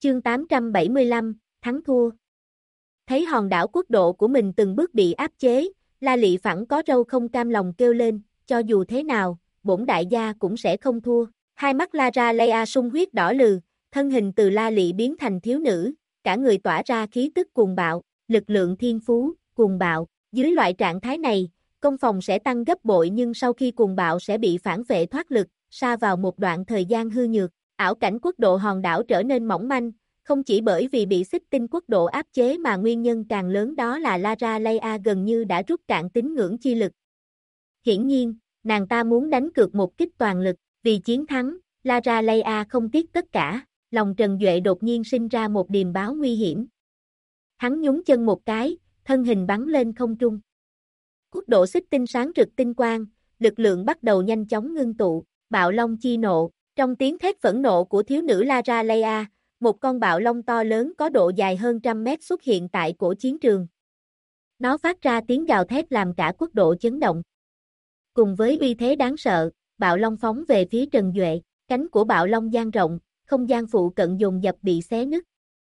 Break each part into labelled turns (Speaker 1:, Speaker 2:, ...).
Speaker 1: Chương 875, thắng thua. Thấy hòn đảo quốc độ của mình từng bước bị áp chế, La Lị phẳng có râu không cam lòng kêu lên, cho dù thế nào, bổn đại gia cũng sẽ không thua. Hai mắt Lara Leia sung huyết đỏ lừ, thân hình từ La Lị biến thành thiếu nữ, cả người tỏa ra khí tức cuồng bạo, lực lượng thiên phú, cuồng bạo. Dưới loại trạng thái này, công phòng sẽ tăng gấp bội nhưng sau khi cuồng bạo sẽ bị phản vệ thoát lực, sa vào một đoạn thời gian hư nhược. Ảo cảnh quốc độ hòn đảo trở nên mỏng manh, không chỉ bởi vì bị xích tinh quốc độ áp chế mà nguyên nhân càng lớn đó là Lara Leia gần như đã rút cạn tín ngưỡng chi lực. Hiển nhiên, nàng ta muốn đánh cược một kích toàn lực, vì chiến thắng, Lara Leia không tiếc tất cả, lòng Trần Duệ đột nhiên sinh ra một điềm báo nguy hiểm. Hắn nhún chân một cái, thân hình bắn lên không trung. Quốc độ xích tinh sáng rực tinh quang, lực lượng bắt đầu nhanh chóng ngưng tụ, bạo long chi nộ, trong tiếng thét phẫn nộ của thiếu nữ Lara Leia, một con bạo long to lớn có độ dài hơn 100 mét xuất hiện tại cổ chiến trường. Nó phát ra tiếng gào thét làm cả quốc độ chấn động. Cùng với uy thế đáng sợ, bạo long phóng về phía Trần Duệ, cánh của bạo long dang rộng, không gian phụ cận dồn dập bị xé nứt.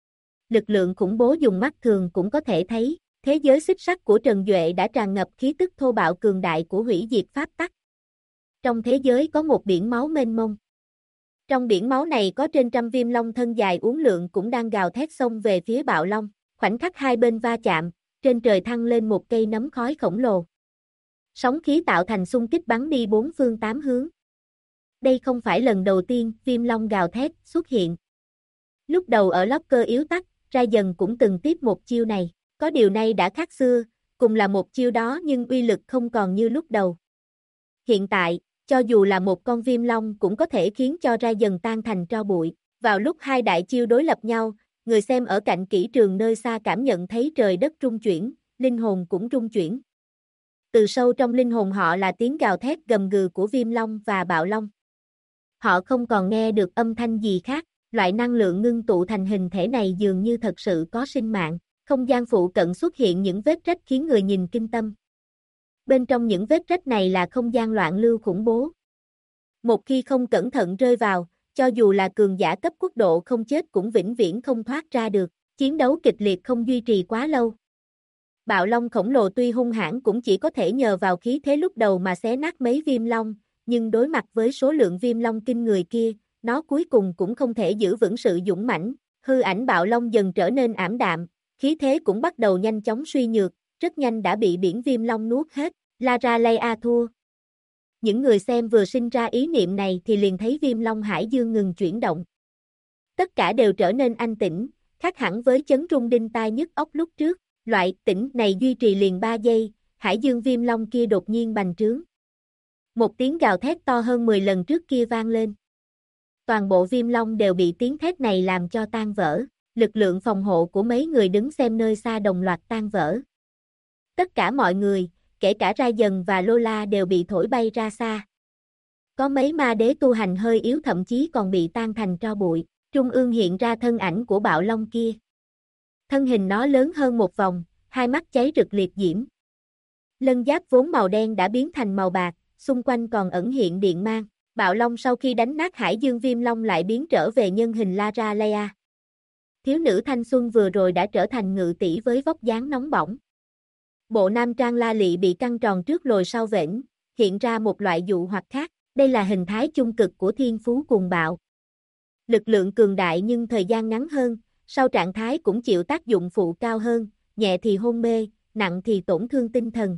Speaker 1: Lực lượng khủng bố dùng mắt thường cũng có thể thấy, thế giới xích sắt của Trần Duệ đã tràn ngập khí tức thô bạo cường đại của hủy diệt pháp tắc. Trong thế giới có một biển máu mênh mông. Trong biển máu này có trên trăm viêm long thân dài uốn lượn cũng đang gào thét xông về phía bạo long, khoảnh khắc hai bên va chạm, trên trời thăng lên một cây nấm khói khổng lồ. Sóng khí tạo thành xung kích bắn đi bốn phương tám hướng. Đây không phải lần đầu tiên viêm long gào thét xuất hiện. Lúc đầu ở Locker yếu tắc, Ra Dần cũng từng tiếp một chiêu này, có điều này đã khác xưa, cùng là một chiêu đó nhưng uy lực không còn như lúc đầu. Hiện tại, cho dù là một con viêm long cũng có thể khiến cho Ra Dần tan thành tro bụi. Vào lúc hai đại chiêu đối lập nhau, người xem ở cạnh kỹ trường nơi xa cảm nhận thấy trời đất rung chuyển, linh hồn cũng rung chuyển. Từ sâu trong linh hồn họ là tiếng gào thét gầm gừ của viêm long và bạo long. Họ không còn nghe được âm thanh gì khác, loại năng lượng ngưng tụ thành hình thể này dường như thật sự có sinh mạng. Không gian phụ cận xuất hiện những vết rách khiến người nhìn kinh tâm. Bên trong những vết rách này là không gian loạn lưu khủng bố. Một khi không cẩn thận rơi vào, cho dù là cường giả cấp quốc độ không chết cũng vĩnh viễn không thoát ra được. Chiến đấu kịch liệt không duy trì quá lâu. Bạo long khổng lồ tuy hung hãn cũng chỉ có thể nhờ vào khí thế lúc đầu mà xé nát mấy viêm long, nhưng đối mặt với số lượng viêm long kinh người kia, nó cuối cùng cũng không thể giữ vững sự dũng mãnh. Hư ảnh bạo long dần trở nên ảm đạm, khí thế cũng bắt đầu nhanh chóng suy nhược, rất nhanh đã bị biển viêm long nuốt hết. Lara Leia thua. Những người xem vừa sinh ra ý niệm này thì liền thấy viêm long hải dương ngừng chuyển động. Tất cả đều trở nên an tĩnh, khác hẳn với chấn rung đinh tai nhức óc lúc trước. Loại tĩnh này duy trì liền 3 giây, hải dương viêm long kia đột nhiên bành trướng. Một tiếng gào thét to hơn 10 lần trước kia vang lên. Toàn bộ viêm long đều bị tiếng thét này làm cho tan vỡ. Lực lượng phòng hộ của mấy người đứng xem nơi xa đồng loạt tan vỡ. Tất cả mọi người, kể cả Ra Dần và Lola đều bị thổi bay ra xa. Có mấy ma đế tu hành hơi yếu thậm chí còn bị tan thành tro bụi. Trung ương hiện ra thân ảnh của bạo long kia. Thân hình nó lớn hơn một vòng, hai mắt cháy rực liệt diễm. Lân giáp vốn màu đen đã biến thành màu bạc, xung quanh còn ẩn hiện điện mang. Bạo long sau khi đánh nát hải dương viêm long lại biến trở về nhân hình Lara Leia. Thiếu nữ thanh xuân vừa rồi đã trở thành ngự tỷ với vóc dáng nóng bỏng. Bộ nam trang La Lị bị căng tròn trước lồi sau vểnh, hiện ra một loại dụ hoặc khác. Đây là hình thái chung cực của thiên phú cuồng bạo. Lực lượng cường đại nhưng thời gian ngắn hơn, sau trạng thái cũng chịu tác dụng phụ cao hơn, nhẹ thì hôn mê, nặng thì tổn thương tinh thần.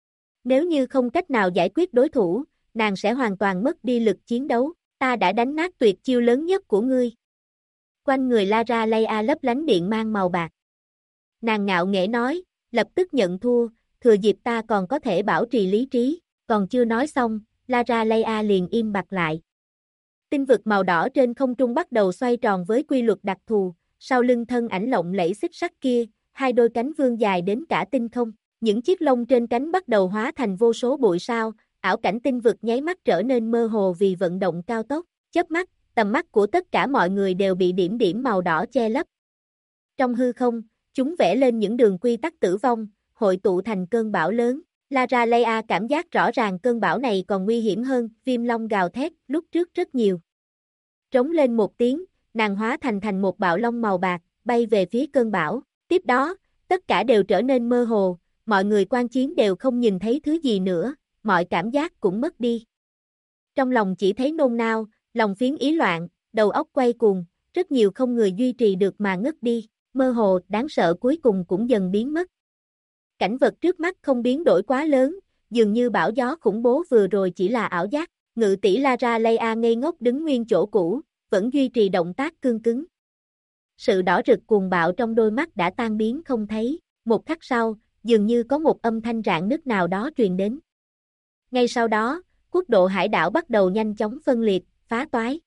Speaker 1: Nếu như không cách nào giải quyết đối thủ, nàng sẽ hoàn toàn mất đi lực chiến đấu. Ta đã đánh nát tuyệt chiêu lớn nhất của ngươi. Quanh người Lara Leia lấp lánh điện mang màu bạc. Nàng ngạo nghễ nói, lập tức nhận thua, thừa dịp ta còn có thể bảo trì lý trí. Còn chưa nói xong, Lara Leia liền im bặt lại. Tinh vực màu đỏ trên không trung bắt đầu xoay tròn với quy luật đặc thù, sau lưng thân ảnh lộng lẫy xích sắt kia, hai đôi cánh vươn dài đến cả tinh không. Những chiếc lông trên cánh bắt đầu hóa thành vô số bụi sao, ảo cảnh tinh vực nháy mắt trở nên mơ hồ vì vận động cao tốc, chớp mắt, tầm mắt của tất cả mọi người đều bị điểm điểm màu đỏ che lấp. Trong hư không, chúng vẽ lên những đường quy tắc tử vong, hội tụ thành cơn bão lớn. Lara Leia cảm giác rõ ràng cơn bão này còn nguy hiểm hơn, viêm long gào thét lúc trước rất nhiều. Trống lên một tiếng, nàng hóa thành một bạo long màu bạc, bay về phía cơn bão. Tiếp đó, tất cả đều trở nên mơ hồ, mọi người quan chiến đều không nhìn thấy thứ gì nữa, mọi cảm giác cũng mất đi. Trong lòng chỉ thấy nôn nao, lòng phiến ý loạn, đầu óc quay cuồng, rất nhiều không người duy trì được mà ngất đi, mơ hồ, đáng sợ cuối cùng cũng dần biến mất. Cảnh vật trước mắt không biến đổi quá lớn, dường như bão gió khủng bố vừa rồi chỉ là ảo giác. Ngự tỷ Lara Leia ngây ngốc đứng nguyên chỗ cũ, vẫn duy trì động tác cương cứng. Sự đỏ rực cuồng bạo trong đôi mắt đã tan biến không thấy, một khắc sau, dường như có một âm thanh rạn nứt nào đó truyền đến. Ngay sau đó, quốc độ hải đảo bắt đầu nhanh chóng phân liệt, phá toái.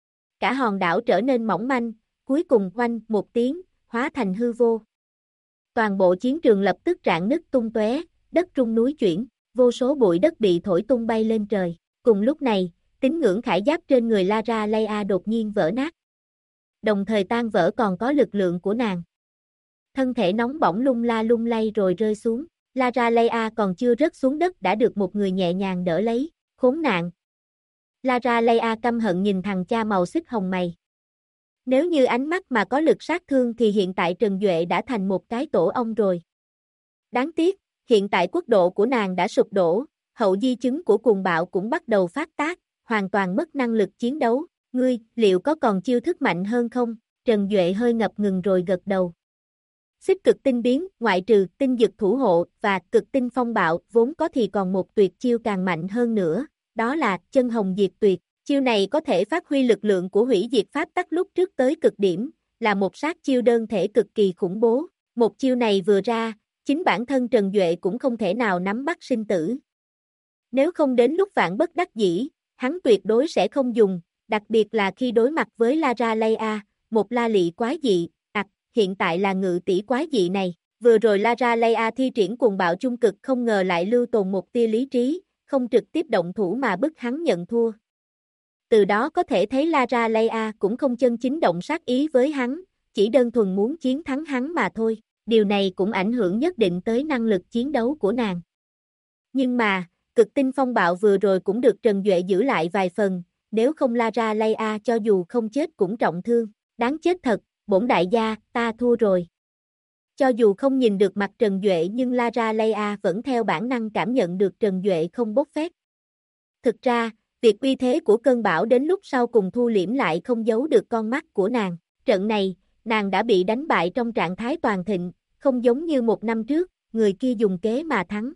Speaker 1: Cả hòn đảo trở nên mỏng manh, cuối cùng oanh một tiếng, hóa thành hư vô. Toàn bộ chiến trường lập tức rạn nứt tung tóe, đất rung núi chuyển, vô số bụi đất bị thổi tung bay lên trời. Cùng lúc này, tín ngưỡng khải giáp trên người Lara Leia đột nhiên vỡ nát. Đồng thời tan vỡ còn có lực lượng của nàng. Thân thể nóng bỏng lung lay rồi rơi xuống. Lara Leia còn chưa rớt xuống đất đã được một người nhẹ nhàng đỡ lấy. Khốn nạn. Lara Leia căm hận nhìn thằng cha màu xích hồng mày. Nếu như ánh mắt mà có lực sát thương thì hiện tại Trần Duệ đã thành một cái tổ ong rồi. Đáng tiếc, hiện tại quốc độ của nàng đã sụp đổ. Hậu di chứng của cuồng bạo cũng bắt đầu phát tác, hoàn toàn mất năng lực chiến đấu. Ngươi, liệu có còn chiêu thức mạnh hơn không? Trần Duệ hơi ngập ngừng rồi gật đầu. Xích cực tinh biến, ngoại trừ tinh dực thủ hộ và cực tinh phong bạo, vốn có thì còn một tuyệt chiêu càng mạnh hơn nữa, đó là chân hồng diệt tuyệt. Chiêu này có thể phát huy lực lượng của hủy diệt pháp tắc lúc trước tới cực điểm, là một sát chiêu đơn thể cực kỳ khủng bố. Một chiêu này vừa ra, chính bản thân Trần Duệ cũng không thể nào nắm bắt sinh tử. Nếu không đến lúc vạn bất đắc dĩ, hắn tuyệt đối sẽ không dùng, đặc biệt là khi đối mặt với Lara Leia, một la lị quái dị, hiện tại là ngự tỷ quái dị này. Vừa rồi Lara Leia thi triển cuồng bạo trung cực không ngờ lại lưu tồn một tia lý trí, không trực tiếp động thủ mà bức hắn nhận thua. Từ đó có thể thấy Lara Leia cũng không chân chính động sát ý với hắn, chỉ đơn thuần muốn chiến thắng hắn mà thôi. Điều này cũng ảnh hưởng nhất định tới năng lực chiến đấu của nàng. Nhưng mà, cực tinh phong bạo vừa rồi cũng được Trần Duệ giữ lại vài phần, nếu không Lara Leia cho dù không chết cũng trọng thương. Đáng chết thật, bổn đại gia, ta thua rồi. Cho dù không nhìn được mặt Trần Duệ nhưng Lara Leia vẫn theo bản năng cảm nhận được Trần Duệ không bốc phét. Thực ra, việc uy thế của cơn bão đến lúc sau cùng thu liễm lại không giấu được con mắt của nàng. Trận này, nàng đã bị đánh bại trong trạng thái toàn thịnh, không giống như một năm trước, người kia dùng kế mà thắng.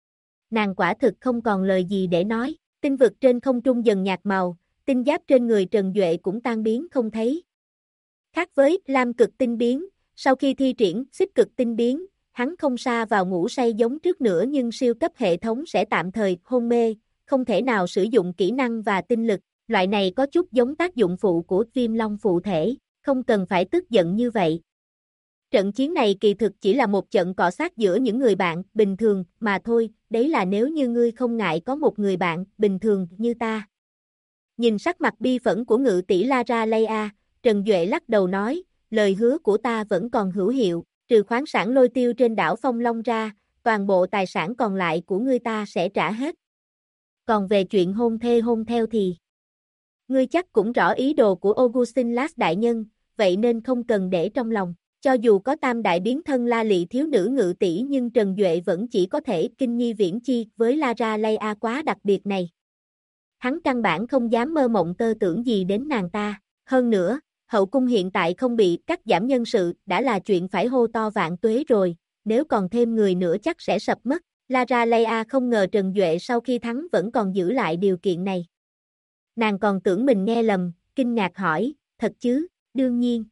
Speaker 1: Nàng quả thực không còn lời gì để nói, tinh vực trên không trung dần nhạt màu, tinh giáp trên người Trần Duệ cũng tan biến không thấy. Khác với lam cực tinh biến, sau khi thi triển xích cực tinh biến, hắn không sa vào ngủ say giống trước nữa nhưng siêu cấp hệ thống sẽ tạm thời hôn mê, không thể nào sử dụng kỹ năng và tinh lực, loại này có chút giống tác dụng phụ của viêm long phụ thể, không cần phải tức giận như vậy. Trận chiến này kỳ thực chỉ là một trận cọ xát giữa những người bạn bình thường mà thôi, đấy là nếu như ngươi không ngại có một người bạn bình thường như ta. Nhìn sắc mặt bi phẫn của ngự tỷ Lara Leia, Trần Duệ lắc đầu nói, lời hứa của ta vẫn còn hữu hiệu, trừ khoáng sản lôi tiêu trên đảo Phong Long ra, toàn bộ tài sản còn lại của ngươi ta sẽ trả hết. Còn về chuyện hôn thê hôn theo thì, ngươi chắc cũng rõ ý đồ của Augustin Lass đại nhân, vậy nên không cần để trong lòng. Cho dù có tam đại biến thân la lị thiếu nữ ngự tỷ nhưng Trần Duệ vẫn chỉ có thể kinh nhi viễn chi với Lara Leia quá đặc biệt này. Hắn căn bản không dám mơ mộng tơ tưởng gì đến nàng ta. Hơn nữa, hậu cung hiện tại không bị cắt giảm nhân sự đã là chuyện phải hô to vạn tuế rồi, nếu còn thêm người nữa chắc sẽ sập mất. Lara Leia không ngờ Trần Duệ sau khi thắng vẫn còn giữ lại điều kiện này. Nàng còn tưởng mình nghe lầm, kinh ngạc hỏi, thật chứ, đương nhiên.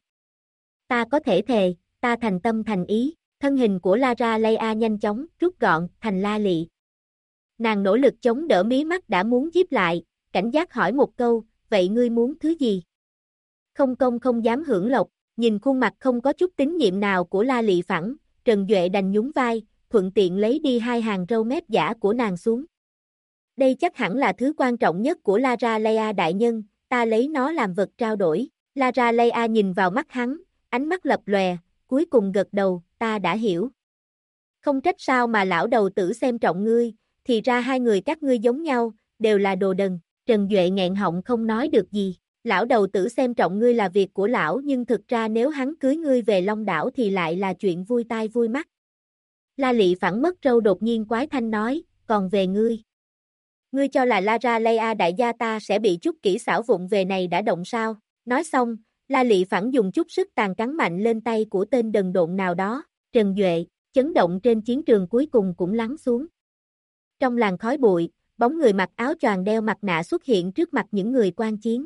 Speaker 1: Ta có thể thề, ta thành tâm thành ý, thân hình của Lara Leia nhanh chóng, rút gọn, thành la lị. Nàng nỗ lực chống đỡ mí mắt đã muốn díp lại, cảnh giác hỏi một câu, vậy ngươi muốn thứ gì? Không công không dám hưởng lộc, nhìn khuôn mặt không có chút tín nhiệm nào của La Lị Phẳng, Trần Duệ đành nhún vai, thuận tiện lấy đi hai hàng râu mép giả của nàng xuống. Đây chắc hẳn là thứ quan trọng nhất của Lara Leia đại nhân, ta lấy nó làm vật trao đổi. Lara Leia nhìn vào mắt hắn, ánh mắt lập lòe, cuối cùng gật đầu, ta đã hiểu. Không trách sao mà lão đầu tử xem trọng ngươi, thì ra hai người các ngươi giống nhau, đều là đồ đần. Trần Duệ nghẹn họng không nói được gì. Lão đầu tử xem trọng ngươi là việc của lão nhưng thực ra nếu hắn cưới ngươi về Long đảo thì lại là chuyện vui tai vui mắt. La Lị phẳng mất râu đột nhiên quái thanh nói, còn về ngươi. Ngươi cho là Lara Leia đại gia ta sẽ bị chút kỹ xảo vụng về này đã động sao? Nói xong, La Lị phẳng dùng chút sức tàn cắn mạnh lên tay của tên đần độn nào đó. Trần Duệ, chấn động trên chiến trường cuối cùng cũng lắng xuống. Trong làn khói bụi, bóng người mặc áo choàng đeo mặt nạ xuất hiện trước mặt những người quan chiến.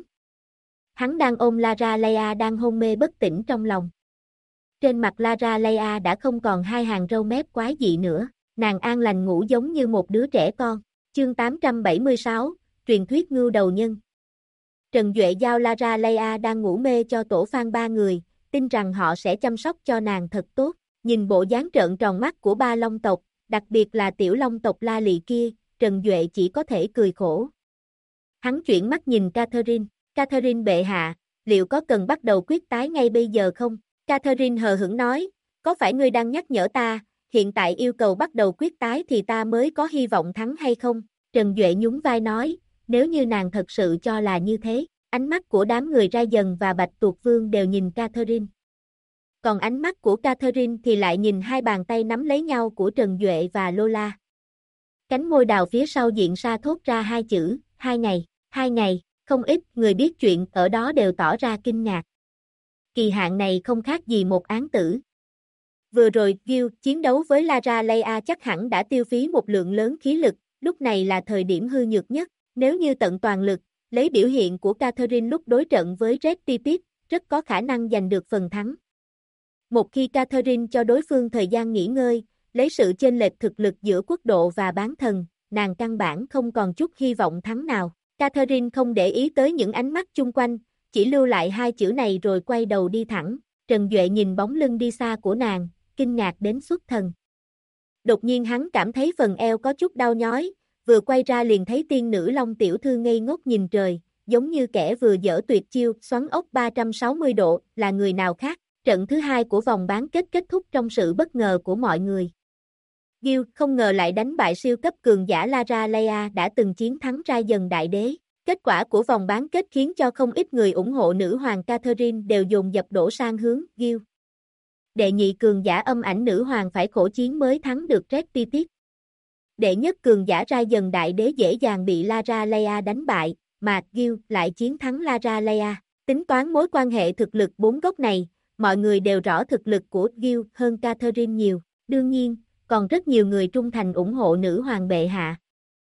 Speaker 1: Hắn đang ôm Lara Leia đang hôn mê bất tỉnh trong lòng. Trên mặt Lara Leia đã không còn hai hàng râu mép quái dị nữa, nàng an lành ngủ giống như một đứa trẻ con. Chương 876, truyền thuyết ngưu đầu nhân. Trần Duệ giao Lara Leia đang ngủ mê cho tổ Phan ba người, tin rằng họ sẽ chăm sóc cho nàng thật tốt. Nhìn bộ dáng trợn tròn mắt của ba long tộc, đặc biệt là tiểu long tộc La Lị kia, Trần Duệ chỉ có thể cười khổ. Hắn chuyển mắt nhìn Catherine. Catherine bệ hạ, liệu có cần bắt đầu quyết tái ngay bây giờ không? Catherine hờ hững nói, có phải ngươi đang nhắc nhở ta, hiện tại yêu cầu bắt đầu quyết tái thì ta mới có hy vọng thắng hay không? Trần Duệ nhún vai nói, nếu như nàng thật sự cho là như thế, ánh mắt của đám người Ra Dần và Bạch Tuộc Vương đều nhìn Catherine. Còn ánh mắt của Catherine thì lại nhìn hai bàn tay nắm lấy nhau của Trần Duệ và Lola. Cánh môi đào phía sau diện sa thốt ra hai chữ, 2 ngày, 2 ngày, không ít người biết chuyện ở đó đều tỏ ra kinh ngạc. Kỳ hạn này không khác gì một án tử. Vừa rồi Gil chiến đấu với Lara Leia chắc hẳn đã tiêu phí một lượng lớn khí lực, lúc này là thời điểm hư nhược nhất, nếu như tận toàn lực, lấy biểu hiện của Catherine lúc đối trận với Red Tipit, rất có khả năng giành được phần thắng. Một khi Catherine cho đối phương thời gian nghỉ ngơi, lấy sự chênh lệch thực lực giữa quốc độ và bán thần, nàng căn bản không còn chút hy vọng thắng nào. Catherine không để ý tới những ánh mắt chung quanh, chỉ lưu lại hai chữ này rồi quay đầu đi thẳng. Trần Duệ nhìn bóng lưng đi xa của nàng, kinh ngạc đến xuất thần. Đột nhiên hắn cảm thấy phần eo có chút đau nhói, vừa quay ra liền thấy tiên nữ Long tiểu thư ngây ngốc nhìn trời, giống như kẻ vừa dở tuyệt chiêu xoắn ốc 360 độ, là người nào khác. Trận thứ hai của vòng bán kết kết thúc trong sự bất ngờ của mọi người. Gil không ngờ lại đánh bại siêu cấp cường giả Lara Leia đã từng chiến thắng Ra Dần đại đế. Kết quả của vòng bán kết khiến cho không ít người ủng hộ nữ hoàng Catherine đều dồn dập đổ sang hướng Gil. Đệ nhị cường giả âm ảnh nữ hoàng phải khổ chiến mới thắng được Red Tipit. Đệ nhất cường giả Ra Dần đại đế dễ dàng bị Lara Leia đánh bại, mà Gil lại chiến thắng Lara Leia. Tính toán mối quan hệ thực lực bốn gốc này, mọi người đều rõ thực lực của Gil hơn Catherine nhiều. Đương nhiên, còn rất nhiều người trung thành ủng hộ nữ hoàng bệ hạ.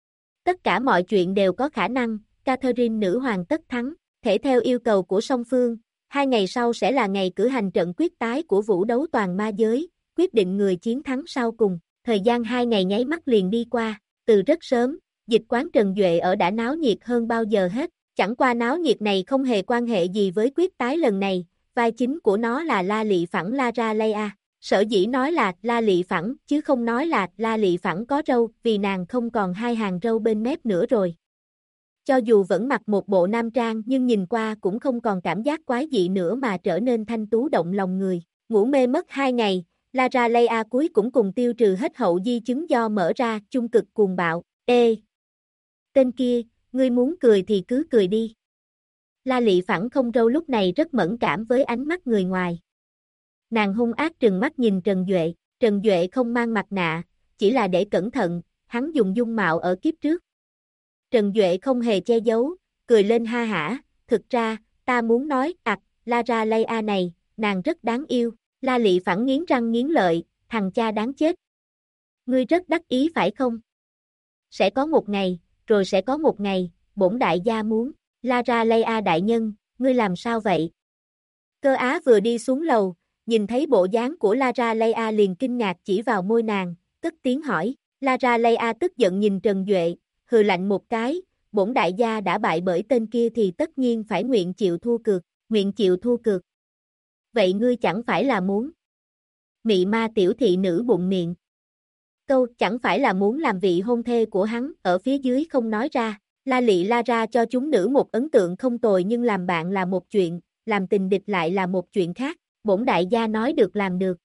Speaker 1: Tất cả mọi chuyện đều có khả năng, Catherine nữ hoàng tất thắng, thể theo yêu cầu của song phương. 2 ngày sau sẽ là ngày cử hành trận quyết tái của vũ đấu toàn ma giới, quyết định người chiến thắng sau cùng. Thời gian 2 ngày nháy mắt liền đi qua, từ rất sớm, dịch quán Trần Duệ ở đã náo nhiệt hơn bao giờ hết. Chẳng qua náo nhiệt này không hề quan hệ gì với quyết tái lần này, vai chính của nó là La Lị phẳng Lara Leia. Sở dĩ nói là La Lị phẳng chứ không nói là La Lị phẳng có râu, vì nàng không còn hai hàng râu bên mép nữa rồi. Cho dù vẫn mặc một bộ nam trang nhưng nhìn qua cũng không còn cảm giác quái dị nữa mà trở nên thanh tú động lòng người. Ngủ mê mất 2 ngày, Lara Leia cuối cũng cùng tiêu trừ hết hậu di chứng do mở ra chung cực cuồng bạo. Ê! Tên kia, ngươi muốn cười thì cứ cười đi. La Lị phẳng không râu lúc này rất mẫn cảm với ánh mắt người ngoài. Nàng hung ác trừng mắt nhìn Trần Duệ không mang mặt nạ, chỉ là để cẩn thận, hắn dùng dung mạo ở kiếp trước. Trần Duệ không hề che giấu, cười lên ha hả, thực ra, ta muốn nói, Lara Leia này, nàng rất đáng yêu. La Lị phẳng nghiến răng nghiến lợi, thằng cha đáng chết. Ngươi rất đắc ý phải không? Sẽ có một ngày, rồi sẽ có một ngày, bổn đại gia muốn. Lara Leia đại nhân, ngươi làm sao vậy? Cơ Á vừa đi xuống lầu, nhìn thấy bộ dáng của Lara Leia liền kinh ngạc chỉ vào môi nàng, cất tiếng hỏi. Lara Leia tức giận nhìn Trần Duệ, hừ lạnh một cái, bổn đại gia đã bại bởi tên kia thì tất nhiên phải nguyện chịu thua cược, nguyện chịu thua cược. Vậy ngươi chẳng phải là muốn? Mị ma tiểu thị nữ bụng miệng. Câu chẳng phải là muốn làm vị hôn thê của hắn ở phía dưới không nói ra. La Lị Lara cho chúng nữ một ấn tượng không tồi nhưng làm bạn là một chuyện, làm tình địch lại là một chuyện khác, bổn đại gia nói được làm được.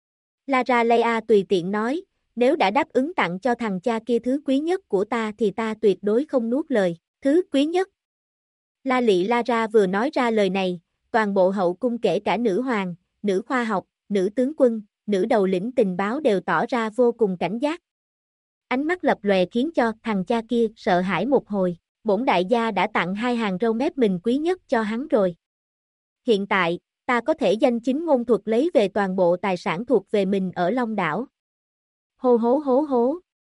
Speaker 1: Lara Leia tùy tiện nói, nếu đã đáp ứng tặng cho thằng cha kia thứ quý nhất của ta thì ta tuyệt đối không nuốt lời, thứ quý nhất. La Lị Lara vừa nói ra lời này, toàn bộ hậu cung kể cả nữ hoàng, nữ khoa học, nữ tướng quân, nữ đầu lĩnh tình báo đều tỏ ra vô cùng cảnh giác. Ánh mắt lập lòe khiến cho thằng cha kia sợ hãi một hồi, bổn đại gia đã tặng 2 hàng râu mép mình quý nhất cho hắn rồi. Hiện tại, ta có thể danh chính ngôn thuận lấy về toàn bộ tài sản thuộc về mình ở Long đảo. Hô hố hố hố.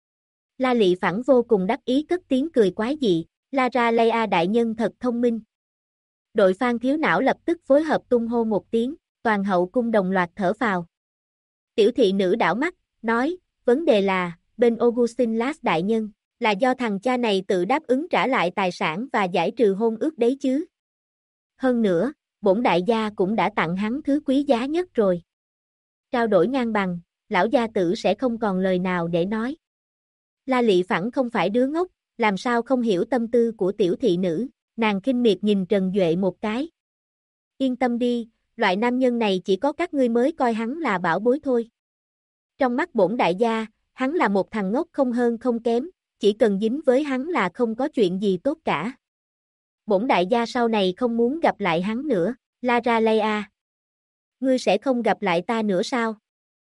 Speaker 1: La Lị Phẳng vô cùng đắc ý cất tiếng cười quái dị, Lara Leia đại nhân thật thông minh. Đội Phan thiếu não lập tức phối hợp tung hô một tiếng, toàn hậu cung đồng loạt thở phào. Tiểu thị nữ đảo mắt, nói, vấn đề là, bên Augustin Lass đại nhân, là do thằng cha này tự đáp ứng trả lại tài sản và giải trừ hôn ước đấy chứ. Hơn nữa, bổn đại gia cũng đã tặng hắn thứ quý giá nhất rồi. Trao đổi ngang bằng, lão gia tử sẽ không còn lời nào để nói. La Lị Phẳng không phải đứa ngốc, làm sao không hiểu tâm tư của tiểu thị nữ, nàng khinh miệt nhìn Trần Duệ một cái. Yên tâm đi, loại nam nhân này chỉ có các ngươi mới coi hắn là bảo bối thôi. Trong mắt bổn đại gia, hắn là một thằng ngốc không hơn không kém, chỉ cần dính với hắn là không có chuyện gì tốt cả. Bổn đại gia sau này không muốn gặp lại hắn nữa, Lara Leia. Ngươi sẽ không gặp lại ta nữa sao?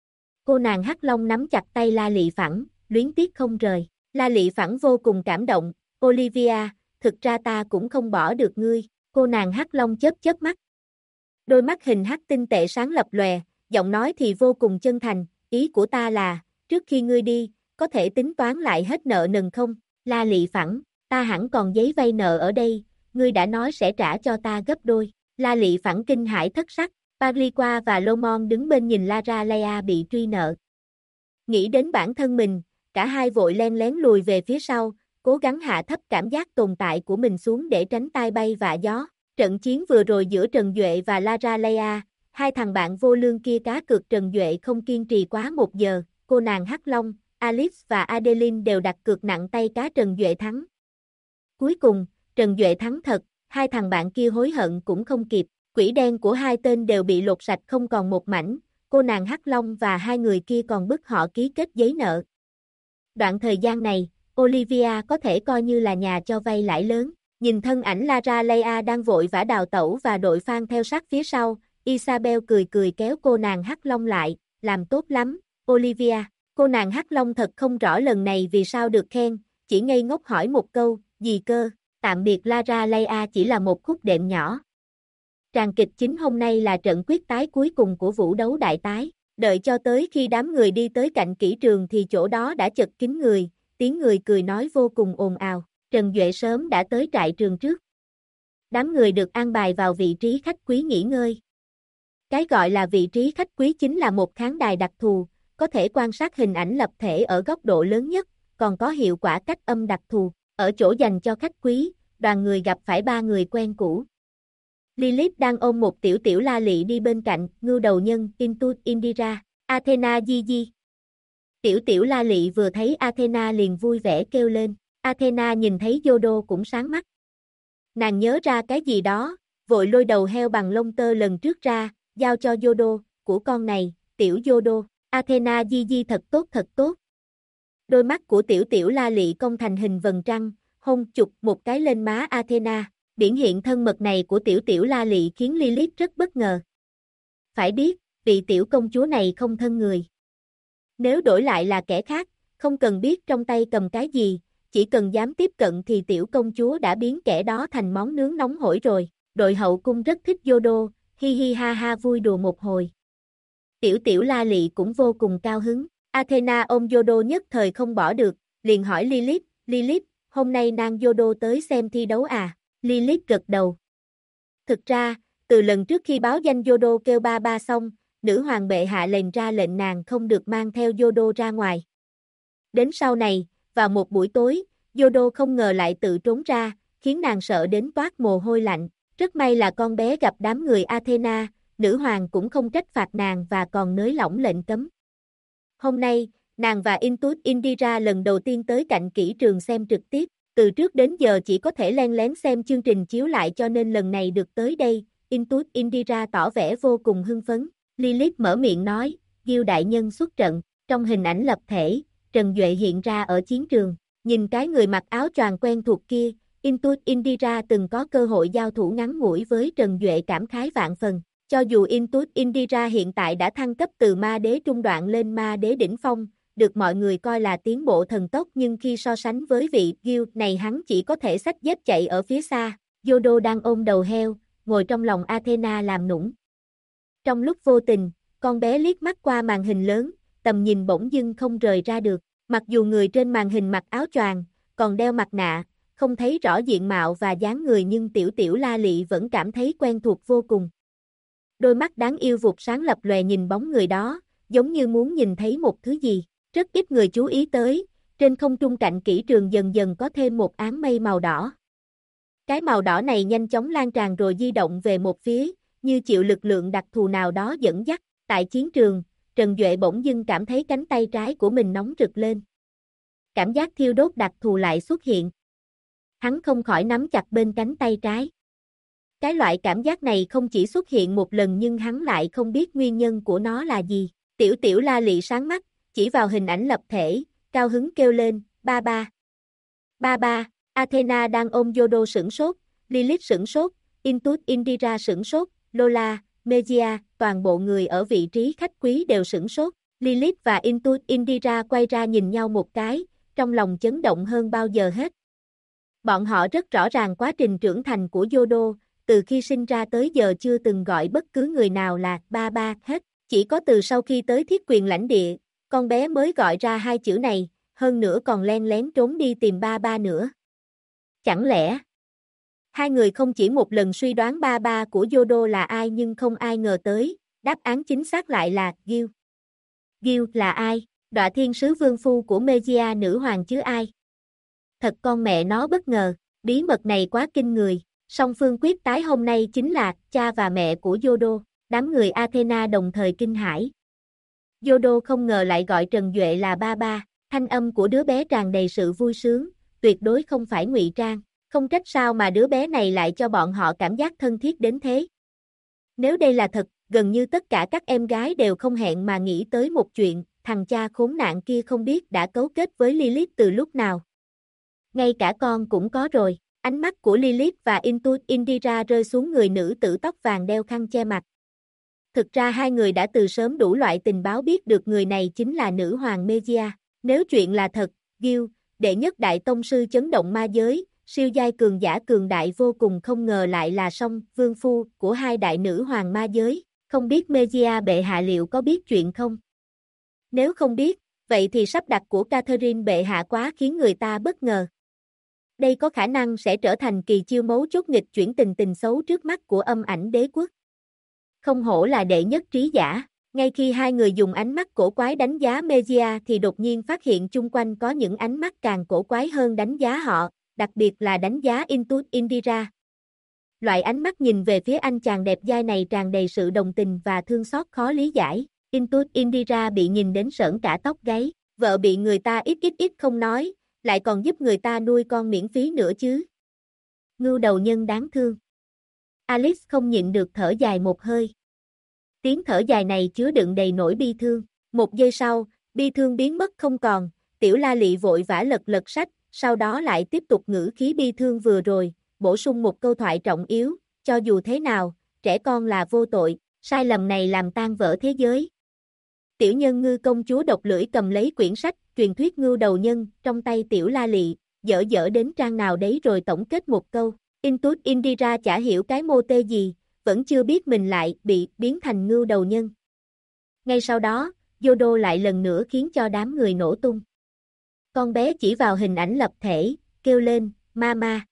Speaker 1: Cô nàng Hắc Long nắm chặt tay La Lị Phẳng, luyến tiếc không rời. La Lị Phẳng vô cùng cảm động, Olivia, thực ra ta cũng không bỏ được ngươi. Cô nàng Hắc Long chớp chớp mắt. Đôi mắt hình hắc tinh tệ sáng lập lòe, giọng nói thì vô cùng chân thành, ý của ta là, trước khi ngươi đi, có thể tính toán lại hết nợ nần không? La Lị Phẳng, ta hẳn còn giấy vay nợ ở đây, ngươi đã nói sẽ trả cho ta gấp đôi. La Lị Phẳng kinh hãi thất sắc, Pagliqua và Lomon đứng bên nhìn Lara Leia bị truy nợ. Nghĩ đến bản thân mình, cả hai vội len lén lùi về phía sau, cố gắng hạ thấp cảm giác tồn tại của mình xuống để tránh tai bay vạ gió. Trận chiến vừa rồi giữa Trần Duệ và Lara Leia, hai thằng bạn vô lương kia cá cược Trần Duệ không kiên trì quá 1 giờ, cô nàng Hắc Long, Alice và Adeline đều đặt cược nặng tay cá Trần Duệ thắng. Cuối cùng, Trần Duệ thắng thật, hai thằng bạn kia hối hận cũng không kịp, quỷ đen của hai tên đều bị lột sạch không còn một mảnh, cô nàng Hắc Long và hai người kia còn bức họ ký kết giấy nợ. Đoạn thời gian này, Olivia có thể coi như là nhà cho vay lãi lớn. Nhìn thân ảnh Lara Leia đang vội vã đào tẩu và đội Phan theo sát phía sau, Isabel cười cười kéo cô nàng Hắc Long lại, làm tốt lắm, Olivia. Cô nàng Hắc Long thật không rõ lần này vì sao được khen, chỉ ngây ngốc hỏi một câu, gì cơ, tạm biệt Lara Leia chỉ là một khúc đệm nhỏ. Tràng kịch chính hôm nay là trận quyết tái cuối cùng của vũ đấu đại tái, đợi cho tới khi đám người đi tới cạnh kỹ trường thì chỗ đó đã chật kín người, tiếng người cười nói vô cùng ồn ào. Trần Duệ sớm đã tới trại trường trước. Đám người được an bài vào vị trí khách quý nghỉ ngơi. Cái gọi là vị trí khách quý chính là một khán đài đặc thù, có thể quan sát hình ảnh lập thể ở góc độ lớn nhất, còn có hiệu quả cách âm đặc thù. Ở chỗ dành cho khách quý, đoàn người gặp phải 3 người quen cũ. Lilith đang ôm một tiểu tiểu La Lị đi bên cạnh, ngưu đầu nhân, Intut Indira, Athena Gigi. Tiểu tiểu La Lị vừa thấy Athena liền vui vẻ kêu lên. Athena nhìn thấy Yodo cũng sáng mắt. Nàng nhớ ra cái gì đó, vội lôi đầu heo bằng lông tơ lần trước ra, giao cho Yodo, của con này, tiểu Yodo. Athena Gigi thật tốt thật tốt. Đôi mắt của tiểu tiểu La Lị cong thành hình vầng trăng, hôn chụp một cái lên má Athena. Biểu hiện thân mật này của tiểu tiểu La Lị khiến Lilith rất bất ngờ. Phải biết, vị tiểu công chúa này không thân người. Nếu đổi lại là kẻ khác, không cần biết trong tay cầm cái gì, chỉ cần dám tiếp cận thì tiểu công chúa đã biến kẻ đó thành món nướng nóng hổi rồi. Đội hậu cung rất thích Yodo, hi hi ha ha vui đùa một hồi. Tiểu tiểu La Lị cũng vô cùng cao hứng. Athena ôm Yodo nhất thời không bỏ được, liền hỏi Lilith, Lilith, hôm nay nàng Yodo tới xem thi đấu à? Lilith gật đầu. Thực ra, từ lần trước khi báo danh Yodo kêu ba ba xong, nữ hoàng bệ hạ ra lệnh nàng không được mang theo Yodo ra ngoài. Đến sau này, vào một buổi tối, Yodo không ngờ lại tự trốn ra, khiến nàng sợ đến toát mồ hôi lạnh. Rất may là con bé gặp đám người Athena, nữ hoàng cũng không trách phạt nàng và còn nới lỏng lệnh cấm. Hôm nay, nàng và Intut Indira lần đầu tiên tới cạnh kỹ trường xem trực tiếp, từ trước đến giờ chỉ có thể len lén xem chương trình chiếu lại cho nên lần này được tới đây, Intut Indira tỏ vẻ vô cùng hưng phấn. Lilith mở miệng nói, Gil đại nhân xuất trận, trong hình ảnh lập thể, Trần Duệ hiện ra ở chiến trường, nhìn cái người mặc áo choàng quen thuộc kia, Intuit Indira từng có cơ hội giao thủ ngắn ngủi với Trần Duệ cảm khái vạn phần. Cho dù Intuit Indira hiện tại đã thăng cấp từ ma đế trung đoạn lên ma đế đỉnh phong, được mọi người coi là tiến bộ thần tốc, nhưng khi so sánh với vị Gil này hắn chỉ có thể xách dép chạy ở phía xa. Yodo đang ôm đầu heo, ngồi trong lòng Athena làm nũng. Trong lúc vô tình, con bé liếc mắt qua màn hình lớn, tầm nhìn bỗng dưng không rời ra được. Mặc dù người trên màn hình mặc áo choàng, còn đeo mặt nạ, không thấy rõ diện mạo và dáng người, nhưng tiểu tiểu La Lị vẫn cảm thấy quen thuộc vô cùng. Đôi mắt đáng yêu vụt sáng lập lòe nhìn bóng người đó, giống như muốn nhìn thấy một thứ gì. Rất ít người chú ý tới, trên không trung cạnh kỹ trường dần dần có thêm một áng mây màu đỏ. Cái màu đỏ này nhanh chóng lan tràn rồi di động về một phía, như chịu lực lượng đặc thù nào đó dẫn dắt. Tại chiến trường, Trần Duệ bỗng dưng cảm thấy cánh tay trái của mình nóng rực lên. Cảm giác thiêu đốt đặc thù lại xuất hiện. Hắn không khỏi nắm chặt bên cánh tay trái. Cái loại cảm giác này không chỉ xuất hiện một lần, nhưng hắn lại không biết nguyên nhân của nó là gì. Tiểu tiểu La Lị sáng mắt, chỉ vào hình ảnh lập thể, cao hứng kêu lên, ba ba. Ba ba. Athena đang ôm Yodo sửng sốt, Lilith sửng sốt, Intuit Indira sửng sốt, Lola, Mejia, toàn bộ người ở vị trí khách quý đều sửng sốt. Lilith và Intuit Indira quay ra nhìn nhau một cái, trong lòng chấn động hơn bao giờ hết. Bọn họ rất rõ ràng quá trình trưởng thành của Yodo, từ khi sinh ra tới giờ chưa từng gọi bất cứ người nào là ba ba hết. Chỉ có từ sau khi tới Thiết Quyền lãnh địa, con bé mới gọi ra hai chữ này, hơn nữa còn len lén trốn đi tìm ba ba nữa. Chẳng lẽ hai người không chỉ một lần suy đoán ba ba của Yodo là ai, nhưng không ai ngờ tới, đáp án chính xác lại là Gil. Gil là ai? Đọa thiên sứ vương phu của Mejia nữ hoàng chứ ai? Thật con mẹ nó bất ngờ, bí mật này quá kinh người. Song phương quyết tái hôm nay chính là cha và mẹ của Yodo. Đám người Athena đồng thời kinh hãi. Yodo không ngờ lại gọi Trần Duệ là ba ba, thanh âm của đứa bé tràn đầy sự vui sướng, tuyệt đối không phải ngụy trang. Không trách sao mà đứa bé này lại cho bọn họ cảm giác thân thiết đến thế. Nếu đây là thật, gần như tất cả các em gái đều không hẹn mà nghĩ tới một chuyện, thằng cha khốn nạn kia không biết đã cấu kết với Lilith từ lúc nào. Ngay cả con cũng có rồi. Ánh mắt của Lilith và Intuit Indira rơi xuống người nữ tử tóc vàng đeo khăn che mặt. Thực ra hai người đã từ sớm đủ loại tình báo biết được người này chính là nữ hoàng Mejia. Nếu chuyện là thật, Gil, đệ nhất đại tông sư chấn động ma giới, siêu giai cường giả cường đại vô cùng, không ngờ lại là song vương phu của hai đại nữ hoàng ma giới. Không biết Mejia bệ hạ liệu có biết chuyện không? Nếu không biết, vậy thì sắp đặt của Catherine bệ hạ quá khiến người ta bất ngờ. Đây có khả năng sẽ trở thành kỳ chiêu mấu chốt nghịch chuyển tình xấu trước mắt của Âm Ảnh Đế Quốc. Không hổ là đệ nhất trí giả, ngay khi hai người dùng ánh mắt cổ quái đánh giá Mejia thì đột nhiên phát hiện chung quanh có những ánh mắt càng cổ quái hơn đánh giá họ, đặc biệt là đánh giá Intuit Indira. Loại ánh mắt nhìn về phía anh chàng đẹp dai này tràn đầy sự đồng tình và thương xót khó lý giải. Intuit Indira bị nhìn đến sởn cả tóc gáy, vợ bị người ta ít không nói, lại còn giúp người ta nuôi con miễn phí nữa chứ. Ngưu đầu nhân đáng thương. Alice không nhịn được thở dài một hơi. Tiếng thở dài này chứa đựng đầy nỗi bi thương. Một giây sau, bi thương biến mất không còn, tiểu La Lị vội vã lật sách, sau đó lại tiếp tục ngữ khí bi thương vừa rồi, bổ sung một câu thoại trọng yếu, cho dù thế nào, trẻ con là vô tội, sai lầm này làm tan vỡ thế giới. Tiểu nhân ngư công chúa độc lưỡi cầm lấy quyển sách, truyền thuyết ngưu đầu nhân, trong tay tiểu La Lị, dở đến trang nào đấy rồi tổng kết một câu. Intuit Indira chả hiểu cái mô tê gì, vẫn chưa biết mình lại bị biến thành ngưu đầu nhân. Ngay sau đó, Yodo lại lần nữa khiến cho đám người nổ tung. Con bé chỉ vào hình ảnh lập thể, kêu lên, Mama.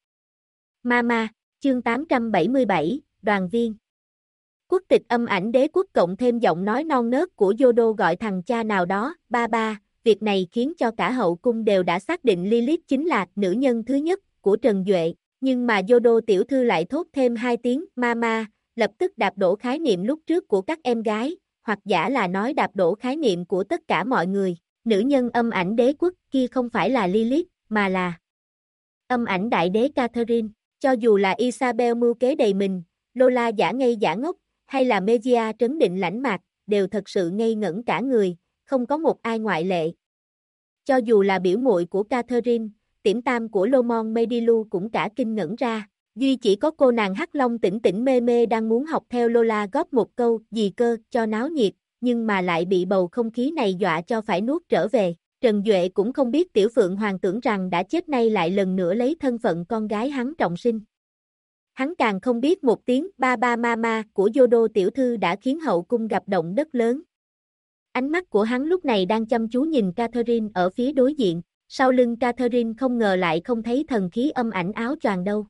Speaker 1: Mama, chương 877, đoàn viên. Quốc tịch Âm Ảnh Đế Quốc cộng thêm giọng nói non nớt của Yodo gọi thằng cha nào đó, ba ba, việc này khiến cho cả hậu cung đều đã xác định Lilith chính là nữ nhân thứ nhất của Trần Duệ, nhưng mà Yodo tiểu thư lại thốt thêm hai tiếng Mama, lập tức đạp đổ khái niệm lúc trước của các em gái, hoặc giả là nói đạp đổ khái niệm của tất cả mọi người. Nữ nhân Âm Ảnh Đế Quốc kia không phải là Lilith, mà là Âm Ảnh Đại Đế Catherine. Cho dù là Isabel mưu kế đầy mình, Lola giả ngây giả ngốc, hay là Mejia trấn định lãnh mạc, đều thật sự ngây ngẩn cả người, không có một ai ngoại lệ. Cho dù là biểu muội của Catherine, Tiểm Tam của Lomon Medilu cũng cả kinh ngẩn ra. Duy chỉ có cô nàng Hắc Long tỉnh tỉnh mê mê đang muốn học theo Lola góp một câu gì cơ cho náo nhiệt, nhưng mà lại bị bầu không khí này dọa cho phải nuốt trở về. Trần Duệ cũng không biết Tiểu Phượng Hoàng tưởng rằng đã chết nay lại lần nữa lấy thân phận con gái hắn trọng sinh. Hắn càng không biết một tiếng ba ba mama của Yodo tiểu thư đã khiến hậu cung gặp động đất lớn. Ánh mắt của hắn lúc này đang chăm chú nhìn Catherine ở phía đối diện, sau lưng Catherine không ngờ lại không thấy thần khí âm ảnh áo choàng đâu.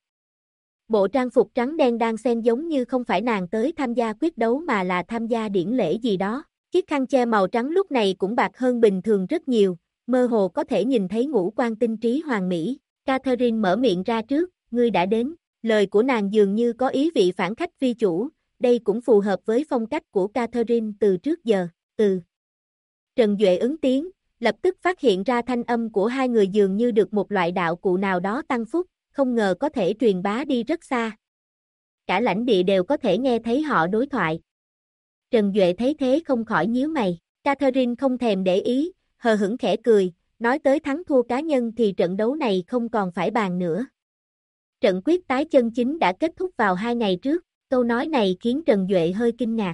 Speaker 1: Bộ trang phục trắng đen đang xen giống như không phải nàng tới tham gia quyết đấu mà là tham gia điển lễ gì đó. Chiếc khăn che màu trắng lúc này cũng bạc hơn bình thường rất nhiều, mơ hồ có thể nhìn thấy ngũ quan tinh trí hoàn mỹ. Catherine mở miệng ra trước, ngươi đã đến. Lời của nàng dường như có ý vị phản khách vi chủ, đây cũng phù hợp với phong cách của Catherine từ trước giờ. Trần Duệ ứng tiếng, lập tức phát hiện ra thanh âm của hai người dường như được một loại đạo cụ nào đó tăng phúc, không ngờ có thể truyền bá đi rất xa. Cả lãnh địa đều có thể nghe thấy họ đối thoại. Trần Duệ thấy thế không khỏi nhíu mày. Catherine không thèm để ý, hờ hững khẽ cười, nói tới thắng thua cá nhân thì trận đấu này không còn phải bàn nữa. Trận quyết tái chân chính đã kết thúc vào 2 ngày trước, câu nói này khiến Trần Duệ hơi kinh ngạc.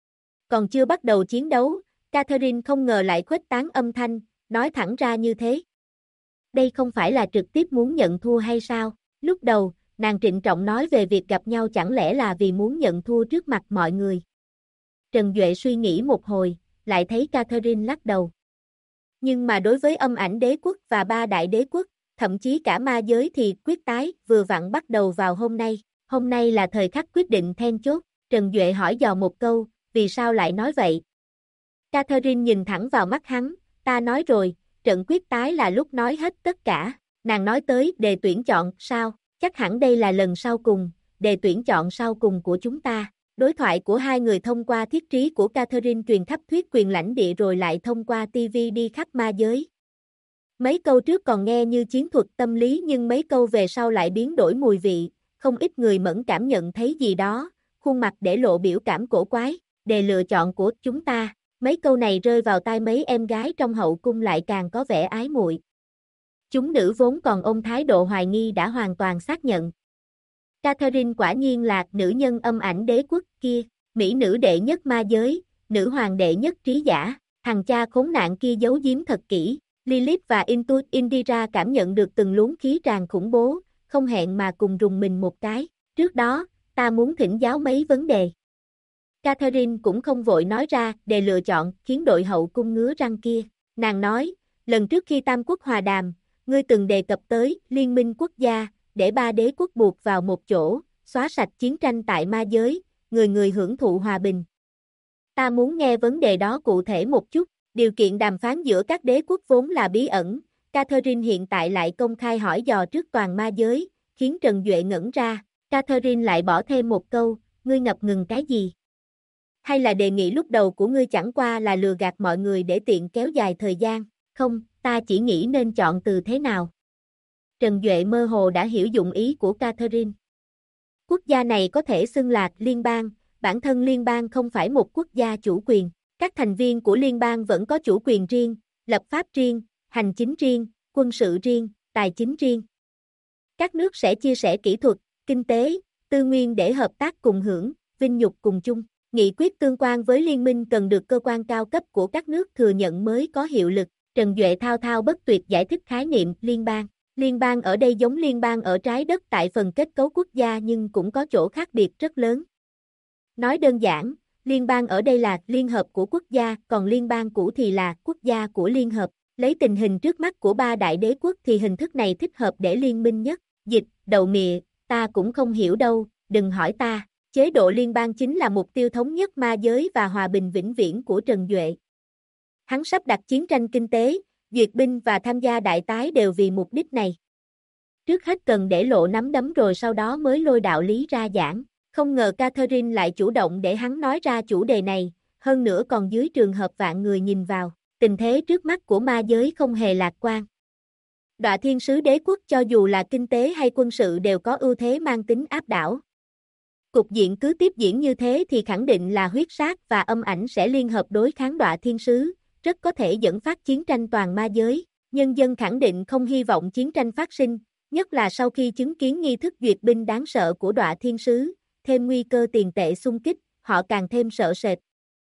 Speaker 1: Còn chưa bắt đầu chiến đấu, Catherine không ngờ lại khuếch tán âm thanh, nói thẳng ra như thế. Đây không phải là trực tiếp muốn nhận thua hay sao? Lúc đầu, nàng trịnh trọng nói về việc gặp nhau chẳng lẽ là vì muốn nhận thua trước mặt mọi người. Trần Duệ suy nghĩ một hồi, lại thấy Catherine lắc đầu. Nhưng mà đối với âm ảnh đế quốc và 3 đại đế quốc, thậm chí cả ma giới thì quyết tái vừa vặn bắt đầu vào hôm nay. Hôm nay là thời khắc quyết định then chốt. Trần Duệ hỏi dò một câu, vì sao lại nói vậy? Catherine nhìn thẳng vào mắt hắn, ta nói rồi, trận quyết tái là lúc nói hết tất cả. Nàng nói tới đề tuyển chọn, sao? Chắc hẳn đây là lần sau cùng, đề tuyển chọn sau cùng của chúng ta. Đối thoại của hai người thông qua thiết trí của Catherine truyền khắp thuyết quyền lãnh địa rồi lại thông qua TV đi khắp ma giới. Mấy câu trước còn nghe như chiến thuật tâm lý nhưng mấy câu về sau lại biến đổi mùi vị, không ít người mẫn cảm nhận thấy gì đó, khuôn mặt để lộ biểu cảm cổ quái, đề lựa chọn của chúng ta. Mấy câu này rơi vào tai mấy em gái trong hậu cung lại càng có vẻ ái muội. Chúng nữ vốn còn ôm thái độ hoài nghi đã hoàn toàn xác nhận. Catherine quả nhiên là nữ nhân âm ảnh đế quốc kia, mỹ nữ đệ nhất ma giới, nữ hoàng đệ nhất trí giả, thằng cha khốn nạn kia giấu giếm thật kỹ. Lilith và Indira cảm nhận được từng luống khí tràn khủng bố, không hẹn mà cùng rùng mình một cái. Trước đó, ta muốn thỉnh giáo mấy vấn đề. Catherine cũng không vội nói ra để lựa chọn khiến đội hậu cung ngứa răng kia. Nàng nói, lần trước khi Tam Quốc hòa đàm, ngươi từng đề cập tới liên minh quốc gia, để 3 đế quốc buộc vào một chỗ, xóa sạch chiến tranh tại ma giới, người người hưởng thụ hòa bình. Ta muốn nghe vấn đề đó cụ thể một chút. Điều kiện đàm phán giữa các đế quốc vốn là bí ẩn, Catherine hiện tại lại công khai hỏi dò trước toàn ma giới, khiến Trần Duệ ngẩn ra. Catherine lại bỏ thêm một câu, ngươi ngập ngừng cái gì? Hay là đề nghị lúc đầu của ngươi chẳng qua là lừa gạt mọi người để tiện kéo dài thời gian? Không, ta chỉ nghĩ nên chọn từ thế nào. Trần Duệ mơ hồ đã hiểu dụng ý của Catherine. Quốc gia này có thể xưng là liên bang, bản thân liên bang không phải một quốc gia chủ quyền. Các thành viên của liên bang vẫn có chủ quyền riêng, lập pháp riêng, hành chính riêng, quân sự riêng, tài chính riêng. Các nước sẽ chia sẻ kỹ thuật, kinh tế, tư nguyên để hợp tác cùng hưởng, vinh nhục cùng chung. Nghị quyết tương quan với liên minh cần được cơ quan cao cấp của các nước thừa nhận mới có hiệu lực. Trần Duệ thao thao bất tuyệt giải thích khái niệm liên bang. Liên bang ở đây giống liên bang ở trái đất tại phần kết cấu quốc gia nhưng cũng có chỗ khác biệt rất lớn. Nói đơn giản, liên bang ở đây là liên hợp của quốc gia, còn liên bang cũ thì là quốc gia của liên hợp. Lấy tình hình trước mắt của 3 đại đế quốc thì hình thức này thích hợp để liên minh nhất. Dịch, đầu mịa, ta cũng không hiểu đâu, đừng hỏi ta. Chế độ liên bang chính là mục tiêu thống nhất ma giới và hòa bình vĩnh viễn của Trần Duệ. Hắn sắp đặt chiến tranh kinh tế, duyệt binh và tham gia đại tái đều vì mục đích này. Trước hết cần để lộ nắm đấm rồi sau đó mới lôi đạo lý ra giảng. Không ngờ Catherine lại chủ động để hắn nói ra chủ đề này, hơn nữa còn dưới trường hợp vạn người nhìn vào. Tình thế trước mắt của ma giới không hề lạc quan. Đọa thiên sứ đế quốc cho dù là kinh tế hay quân sự đều có ưu thế mang tính áp đảo. Cục diện cứ tiếp diễn như thế thì khẳng định là huyết sát và âm ảnh sẽ liên hợp đối kháng đọa thiên sứ, rất có thể dẫn phát chiến tranh toàn ma giới. Nhân dân khẳng định không hy vọng chiến tranh phát sinh, nhất là sau khi chứng kiến nghi thức duyệt binh đáng sợ của Đọa Thiên Sứ, thêm nguy cơ tiền tệ xung kích, họ càng thêm sợ sệt.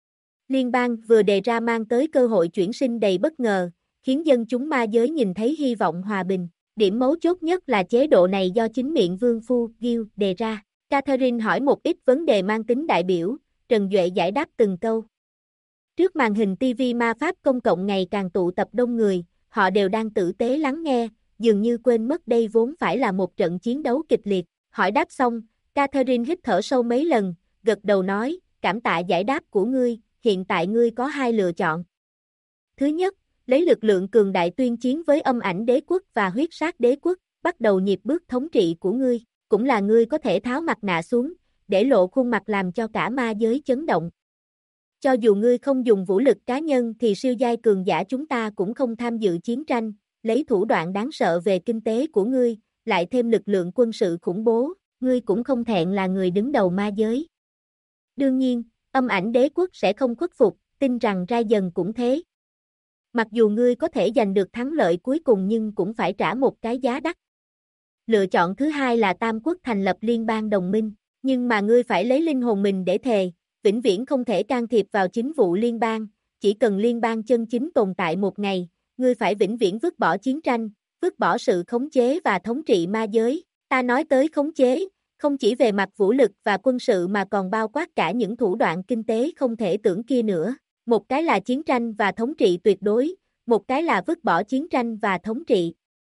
Speaker 1: Liên bang vừa đề ra mang tới cơ hội chuyển sinh đầy bất ngờ, khiến dân chúng ma giới nhìn thấy hy vọng hòa bình. Điểm mấu chốt nhất là chế độ này do chính miệng Vương phu Gil đề ra. Catherine hỏi một ít vấn đề mang tính đại biểu, Trần Duệ giải đáp từng câu. Trước màn hình TV ma pháp công cộng ngày càng tụ tập đông người, họ đều đang tử tế lắng nghe, dường như quên mất đây vốn phải là một trận chiến đấu kịch liệt. Hỏi đáp xong, Catherine hít thở sâu mấy lần, gật đầu nói, cảm tạ giải đáp của ngươi, hiện tại ngươi có hai lựa chọn. Thứ nhất, lấy lực lượng cường đại tuyên chiến với âm ảnh đế quốc và huyết sát đế quốc, bắt đầu nhịp bước thống trị của ngươi, cũng là ngươi có thể tháo mặt nạ xuống, để lộ khuôn mặt làm cho cả ma giới chấn động. Cho dù ngươi không dùng vũ lực cá nhân thì siêu giai cường giả chúng ta cũng không tham dự chiến tranh, lấy thủ đoạn đáng sợ về kinh tế của ngươi, lại thêm lực lượng quân sự khủng bố, ngươi cũng không thẹn là người đứng đầu ma giới. Đương nhiên, âm ảnh đế quốc sẽ không khuất phục, tin rằng Rai dần cũng thế. Mặc dù ngươi có thể giành được thắng lợi cuối cùng nhưng cũng phải trả một cái giá đắt. Lựa chọn thứ hai là Tam Quốc thành lập liên bang đồng minh, nhưng mà ngươi phải lấy linh hồn mình để thề, vĩnh viễn không thể can thiệp vào chính vụ liên bang, chỉ cần liên bang chân chính tồn tại một ngày, ngươi phải vĩnh viễn vứt bỏ chiến tranh, vứt bỏ sự khống chế và thống trị ma giới. Ta nói tới khống chế, không chỉ về mặt vũ lực và quân sự mà còn bao quát cả những thủ đoạn kinh tế không thể tưởng kia nữa. Một cái là chiến tranh và thống trị tuyệt đối, một cái là vứt bỏ chiến tranh và thống trị.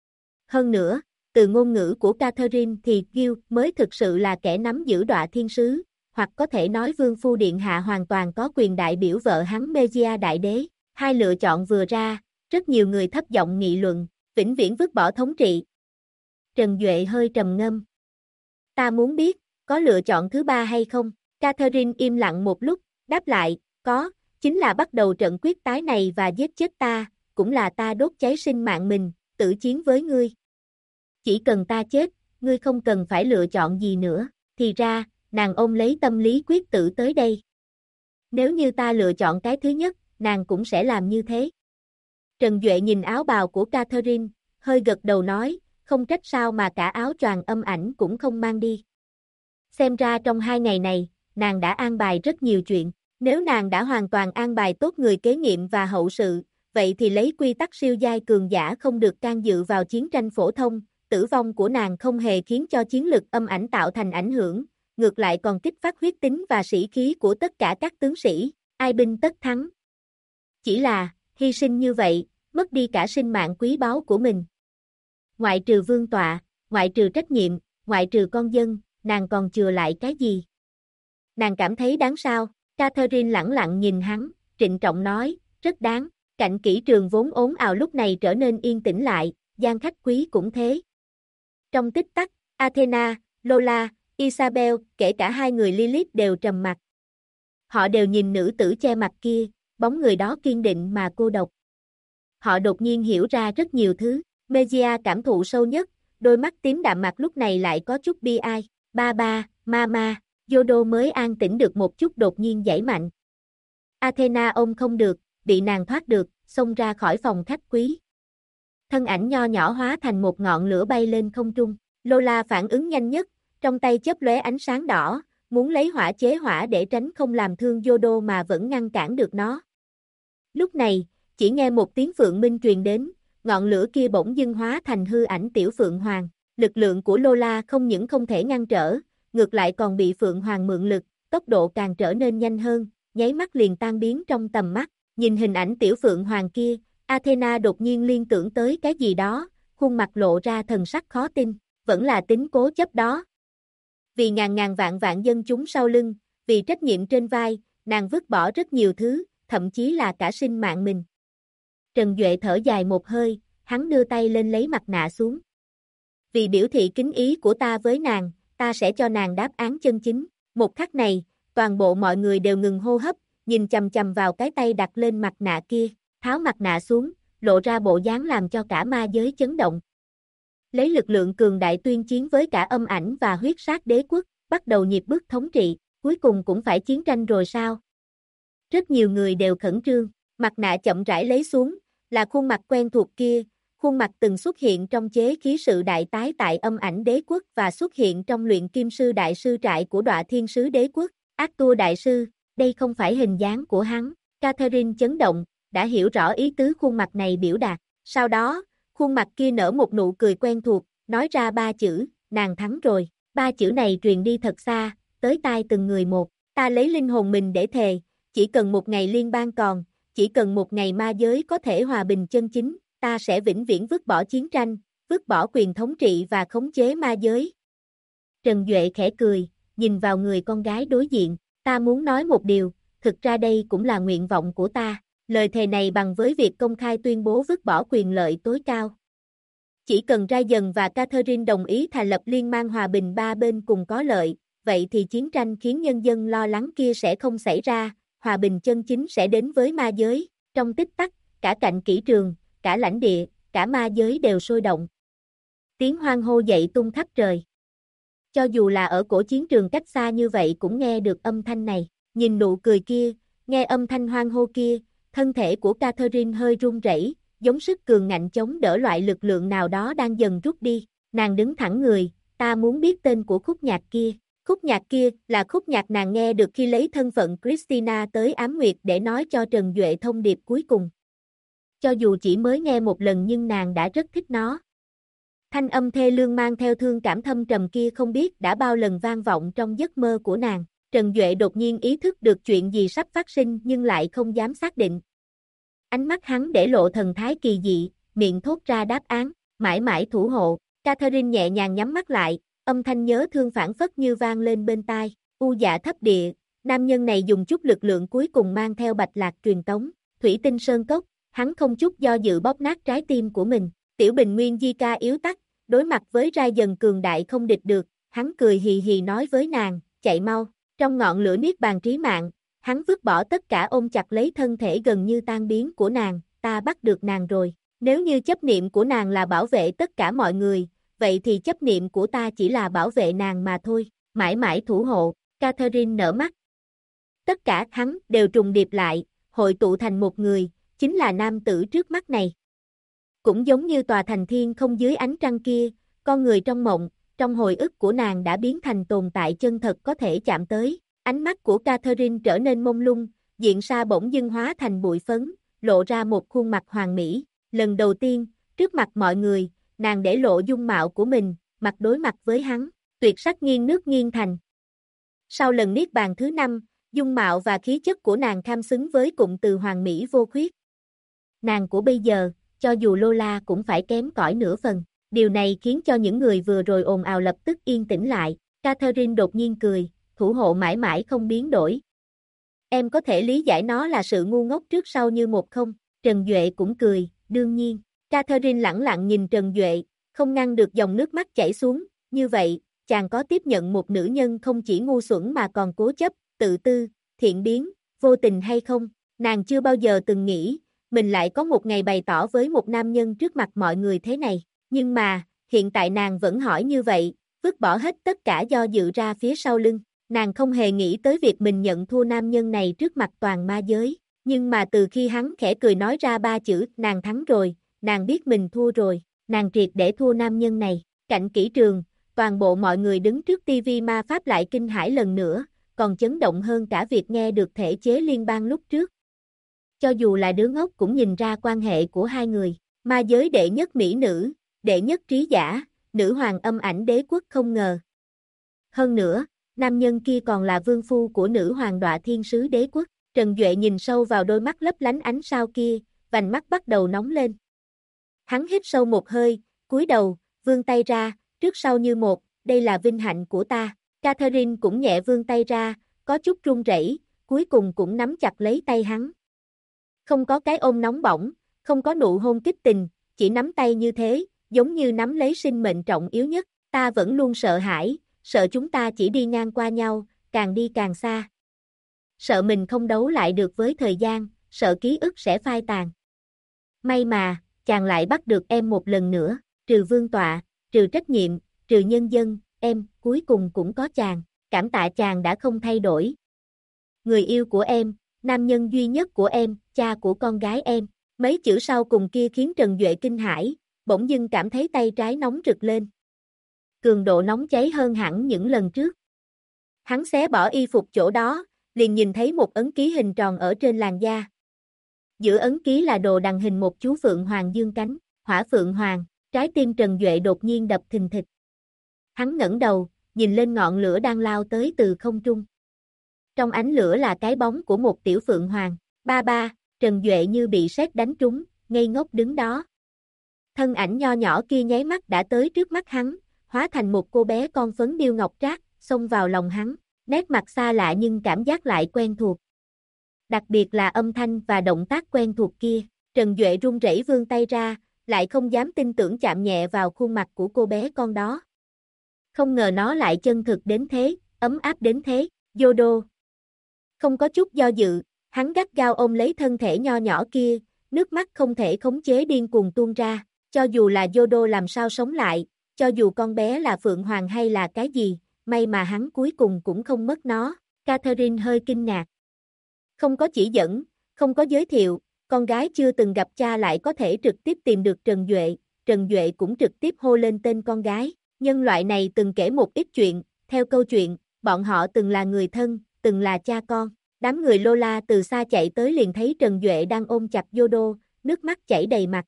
Speaker 1: Hơn nữa, từ ngôn ngữ của Catherine thì Gil mới thực sự là kẻ nắm giữ Đọa Thiên Sứ, hoặc có thể nói Vương phu điện hạ hoàn toàn có quyền đại biểu vợ hắn Megia đại đế. Hai lựa chọn vừa ra, rất nhiều người thấp giọng nghị luận, vĩnh viễn vứt bỏ thống trị. Trần Duệ hơi trầm ngâm. Ta muốn biết, có lựa chọn thứ ba hay không? Catherine im lặng một lúc, đáp lại, có, chính là bắt đầu trận quyết tái này và giết chết ta, cũng là ta đốt cháy sinh mạng mình, tử chiến với ngươi. Chỉ cần ta chết, ngươi không cần phải lựa chọn gì nữa. Thì ra, nàng ôm lấy tâm lý quyết tử tới đây. Nếu như ta lựa chọn cái thứ nhất, nàng cũng sẽ làm như thế. Trần Duệ nhìn áo bào của Catherine, hơi gật đầu nói, không trách sao mà cả áo choàng âm ảnh cũng không mang đi. Xem ra trong 2 ngày này, nàng đã an bài rất nhiều chuyện. Nếu nàng đã hoàn toàn an bài tốt người kế nhiệm và hậu sự, vậy thì lấy quy tắc siêu giai cường giả không được can dự vào chiến tranh phổ thông, tử vong của nàng không hề khiến cho chiến lực âm ảnh tạo thành ảnh hưởng, ngược lại còn kích phát huyết tính và sĩ khí của tất cả các tướng sĩ, ai binh tất thắng. Chỉ là, hy sinh như vậy, mất đi cả sinh mạng quý báu của mình. Ngoại trừ vương tọa, ngoại trừ trách nhiệm, ngoại trừ con dân, nàng còn chừa lại cái gì? Nàng cảm thấy đáng sao? Catherine lẳng lặng nhìn hắn, trịnh trọng nói, rất đáng. Cạnh kỹ trường vốn ồn ào lúc này trở nên yên tĩnh lại, gian khách quý cũng thế. Trong tích tắc, Athena, Lola, Isabel, kể cả hai người Lilith đều trầm mặc. Họ đều nhìn nữ tử che mặt kia, bóng người đó kiên định mà cô độc. Họ đột nhiên hiểu ra rất nhiều thứ. Megia cảm thụ sâu nhất, đôi mắt tím đạm mặt lúc này lại có chút bi ai. Ba, mama, Yodo mới an tĩnh được một chút đột nhiên giãy mạnh. Athena ôm không được, bị nàng thoát được, xông ra khỏi phòng khách quý. Thân ảnh nho nhỏ hóa thành một ngọn lửa bay lên không trung. Lola phản ứng nhanh nhất, trong tay chớp lóe ánh sáng đỏ, muốn lấy hỏa chế hỏa để tránh không làm thương Yodo mà vẫn ngăn cản được nó. Lúc này, chỉ nghe một tiếng phượng minh truyền đến, ngọn lửa kia bỗng dưng hóa thành hư ảnh tiểu phượng hoàng. Lực lượng của Lola không những không thể ngăn trở, ngược lại còn bị phượng hoàng mượn lực, tốc độ càng trở nên nhanh hơn, nháy mắt liền tan biến trong tầm mắt. Nhìn hình ảnh tiểu phượng hoàng kia, Athena đột nhiên liên tưởng tới cái gì đó, khuôn mặt lộ ra thần sắc khó tin, vẫn là tính cố chấp đó. Vì ngàn ngàn vạn vạn dân chúng sau lưng, vì trách nhiệm trên vai, nàng vứt bỏ rất nhiều thứ, thậm chí là cả sinh mạng mình. Trần Duệ thở dài một hơi, hắn đưa tay lên lấy mặt nạ xuống. Vì biểu thị kính ý của ta với nàng, ta sẽ cho nàng đáp án chân chính. Một khắc này, toàn bộ mọi người đều ngừng hô hấp, nhìn chằm chằm vào cái tay đặt lên mặt nạ kia, tháo mặt nạ xuống, lộ ra bộ dáng làm cho cả ma giới chấn động. Lấy lực lượng cường đại tuyên chiến với cả âm ảnh và huyết sát đế quốc, bắt đầu nhịp bước thống trị, cuối cùng cũng phải chiến tranh rồi sao? Rất nhiều người đều khẩn trương, mặt nạ chậm rãi lấy xuống, là khuôn mặt quen thuộc kia, Khuôn mặt từng xuất hiện trong chế khí sự đại tái tại âm ảnh đế quốc và xuất hiện trong luyện kim sư đại sư trại của Đọa Thiên sứ đế quốc. Arthur đại sư, đây không phải hình dáng của hắn. Catherine chấn động, đã hiểu rõ ý tứ khuôn mặt này biểu đạt. Sau đó, khuôn mặt kia nở một nụ cười quen thuộc, nói ra 3 chữ, nàng thắng rồi. 3 chữ này truyền đi thật xa, tới tai từng người một. Ta lấy linh hồn mình để thề, chỉ cần một ngày liên bang còn, chỉ cần một ngày ma giới có thể hòa bình chân chính, ta sẽ vĩnh viễn vứt bỏ chiến tranh, vứt bỏ quyền thống trị và khống chế ma giới. Trần Duệ khẽ cười, nhìn vào người con gái đối diện, ta muốn nói một điều, thực ra đây cũng là nguyện vọng của ta. Lời thề này bằng với việc công khai tuyên bố vứt bỏ quyền lợi tối cao. Chỉ cần Ryan và Catherine đồng ý thành lập liên mang hòa bình ba bên cùng có lợi, vậy thì chiến tranh khiến nhân dân lo lắng kia sẽ không xảy ra, hòa bình chân chính sẽ đến với ma giới. Trong tích tắc, cả cạnh kỹ trường, cả lãnh địa, cả ma giới đều sôi động. Tiếng hoan hô dậy tung khắp trời. Cho dù là ở cổ chiến trường cách xa như vậy cũng nghe được âm thanh này. Nhìn nụ cười kia, nghe âm thanh hoan hô kia, thân thể của Catherine hơi run rẩy, giống sức cường ngạnh chống đỡ loại lực lượng nào đó đang dần rút đi. Nàng đứng thẳng người, ta muốn biết tên của khúc nhạc kia. Khúc nhạc kia là khúc nhạc nàng nghe được khi lấy thân phận Christina tới Ám Nguyệt để nói cho Trần Duệ thông điệp cuối cùng. Cho dù chỉ mới nghe một lần nhưng nàng đã rất thích nó. Thanh âm thê lương mang theo thương cảm thâm trầm kia không biết đã bao lần vang vọng trong giấc mơ của nàng. Trần Duệ đột nhiên ý thức được chuyện gì sắp phát sinh nhưng lại không dám xác định. Ánh mắt hắn để lộ thần thái kỳ dị, miệng thốt ra đáp án, mãi mãi thủ hộ. Catherine nhẹ nhàng nhắm mắt lại, âm thanh nhớ thương phảng phất như vang lên bên tai. U dạ thấp địa, nam nhân này dùng chút lực lượng cuối cùng mang theo bạch lạc truyền tống. Thủy tinh sơn cốc, hắn không chút do dự bóp nát trái tim của mình. Tiểu bình nguyên di ca yếu tắt, đối mặt với Ryan cường đại không địch được, hắn cười hì hì nói với nàng, chạy mau. Trong ngọn lửa niết bàn trí mạng, hắn vứt bỏ tất cả ôm chặt lấy thân thể gần như tan biến của nàng, ta bắt được nàng rồi. Nếu như chấp niệm của nàng là bảo vệ tất cả mọi người, vậy thì chấp niệm của ta chỉ là bảo vệ nàng mà thôi, mãi mãi thủ hộ. Catherine nở mắt. Tất cả hắn đều trùng điệp lại, hội tụ thành một người, chính là nam tử trước mắt này. Cũng giống như tòa thành thiên không dưới ánh trăng kia, con người trong mộng, trong hồi ức của nàng đã biến thành tồn tại chân thật có thể chạm tới. Ánh mắt của Catherine trở nên mông lung, diện sa bỗng dưng hóa thành bụi phấn, lộ ra một khuôn mặt hoàn mỹ. Lần đầu tiên, trước mặt mọi người, nàng để lộ dung mạo của mình, mặt đối mặt với hắn, tuyệt sắc nghiêng nước nghiêng thành. Sau lần niết bàn thứ 5, dung mạo và khí chất của nàng kham xứng với cụm từ hoàn mỹ vô khuyết. Nàng của bây giờ, cho dù Lola cũng phải kém cỏi nửa phần. Điều này khiến cho những người vừa rồi ồn ào lập tức yên tĩnh lại. Catherine đột nhiên cười, thủ hộ mãi mãi không biến đổi. Em có thể lý giải nó là sự ngu ngốc trước sau như một không? Trần Duệ cũng cười, đương nhiên. Catherine lẳng lặng nhìn Trần Duệ, không ngăn được dòng nước mắt chảy xuống. Như vậy, chàng có tiếp nhận một nữ nhân không chỉ ngu xuẩn mà còn cố chấp, tự tư, thiện biến, vô tình hay không? Nàng chưa bao giờ từng nghĩ, mình lại có một ngày bày tỏ với một nam nhân trước mặt mọi người thế này. Nhưng mà, hiện tại nàng vẫn hỏi như vậy, vứt bỏ hết tất cả do dự ra phía sau lưng. Nàng không hề nghĩ tới việc mình nhận thua nam nhân này trước mặt toàn ma giới. Nhưng mà từ khi hắn khẽ cười nói ra 3 chữ, nàng thắng rồi, nàng biết mình thua rồi, nàng triệt để thua nam nhân này. Cạnh kỹ trường, toàn bộ mọi người đứng trước tivi ma pháp lại kinh hãi lần nữa, còn chấn động hơn cả việc nghe được thể chế liên bang lúc trước. Cho dù là đứa ngốc cũng nhìn ra quan hệ của hai người. Ma giới đệ nhất mỹ nữ, đệ nhất trí giả, nữ hoàng âm ảnh đế quốc không ngờ. Hơn nữa, nam nhân kia còn là vương phu của nữ hoàng Đọa Thiên sứ đế quốc. Trần Duệ nhìn sâu vào đôi mắt lấp lánh ánh sao kia, vành mắt bắt đầu nóng lên. Hắn hít sâu một hơi, cúi đầu, vươn tay ra, trước sau như một, đây là vinh hạnh của ta. Catherine cũng nhẹ vươn tay ra, có chút run rẩy, cuối cùng cũng nắm chặt lấy tay hắn. Không có cái ôm nóng bỏng, không có nụ hôn kích tình, chỉ nắm tay như thế, giống như nắm lấy sinh mệnh trọng yếu nhất. Ta vẫn luôn sợ hãi, sợ chúng ta chỉ đi ngang qua nhau, càng đi càng xa. Sợ mình không đấu lại được với thời gian, sợ ký ức sẽ phai tàn. May mà, chàng lại bắt được em một lần nữa, trừ vương tọa, trừ trách nhiệm, trừ nhân dân, em, cuối cùng cũng có chàng, cảm tạ chàng đã không thay đổi. Người yêu của em, nam nhân duy nhất của em, cha của con gái em. Mấy chữ sau cùng kia khiến Trần Duệ kinh hãi, bỗng dưng cảm thấy tay trái nóng rực lên. Cường độ nóng cháy hơn hẳn những lần trước. Hắn xé bỏ y phục chỗ đó, liền nhìn thấy một ấn ký hình tròn ở trên làn da. Giữa ấn ký là đồ đằng hình một chú phượng hoàng dương cánh, hỏa phượng hoàng, trái tim Trần Duệ đột nhiên đập thình thịch. Hắn ngẩng đầu, nhìn lên ngọn lửa đang lao tới từ không trung. Trong ánh lửa là cái bóng của một tiểu phượng hoàng. Ba ba, Trần Duệ như bị sét đánh trúng, ngây ngốc đứng đó. Thân ảnh nho nhỏ kia nháy mắt đã tới trước mắt hắn, hóa thành một cô bé con phấn điêu ngọc trác, xông vào lòng hắn, nét mặt xa lạ nhưng cảm giác lại quen thuộc. Đặc biệt là âm thanh và động tác quen thuộc kia, Trần Duệ run rẩy vươn tay ra, lại không dám tin tưởng chạm nhẹ vào khuôn mặt của cô bé con đó. Không ngờ nó lại chân thực đến thế, ấm áp đến thế, Yodo. Không có chút do dự, hắn gắt gao ôm lấy thân thể nho nhỏ kia, nước mắt không thể khống chế điên cuồng tuôn ra, cho dù là Yodo làm sao sống lại, cho dù con bé là Phượng Hoàng hay là cái gì, may mà hắn cuối cùng cũng không mất nó. Catherine hơi kinh ngạc. Không có chỉ dẫn, không có giới thiệu, con gái chưa từng gặp cha lại có thể trực tiếp tìm được Trần Duệ cũng trực tiếp hô lên tên con gái. Nhân loại này từng kể một ít chuyện, theo câu chuyện, bọn họ từng là người thân, từng là cha con. Đám người Lola từ xa chạy tới liền thấy Trần Duệ đang ôm chặt Yodo, nước mắt chảy đầy mặt.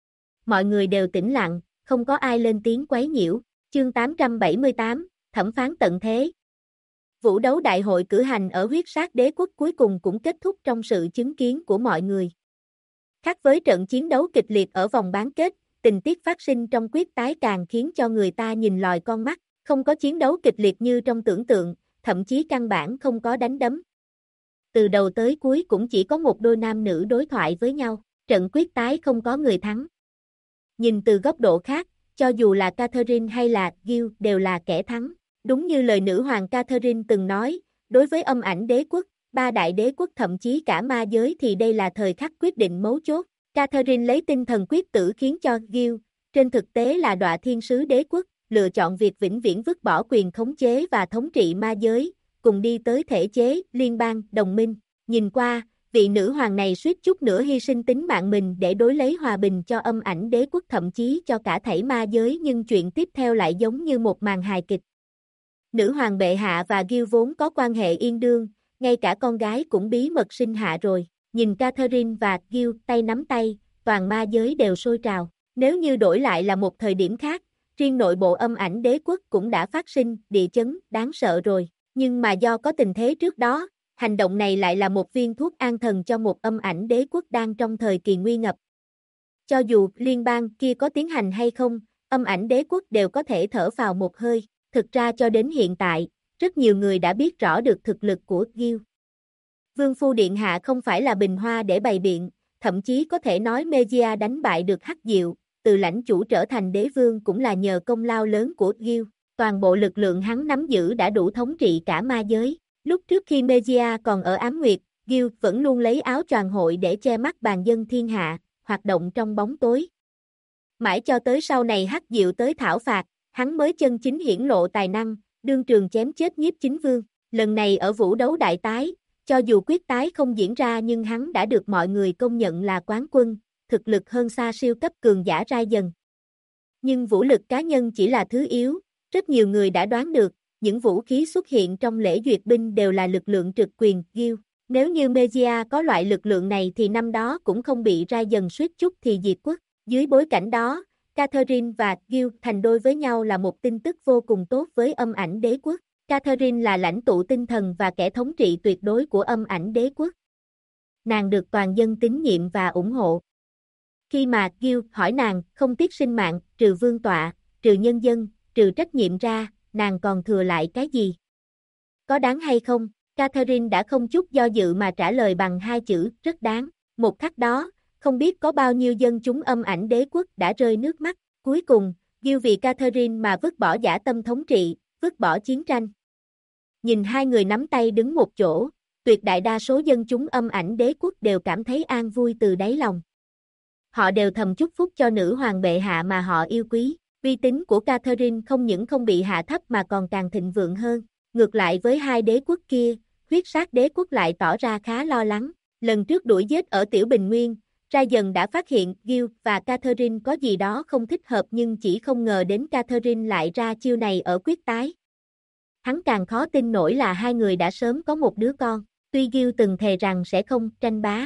Speaker 1: Mọi người đều tĩnh lặng, không có ai lên tiếng quấy nhiễu. Chương 878, thẩm phán tận thế. Vũ đấu đại hội cử hành ở huyết sát đế quốc cuối cùng cũng kết thúc trong sự chứng kiến của mọi người. Khác với trận chiến đấu kịch liệt ở vòng bán kết, tình tiết phát sinh trong quyết tái càng khiến cho người ta nhìn lòi con mắt, không có chiến đấu kịch liệt như trong tưởng tượng, thậm chí căn bản không có đánh đấm. Từ đầu tới cuối cũng chỉ có một đôi nam nữ đối thoại với nhau, trận quyết tái không có người thắng. Nhìn từ góc độ khác, cho dù là Catherine hay là Gil đều là kẻ thắng. Đúng như lời nữ hoàng Catherine từng nói, đối với âm ảnh đế quốc, ba đại đế quốc thậm chí cả ma giới thì đây là thời khắc quyết định mấu chốt. Catherine lấy tinh thần quyết tử khiến cho Gil, trên thực tế là đọa thiên sứ đế quốc, lựa chọn việc vĩnh viễn vứt bỏ quyền khống chế và thống trị ma giới, cùng đi tới thể chế, liên bang, đồng minh. Nhìn qua, vị nữ hoàng này suýt chút nữa hy sinh tính mạng mình để đối lấy hòa bình cho âm ảnh đế quốc thậm chí cho cả thảy ma giới, nhưng chuyện tiếp theo lại giống như một màn hài kịch. Nữ hoàng bệ hạ và Gil vốn có quan hệ yên đương, ngay cả con gái cũng bí mật sinh hạ rồi. Nhìn Catherine và Gil tay nắm tay, toàn ma giới đều sôi trào. Nếu như đổi lại là một thời điểm khác, riêng nội bộ âm ảnh đế quốc cũng đã phát sinh địa chấn đáng sợ rồi. Nhưng mà do có tình thế trước đó, hành động này lại là một viên thuốc an thần cho một âm ảnh đế quốc đang trong thời kỳ nguy ngập. Cho dù liên bang kia có tiến hành hay không, âm ảnh đế quốc đều có thể thở vào một hơi. Thực ra cho đến hiện tại, rất nhiều người đã biết rõ được thực lực của Gil. Vương phu điện hạ không phải là bình hoa để bày biện, thậm chí có thể nói Mejia đánh bại được Hắc Diệu, từ lãnh chủ trở thành đế vương cũng là nhờ công lao lớn của Gil. Toàn bộ lực lượng hắn nắm giữ đã đủ thống trị cả ma giới. Lúc trước khi Mejia còn ở Ám Nguyệt, Gil vẫn luôn lấy áo choàng hội để che mắt bàn dân thiên hạ, hoạt động trong bóng tối. Mãi cho tới sau này Hắc Diệu tới thảo phạt, hắn mới chân chính hiển lộ tài năng, đương trường chém chết Nhiếp Chính Vương. Lần này ở vũ đấu đại tái, cho dù quyết tái không diễn ra nhưng hắn đã được mọi người công nhận là quán quân, thực lực hơn xa siêu cấp cường giả rai dần. Nhưng vũ lực cá nhân chỉ là thứ yếu, rất nhiều người đã đoán được, những vũ khí xuất hiện trong lễ duyệt binh đều là lực lượng trực quyền Gil. Nếu như Mejia có loại lực lượng này thì năm đó cũng không bị rai dần suýt chút thì diệt quốc. Dưới bối cảnh đó, Catherine và Gil thành đôi với nhau là một tin tức vô cùng tốt với âm ảnh đế quốc. Catherine là lãnh tụ tinh thần và kẻ thống trị tuyệt đối của âm ảnh đế quốc. Nàng được toàn dân tín nhiệm và ủng hộ. Khi mà Gil hỏi nàng không tiếc sinh mạng, trừ vương tọa, trừ nhân dân, trừ trách nhiệm ra, nàng còn thừa lại cái gì? Có đáng hay không? Catherine đã không chút do dự mà trả lời bằng hai chữ, rất đáng. Một khắc đó, không biết có bao nhiêu dân chúng âm ảnh đế quốc đã rơi nước mắt. Cuối cùng, Gil vì Catherine mà vứt bỏ dã tâm thống trị, vứt bỏ chiến tranh. Nhìn hai người nắm tay đứng một chỗ, tuyệt đại đa số dân chúng âm ảnh đế quốc đều cảm thấy an vui từ đáy lòng. Họ đều thầm chúc phúc cho nữ hoàng bệ hạ mà họ yêu quý. Uy tín của Catherine không những không bị hạ thấp mà còn càng thịnh vượng hơn. Ngược lại với hai đế quốc kia, huyết sát đế quốc lại tỏ ra khá lo lắng. Lần trước đuổi giết ở Tiểu Bình Nguyên, Ra dần đã phát hiện Gil và Catherine có gì đó không thích hợp nhưng chỉ không ngờ đến Catherine lại ra chiêu này ở quyết tái. Hắn càng khó tin nổi là hai người đã sớm có một đứa con, tuy Gil từng thề rằng sẽ không tranh bá.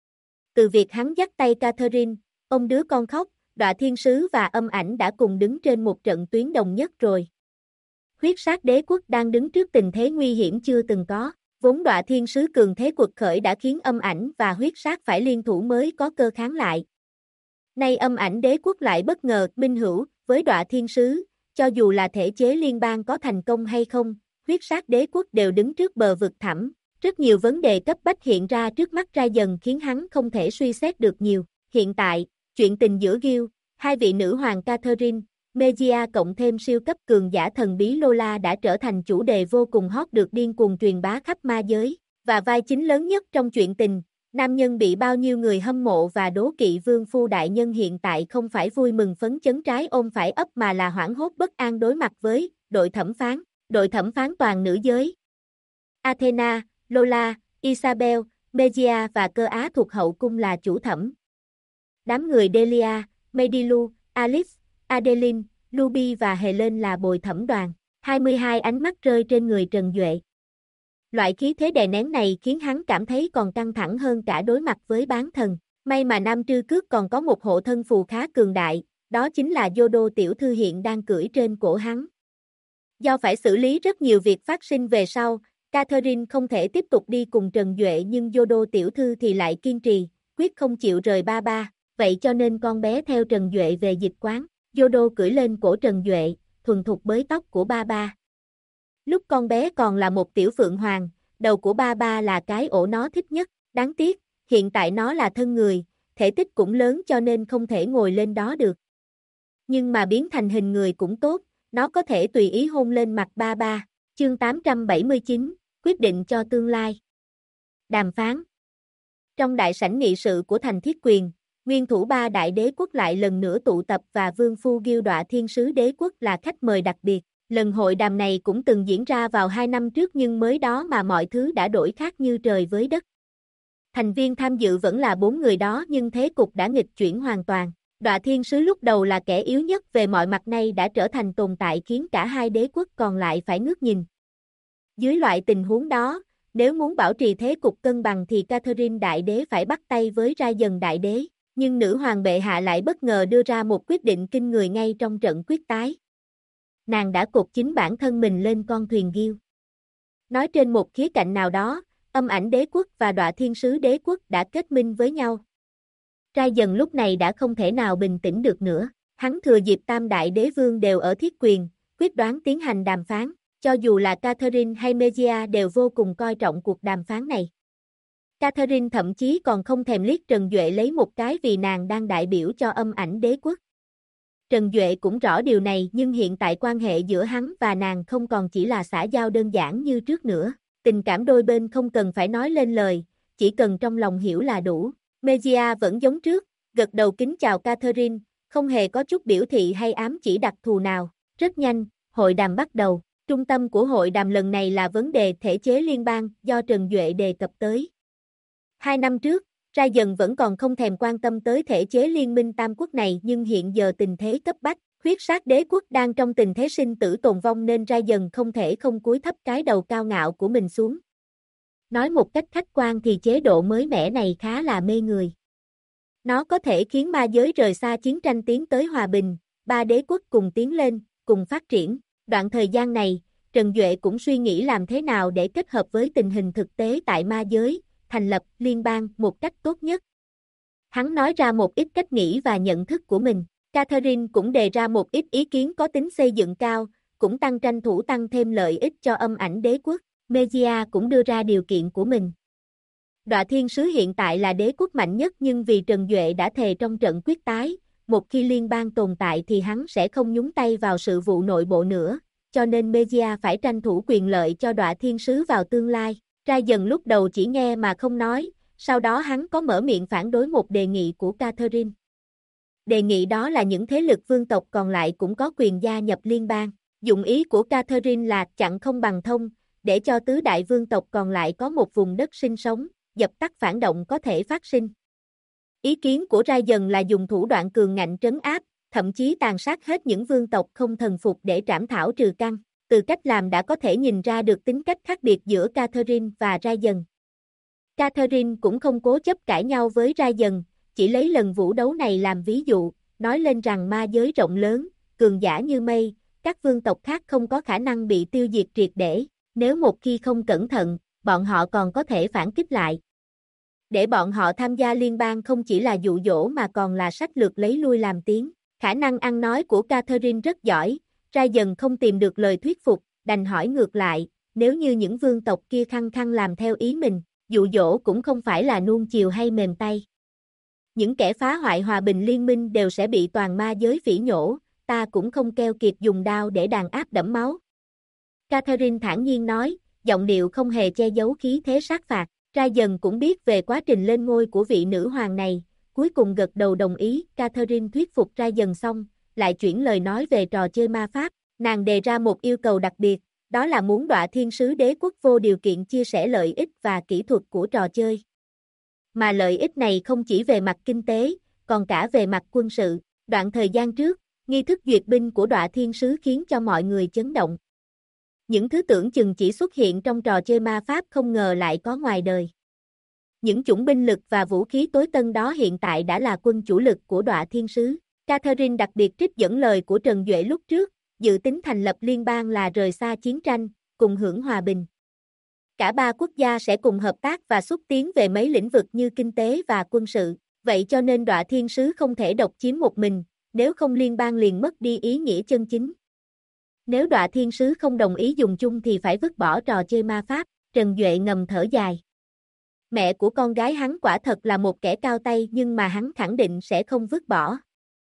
Speaker 1: Từ việc hắn dắt tay Catherine, ôm đứa con khóc, Đọa Thiên Sứ và Âm Ảnh đã cùng đứng trên một trận tuyến đồng nhất rồi. Huyết sát đế quốc đang đứng trước tình thế nguy hiểm chưa từng có, vốn Đọa Thiên Sứ cường thế quật khởi đã khiến Âm Ảnh và huyết sát phải liên thủ mới có cơ kháng lại. Nay Âm Ảnh đế quốc lại bất ngờ minh hữu với Đọa Thiên Sứ, cho dù là thể chế liên bang có thành công hay không, huyết sát đế quốc đều đứng trước bờ vực thẳm. Rất nhiều vấn đề cấp bách hiện ra trước mắt Ra dần khiến hắn không thể suy xét được nhiều. Hiện tại, chuyện tình giữa Gil, hai vị nữ hoàng Catherine, Mejia cộng thêm siêu cấp cường giả thần bí Lola đã trở thành chủ đề vô cùng hot được điên cuồng truyền bá khắp ma giới. Và vai chính lớn nhất trong chuyện tình, nam nhân bị bao nhiêu người hâm mộ và đố kỵ vương phu đại nhân hiện tại không phải vui mừng phấn chấn trái ôm phải ấp mà là hoảng hốt bất an đối mặt với đội thẩm phán toàn nữ giới. Athena, Lola, Isabel, Mejia và cơ á thuộc hậu cung là chủ thẩm. Đám người Delia, Medilu, Alice, Adeline, Ruby và Helen là bồi thẩm đoàn. 22 ánh mắt rơi trên người Trần Duệ. Loại khí thế đè nén này khiến hắn cảm thấy còn căng thẳng hơn cả đối mặt với bán thần. May mà Nam Trư Cước còn có một hộ thân phù khá cường đại, đó chính là Yodo tiểu thư hiện đang cưỡi trên cổ hắn. Do phải xử lý rất nhiều việc phát sinh về sau, Catherine không thể tiếp tục đi cùng Trần Duệ nhưng Yodo tiểu thư thì lại kiên trì, quyết không chịu rời ba ba, vậy cho nên con bé theo Trần Duệ về dịch quán. Yodo cưỡi lên cổ Trần Duệ, thuần thục bới tóc của ba ba. Lúc con bé còn là một tiểu phượng hoàng, đầu của ba ba là cái ổ nó thích nhất, đáng tiếc, hiện tại nó là thân người, thể tích cũng lớn cho nên không thể ngồi lên đó được. Nhưng mà biến thành hình người cũng tốt, nó có thể tùy ý hôn lên mặt ba ba. Chương 879, quyết định cho tương lai. Đàm phán. Trong đại sảnh nghị sự của thành Thiết Quyền, nguyên thủ ba đại đế quốc lại lần nữa tụ tập và vương phu Gil Đọa Thiên Sứ đế quốc là khách mời đặc biệt. Lần hội đàm này cũng từng diễn ra vào 2 năm trước nhưng mới đó mà mọi thứ đã đổi khác như trời với đất. Thành viên tham dự vẫn là 4 người đó nhưng thế cục đã nghịch chuyển hoàn toàn. Đọa Thiên Sứ lúc đầu là kẻ yếu nhất về mọi mặt nay đã trở thành tồn tại khiến cả hai đế quốc còn lại phải ngước nhìn. Dưới loại tình huống đó, nếu muốn bảo trì thế cục cân bằng thì Catherine đại đế phải bắt tay với Ra dần đại đế, nhưng nữ hoàng bệ hạ lại bất ngờ đưa ra một quyết định kinh người ngay trong trận quyết tái. Nàng đã cột chính bản thân mình lên con thuyền Gil. Nói trên một khía cạnh nào đó, Âm Ảnh đế quốc và Đọa Thiên Sứ đế quốc đã kết minh với nhau. Ra dần lúc này đã không thể nào bình tĩnh được nữa, hắn thừa dịp tam đại đế vương đều ở Thiết Quyền, quyết đoán tiến hành đàm phán, cho dù là Catherine hay Mejia đều vô cùng coi trọng cuộc đàm phán này. Catherine thậm chí còn không thèm liếc Trần Duệ lấy một cái vì nàng đang đại biểu cho Âm Ảnh đế quốc. Trần Duệ cũng rõ điều này nhưng hiện tại quan hệ giữa hắn và nàng không còn chỉ là xã giao đơn giản như trước nữa, tình cảm đôi bên không cần phải nói lên lời, chỉ cần trong lòng hiểu là đủ. Mejia vẫn giống trước, gật đầu kính chào Catherine, không hề có chút biểu thị hay ám chỉ đặc thù nào. Rất nhanh, hội đàm bắt đầu. Trung tâm của hội đàm lần này là vấn đề thể chế liên bang do Trần Duệ đề cập tới. 2 năm trước, Ra dần vẫn còn không thèm quan tâm tới thể chế liên minh tam quốc này nhưng hiện giờ tình thế cấp bách, huyết sát đế quốc đang trong tình thế sinh tử tồn vong nên Ra dần không thể không cúi thấp cái đầu cao ngạo của mình xuống. Nói một cách khách quan thì chế độ mới mẻ này khá là mê người. Nó có thể khiến ma giới rời xa chiến tranh tiến tới hòa bình, ba đế quốc cùng tiến lên, cùng phát triển. Đoạn thời gian này, Trần Duệ cũng suy nghĩ làm thế nào để kết hợp với tình hình thực tế tại ma giới, thành lập liên bang một cách tốt nhất. Hắn nói ra một ít cách nghĩ và nhận thức của mình. Catherine cũng đề ra một ít ý kiến có tính xây dựng cao, cũng tranh thủ tăng thêm lợi ích cho Âm Ảnh đế quốc. Mejia cũng đưa ra điều kiện của mình. Đọa Thiên Sứ hiện tại là đế quốc mạnh nhất nhưng vì Trần Duệ đã thề trong trận quyết tái, một khi liên bang tồn tại thì hắn sẽ không nhúng tay vào sự vụ nội bộ nữa, cho nên Mejia phải tranh thủ quyền lợi cho Đọa Thiên Sứ vào tương lai. Ra dần lúc đầu chỉ nghe mà không nói, sau đó hắn có mở miệng phản đối một đề nghị của Catherine. Đề nghị đó là những thế lực vương tộc còn lại cũng có quyền gia nhập liên bang. Dụng ý của Catherine là chặn không bằng thông, để cho tứ đại vương tộc còn lại có một vùng đất sinh sống, dập tắt phản động có thể phát sinh. Ý kiến của Ra Dần là dùng thủ đoạn cường ngạnh trấn áp, thậm chí tàn sát hết những vương tộc không thần phục để trảm thảo trừ căn. Từ cách làm đã có thể nhìn ra được tính cách khác biệt giữa Catherine và Ra Dần. Catherine cũng không cố chấp cãi nhau với Ra Dần, chỉ lấy lần vũ đấu này làm ví dụ, nói lên rằng ma giới rộng lớn, cường giả như mây, các vương tộc khác không có khả năng bị tiêu diệt triệt để, nếu một khi không cẩn thận, bọn họ còn có thể phản kích lại. Để bọn họ tham gia liên bang không chỉ là dụ dỗ mà còn là sách lược lấy lui làm tiếng. Khả năng ăn nói của Catherine rất giỏi, Ra Dần không tìm được lời thuyết phục, đành hỏi ngược lại, nếu như những vương tộc kia khăng khăng làm theo ý mình, dụ dỗ cũng không phải là nuông chiều hay mềm tay. Những kẻ phá hoại hòa bình liên minh đều sẽ bị toàn ma giới phỉ nhổ, ta cũng không keo kiệt dùng đao để đàn áp đẫm máu. Catherine thản nhiên nói, giọng điệu không hề che giấu khí thế sát phạt. Ra Dần cũng biết về quá trình lên ngôi của vị nữ hoàng này, cuối cùng gật đầu đồng ý. Catherine thuyết phục Ra Dần xong, lại chuyển lời nói về trò chơi ma pháp. Nàng đề ra một yêu cầu đặc biệt, đó là muốn Đọa Thiên Sứ Đế Quốc vô điều kiện chia sẻ lợi ích và kỹ thuật của trò chơi. Mà lợi ích này không chỉ về mặt kinh tế, còn cả về mặt quân sự. Đoạn thời gian trước, nghi thức duyệt binh của Đọa Thiên Sứ khiến cho mọi người chấn động. Những thứ tưởng chừng chỉ xuất hiện trong trò chơi ma pháp không ngờ lại có ngoài đời. Những chủng binh lực và vũ khí tối tân đó hiện tại đã là quân chủ lực của Đọa Thiên Sứ. Catherine đặc biệt trích dẫn lời của Trần Duệ lúc trước, dự tính thành lập liên bang là rời xa chiến tranh, cùng hưởng hòa bình. Cả ba quốc gia sẽ cùng hợp tác và xúc tiến về mấy lĩnh vực như kinh tế và quân sự. Vậy cho nên Đọa Thiên Sứ không thể độc chiếm một mình, nếu không liên bang liền mất đi ý nghĩa chân chính. Nếu Đọa Thiên Sứ không đồng ý dùng chung thì phải vứt bỏ trò chơi ma pháp. Trần Duệ ngầm thở dài. Mẹ của con gái hắn quả thật là một kẻ cao tay nhưng mà hắn khẳng định sẽ không vứt bỏ.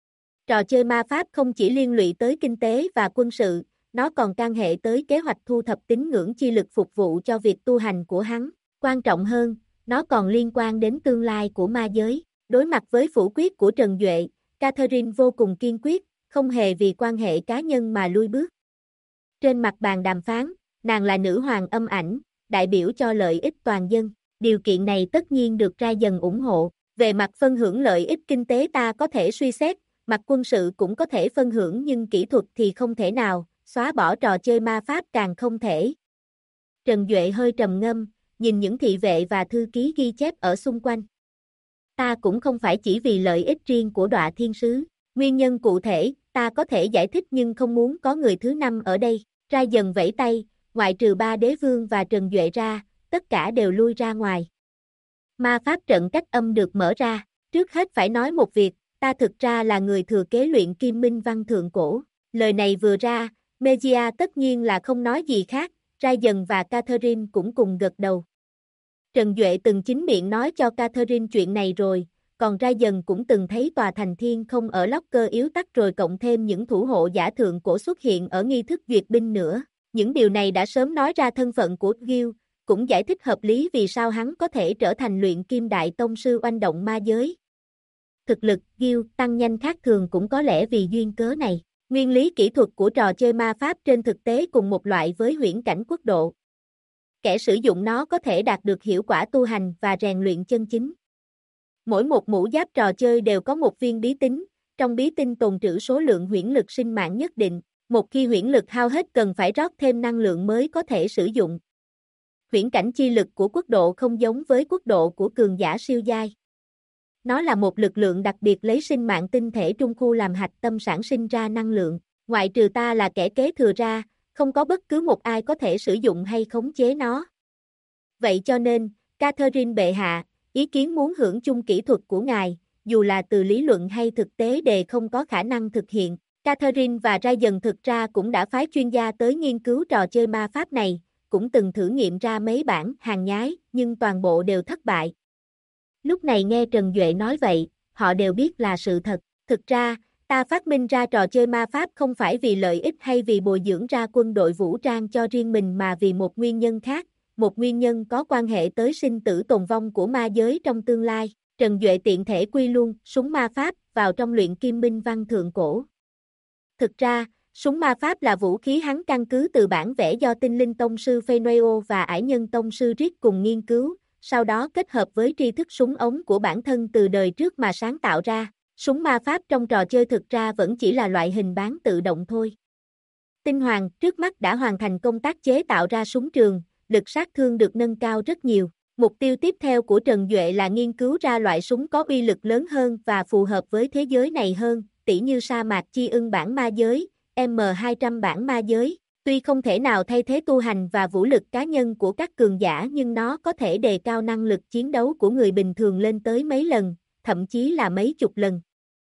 Speaker 1: Trò chơi ma pháp không chỉ liên lụy tới kinh tế và quân sự, nó còn can hệ tới kế hoạch thu thập tín ngưỡng chi lực phục vụ cho việc tu hành của hắn. Quan trọng hơn, nó còn liên quan đến tương lai của ma giới. Đối mặt với phủ quyết của Trần Duệ, Catherine vô cùng kiên quyết, không hề vì quan hệ cá nhân mà lui bước. Trên mặt bàn đàm phán, nàng là nữ hoàng âm ảnh, đại biểu cho lợi ích toàn dân. Điều kiện này tất nhiên được Ra Dần ủng hộ. Về mặt phân hưởng lợi ích kinh tế ta có thể suy xét, mặt quân sự cũng có thể phân hưởng nhưng kỹ thuật thì không thể nào, xóa bỏ trò chơi ma pháp càng không thể. Trần Duệ hơi trầm ngâm, nhìn những thị vệ và thư ký ghi chép ở xung quanh. Ta cũng không phải chỉ vì lợi ích riêng của Đọa Thiên Sứ. Nguyên nhân cụ thể, ta có thể giải thích nhưng không muốn có người thứ năm ở đây. Ra Dần vẫy tay, ngoại trừ ba đế vương và Trần Duệ ra, tất cả đều lui ra ngoài. Ma pháp trận cách âm được mở ra. Trước hết phải nói một việc, ta thực ra là người thừa kế luyện kim minh văn thượng cổ. Lời này vừa ra, Megia tất nhiên là không nói gì khác, Ra Dần và Catherine cũng cùng gật đầu. Trần Duệ từng chính miệng nói cho Catherine chuyện này rồi, còn Ra Dần cũng từng thấy tòa thành thiên không ở locker yếu tắc rồi cộng thêm những thủ hộ giả thượng cổ xuất hiện ở nghi thức duyệt binh nữa. Những điều này đã sớm nói ra thân phận của Gil, cũng giải thích hợp lý vì sao hắn có thể trở thành luyện kim đại tông sư oanh động ma giới. Thực lực Gil tăng nhanh khác thường cũng có lẽ vì duyên cớ này. Nguyên lý kỹ thuật của trò chơi ma pháp trên thực tế cùng một loại với huyễn cảnh quốc độ. Kẻ sử dụng nó có thể đạt được hiệu quả tu hành và rèn luyện chân chính. Mỗi một mũ giáp trò chơi đều có một viên bí tín, trong bí tinh tồn trữ số lượng huyễn lực sinh mạng nhất định, một khi huyễn lực hao hết cần phải rót thêm năng lượng mới có thể sử dụng. Huyễn cảnh chi lực của quốc độ không giống với quốc độ của cường giả siêu giai. Nó là một lực lượng đặc biệt lấy sinh mạng tinh thể trung khu làm hạch tâm sản sinh ra năng lượng, ngoại trừ ta là kẻ kế thừa ra, không có bất cứ một ai có thể sử dụng hay khống chế nó. Vậy cho nên, Catherine bệ hạ, ý kiến muốn hưởng chung kỹ thuật của ngài, dù là từ lý luận hay thực tế đều không có khả năng thực hiện. Catherine và Ra Dần thực ra cũng đã phái chuyên gia tới nghiên cứu trò chơi ma pháp này, cũng từng thử nghiệm ra mấy bản hàng nhái, nhưng toàn bộ đều thất bại. Lúc này nghe Trần Duệ nói vậy, họ đều biết là sự thật. Thực ra, ta phát minh ra trò chơi ma pháp không phải vì lợi ích hay vì bồi dưỡng ra quân đội vũ trang cho riêng mình mà vì một nguyên nhân khác, một nguyên nhân có quan hệ tới sinh tử tồn vong của ma giới trong tương lai. Trần Duệ tiện thể quy luôn súng ma pháp vào trong luyện kim minh văn thượng cổ. Thực ra, súng ma pháp là vũ khí hắn căn cứ từ bản vẽ do tinh linh tông sư Phenoeo và ải nhân tông sư Rick cùng nghiên cứu, sau đó kết hợp với tri thức súng ống của bản thân từ đời trước mà sáng tạo ra. Súng ma pháp trong trò chơi thực ra vẫn chỉ là loại hình bán tự động thôi. Tinh Hoàng trước mắt đã hoàn thành công tác chế tạo ra súng trường, lực sát thương được nâng cao rất nhiều. Mục tiêu tiếp theo của Trần Duệ là nghiên cứu ra loại súng có uy lực lớn hơn và phù hợp với thế giới này hơn, tỉ như sa mạc chi ưng bản ma giới, M200 bản ma giới. Tuy không thể nào thay thế tu hành và vũ lực cá nhân của các cường giả nhưng nó có thể đề cao năng lực chiến đấu của người bình thường lên tới mấy lần, thậm chí là mấy chục lần.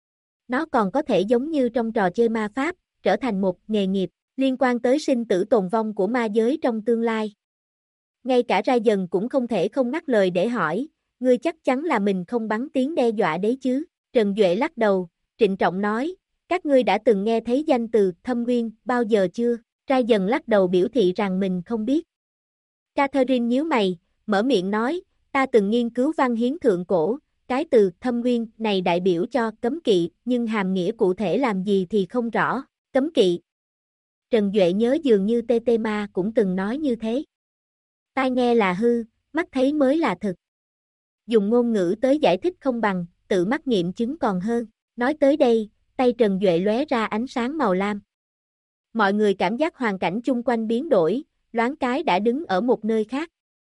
Speaker 1: Nó còn có thể giống như trong trò chơi ma pháp, trở thành một nghề nghiệp liên quan tới sinh tử tồn vong của ma giới trong tương lai. Ngay cả Ra Dần cũng không thể không ngắt lời để hỏi, ngươi chắc chắn là mình không bắn tiếng đe dọa đấy chứ? Trần Duệ lắc đầu, trịnh trọng nói, các ngươi đã từng nghe thấy danh từ Thâm Uyên bao giờ chưa? Ra Dần lắc đầu biểu thị rằng mình không biết. Catherine nhíu mày, mở miệng nói, ta từng nghiên cứu văn hiến thượng cổ, cái từ Thâm Uyên này đại biểu cho cấm kỵ, nhưng hàm nghĩa cụ thể làm gì thì không rõ. Cấm kỵ. Trần Duệ nhớ dường như TT Ma cũng từng nói như thế. Tai nghe là hư, mắt thấy mới là thực. Dùng ngôn ngữ tới giải thích không bằng, tự mắt nghiệm chứng còn hơn. Nói tới đây, tay Trần Duệ lóe ra ánh sáng màu lam. Mọi người cảm giác hoàn cảnh chung quanh biến đổi, loáng cái đã đứng ở một nơi khác.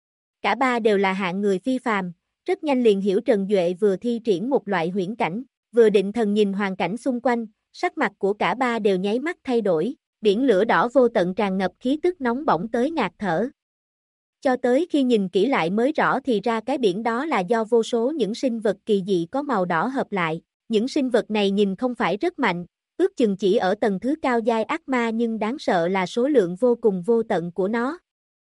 Speaker 1: Cả ba đều là hạng người phi phàm, rất nhanh liền hiểu Trần Duệ vừa thi triển một loại huyễn cảnh, vừa định thần nhìn hoàn cảnh xung quanh, sắc mặt của cả ba đều nháy mắt thay đổi, biển lửa đỏ vô tận tràn ngập khí tức nóng bỏng tới ngạt thở. Cho tới khi nhìn kỹ lại mới rõ thì ra cái biển đó là do vô số những sinh vật kỳ dị có màu đỏ hợp lại. Những sinh vật này nhìn không phải rất mạnh, ước chừng chỉ ở tầng thứ cao giai ác ma nhưng đáng sợ là số lượng vô cùng vô tận của nó.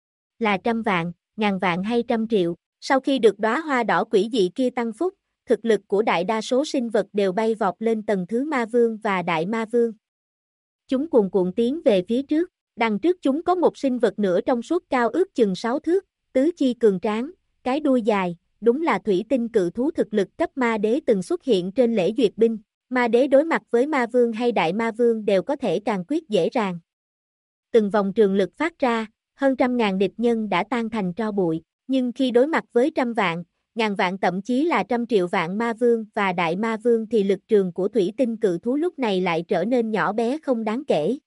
Speaker 1: Là trăm vạn, ngàn vạn hay trăm triệu. Sau khi được đóa hoa đỏ quỷ dị kia tăng phúc, thực lực của đại đa số sinh vật đều bay vọt lên tầng thứ ma vương và đại ma vương. Chúng cuồn cuộn tiến về phía trước, đằng trước chúng có một sinh vật nửa trong suốt cao ước chừng 6 thước, tứ chi cường tráng, cái đuôi dài, đúng là thủy tinh cự thú thực lực cấp ma đế từng xuất hiện trên lễ duyệt binh. Ma đế đối mặt với ma vương hay đại ma vương đều có thể càng quyết dễ dàng. Từng vòng trường lực phát ra, hơn trăm ngàn địch nhân đã tan thành tro bụi, nhưng khi đối mặt với trăm vạn, ngàn vạn thậm chí là trăm triệu vạn ma vương và đại ma vương thì lực trường của thủy tinh cự thú lúc này lại trở nên nhỏ bé không đáng kể.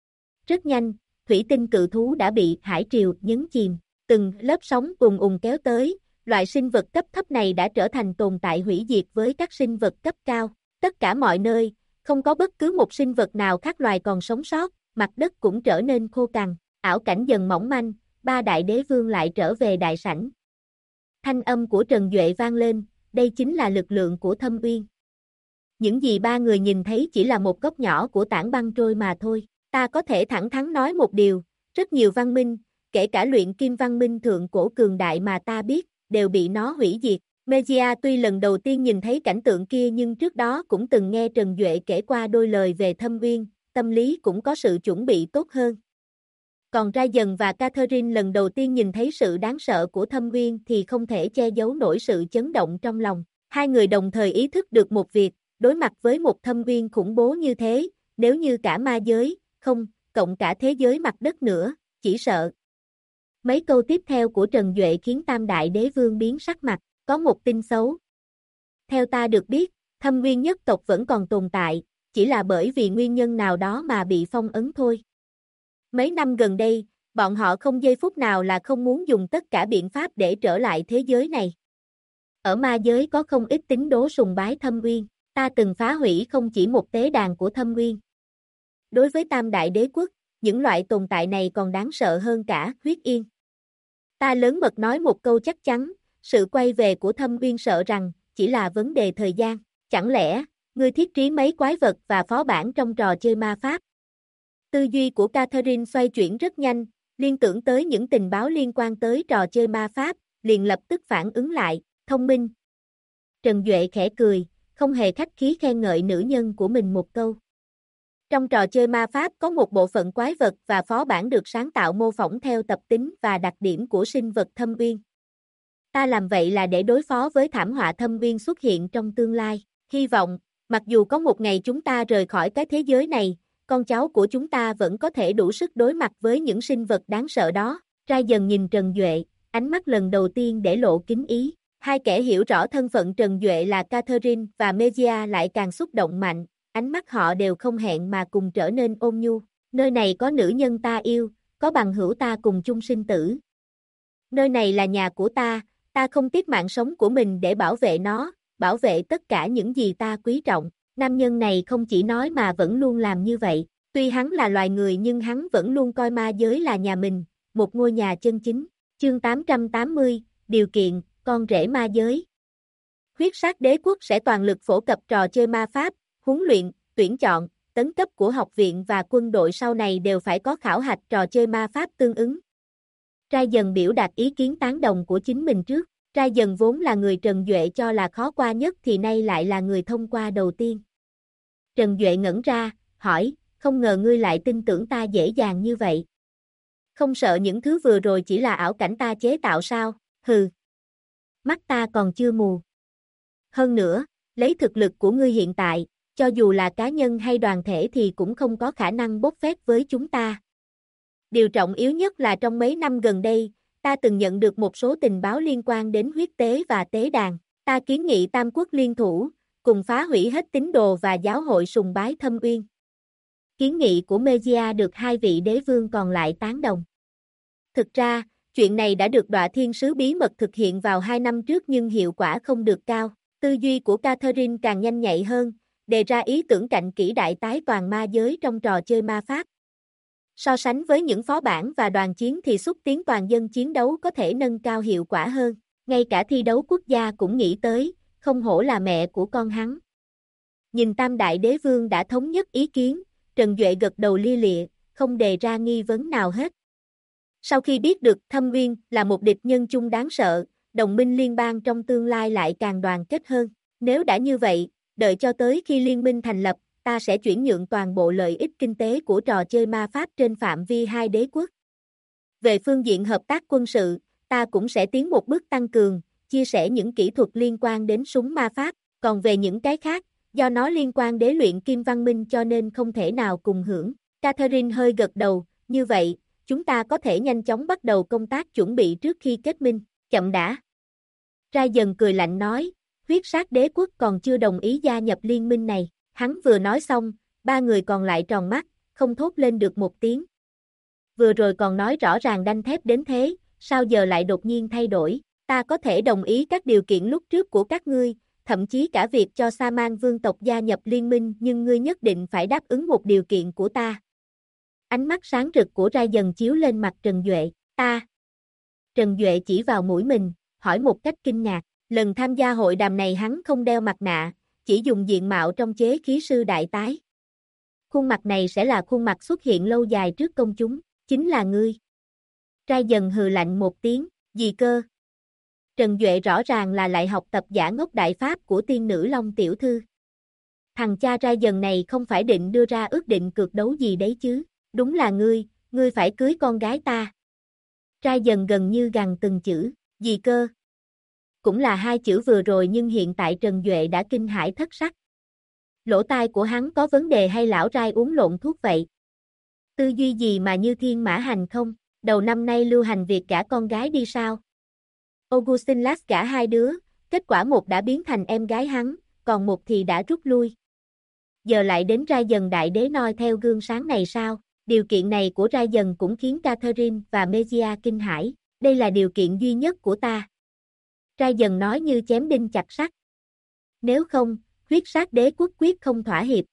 Speaker 1: Rất nhanh, thủy tinh cự thú đã bị hải triều nhấn chìm, từng lớp sóng ùn ùn kéo tới, loại sinh vật cấp thấp này đã trở thành tồn tại hủy diệt với các sinh vật cấp cao. Tất cả mọi nơi, không có bất cứ một sinh vật nào khác loài còn sống sót, mặt đất cũng trở nên khô cằn, ảo cảnh dần mỏng manh, ba đại đế vương lại trở về đại sảnh. Thanh âm của Trần Duệ vang lên, đây chính là lực lượng của Thâm Uyên. Những gì ba người nhìn thấy chỉ là một góc nhỏ của tảng băng trôi mà thôi. Ta có thể thẳng thắn nói một điều, rất nhiều văn minh, kể cả luyện kim văn minh thượng cổ cường đại mà ta biết, đều bị nó hủy diệt. Mejia tuy lần đầu tiên nhìn thấy cảnh tượng kia nhưng trước đó cũng từng nghe Trần Duệ kể qua đôi lời về Thâm Uyên, tâm lý cũng có sự chuẩn bị tốt hơn. Còn Ra Dần và Catherine lần đầu tiên nhìn thấy sự đáng sợ của Thâm Uyên thì không thể che giấu nổi sự chấn động trong lòng. Hai người đồng thời ý thức được một việc, đối mặt với một Thâm Uyên khủng bố như thế, nếu như cả ma giới, không, cộng cả thế giới mặt đất nữa, chỉ sợ. Mấy câu tiếp theo của Trần Duệ khiến Tam Đại Đế Vương biến sắc mặt, có một tin xấu. Theo ta được biết, Thâm Uyên nhất tộc vẫn còn tồn tại, chỉ là bởi vì nguyên nhân nào đó mà bị phong ấn thôi. Mấy năm gần đây, bọn họ không giây phút nào là không muốn dùng tất cả biện pháp để trở lại thế giới này. Ở ma giới có không ít tín đồ sùng bái Thâm Uyên, ta từng phá hủy không chỉ một tế đàn của Thâm Uyên. Đối với Tam Đại Đế Quốc, những loại tồn tại này còn đáng sợ hơn cả huyết yên. Ta lớn mật nói một câu chắc chắn, sự quay về của Thâm Uyên sợ rằng chỉ là vấn đề thời gian. Chẳng lẽ, ngươi thiết trí mấy quái vật và phó bản trong trò chơi ma pháp? Tư duy của Catherine xoay chuyển rất nhanh, liên tưởng tới những tình báo liên quan tới trò chơi ma pháp, liền lập tức phản ứng lại, thông minh. Trần Duệ khẽ cười, không hề khách khí khen ngợi nữ nhân của mình một câu. Trong trò chơi ma pháp có một bộ phận quái vật và phó bản được sáng tạo mô phỏng theo tập tính và đặc điểm của sinh vật Thâm Uyên. Ta làm vậy là để đối phó với thảm họa Thâm Uyên xuất hiện trong tương lai. Hy vọng, mặc dù có một ngày chúng ta rời khỏi cái thế giới này, con cháu của chúng ta vẫn có thể đủ sức đối mặt với những sinh vật đáng sợ đó. Ra Dần nhìn Trần Duệ, ánh mắt lần đầu tiên để lộ kính ý. Hai kẻ hiểu rõ thân phận Trần Duệ là Catherine và Mejia lại càng xúc động mạnh, ánh mắt họ đều không hẹn mà cùng trở nên ôn nhu. Nơi này có nữ nhân ta yêu, có bằng hữu ta cùng chung sinh tử. Nơi này là nhà của ta không tiếc mạng sống của mình để bảo vệ nó, bảo vệ tất cả những gì ta quý trọng. Nam nhân này không chỉ nói mà vẫn luôn làm như vậy. Tuy hắn là loài người nhưng hắn vẫn luôn coi ma giới là nhà mình, một ngôi nhà chân chính. Chương 880, điều kiện, con rể ma giới. Huyết sát đế quốc sẽ toàn lực phổ cập trò chơi ma pháp, huấn luyện, tuyển chọn, tấn cấp của học viện và quân đội sau này đều phải có khảo hạch trò chơi ma pháp tương ứng. Trai dần biểu đạt ý kiến tán đồng của chính mình trước. Trai dần vốn là người Trần Duệ cho là khó qua nhất thì nay lại là người thông qua đầu tiên. Trần Duệ ngẩn ra, hỏi, không ngờ ngươi lại tin tưởng ta dễ dàng như vậy. Không sợ những thứ vừa rồi chỉ là ảo cảnh ta chế tạo sao? Hừ. Mắt ta còn chưa mù. Hơn nữa, lấy thực lực của ngươi hiện tại, cho dù là cá nhân hay đoàn thể thì cũng không có khả năng bốc phét với chúng ta. Điều trọng yếu nhất là trong mấy năm gần đây, ta từng nhận được một số tình báo liên quan đến huyết tế và tế đàn. Ta kiến nghị Tam Quốc liên thủ, cùng phá hủy hết tín đồ và giáo hội sùng bái Thâm Uyên. Kiến nghị của Mejia được hai vị đế vương còn lại tán đồng. Thực ra, chuyện này đã được Đọa Thiên Sứ bí mật thực hiện vào 2 năm trước nhưng hiệu quả không được cao. Tư duy của Catherine càng nhanh nhạy hơn, đề ra ý tưởng cạnh kỹ đại tái toàn ma giới trong trò chơi ma pháp. So sánh với những phó bản và đoàn chiến thì xúc tiến toàn dân chiến đấu có thể nâng cao hiệu quả hơn. Ngay cả thi đấu quốc gia cũng nghĩ tới, không hổ là mẹ của con hắn. Nhìn Tam Đại Đế Vương đã thống nhất ý kiến, Trần Duệ gật đầu lia lịa, không đề ra nghi vấn nào hết. Sau khi biết được Thâm Uyên là một địch nhân chung đáng sợ, đồng minh liên bang trong tương lai lại càng đoàn kết hơn. Nếu đã như vậy, đợi cho tới khi liên minh thành lập, ta sẽ chuyển nhượng toàn bộ lợi ích kinh tế của trò chơi ma pháp trên phạm vi hai đế quốc. Về phương diện hợp tác quân sự, ta cũng sẽ tiến một bước tăng cường, chia sẻ những kỹ thuật liên quan đến súng ma pháp, còn về những cái khác, do nó liên quan đến luyện kim văn minh cho nên không thể nào cùng hưởng. Catherine hơi gật đầu, như vậy, chúng ta có thể nhanh chóng bắt đầu công tác chuẩn bị trước khi kết minh, chậm đã. Ra dần cười lạnh nói, huyết sát đế quốc còn chưa đồng ý gia nhập liên minh này. Hắn vừa nói xong, ba người còn lại tròn mắt, không thốt lên được một tiếng. Vừa rồi còn nói rõ ràng đanh thép đến thế, sao giờ lại đột nhiên thay đổi? Ta có thể đồng ý các điều kiện lúc trước của các ngươi, thậm chí cả việc cho Sa Man vương tộc gia nhập liên minh nhưng ngươi nhất định phải đáp ứng một điều kiện của ta. Ánh mắt sáng rực của Ra dần chiếu lên mặt Trần Duệ, ta. Trần Duệ chỉ vào mũi mình, hỏi một cách kinh ngạc, lần tham gia hội đàm này hắn không đeo mặt nạ, chỉ dùng diện mạo trong chế khí sư đại tái. Khuôn mặt này sẽ là khuôn mặt xuất hiện lâu dài trước công chúng, chính là ngươi. Ra dần hừ lạnh một tiếng, gì cơ? Trần Duệ rõ ràng là lại học tập giả ngốc đại pháp của tiên nữ Long tiểu thư. Thằng cha Ra dần này không phải định đưa ra ước định cược đấu gì đấy chứ, đúng là ngươi phải cưới con gái ta. Ra dần gần như gằn từng chữ, gì cơ? Cũng là hai chữ vừa rồi nhưng hiện tại Trần Duệ đã kinh hãi thất sắc. Lỗ tai của hắn có vấn đề hay lão Rai uống lộn thuốc vậy? Tư duy gì mà như thiên mã hành không? Đầu năm nay lưu hành việc gả con gái đi sao? Augustin Lass gả hai đứa, kết quả một đã biến thành em gái hắn, còn một thì đã rút lui. Giờ lại đến Ra dần đại đế noi theo gương sáng này sao? Điều kiện này của Ra dần cũng khiến Catherine và Mejia kinh hãi. Đây là điều kiện duy nhất của ta. Ra dần nói như chém đinh chặt sắt. Nếu không, huyết sát đế quốc quyết không thỏa hiệp.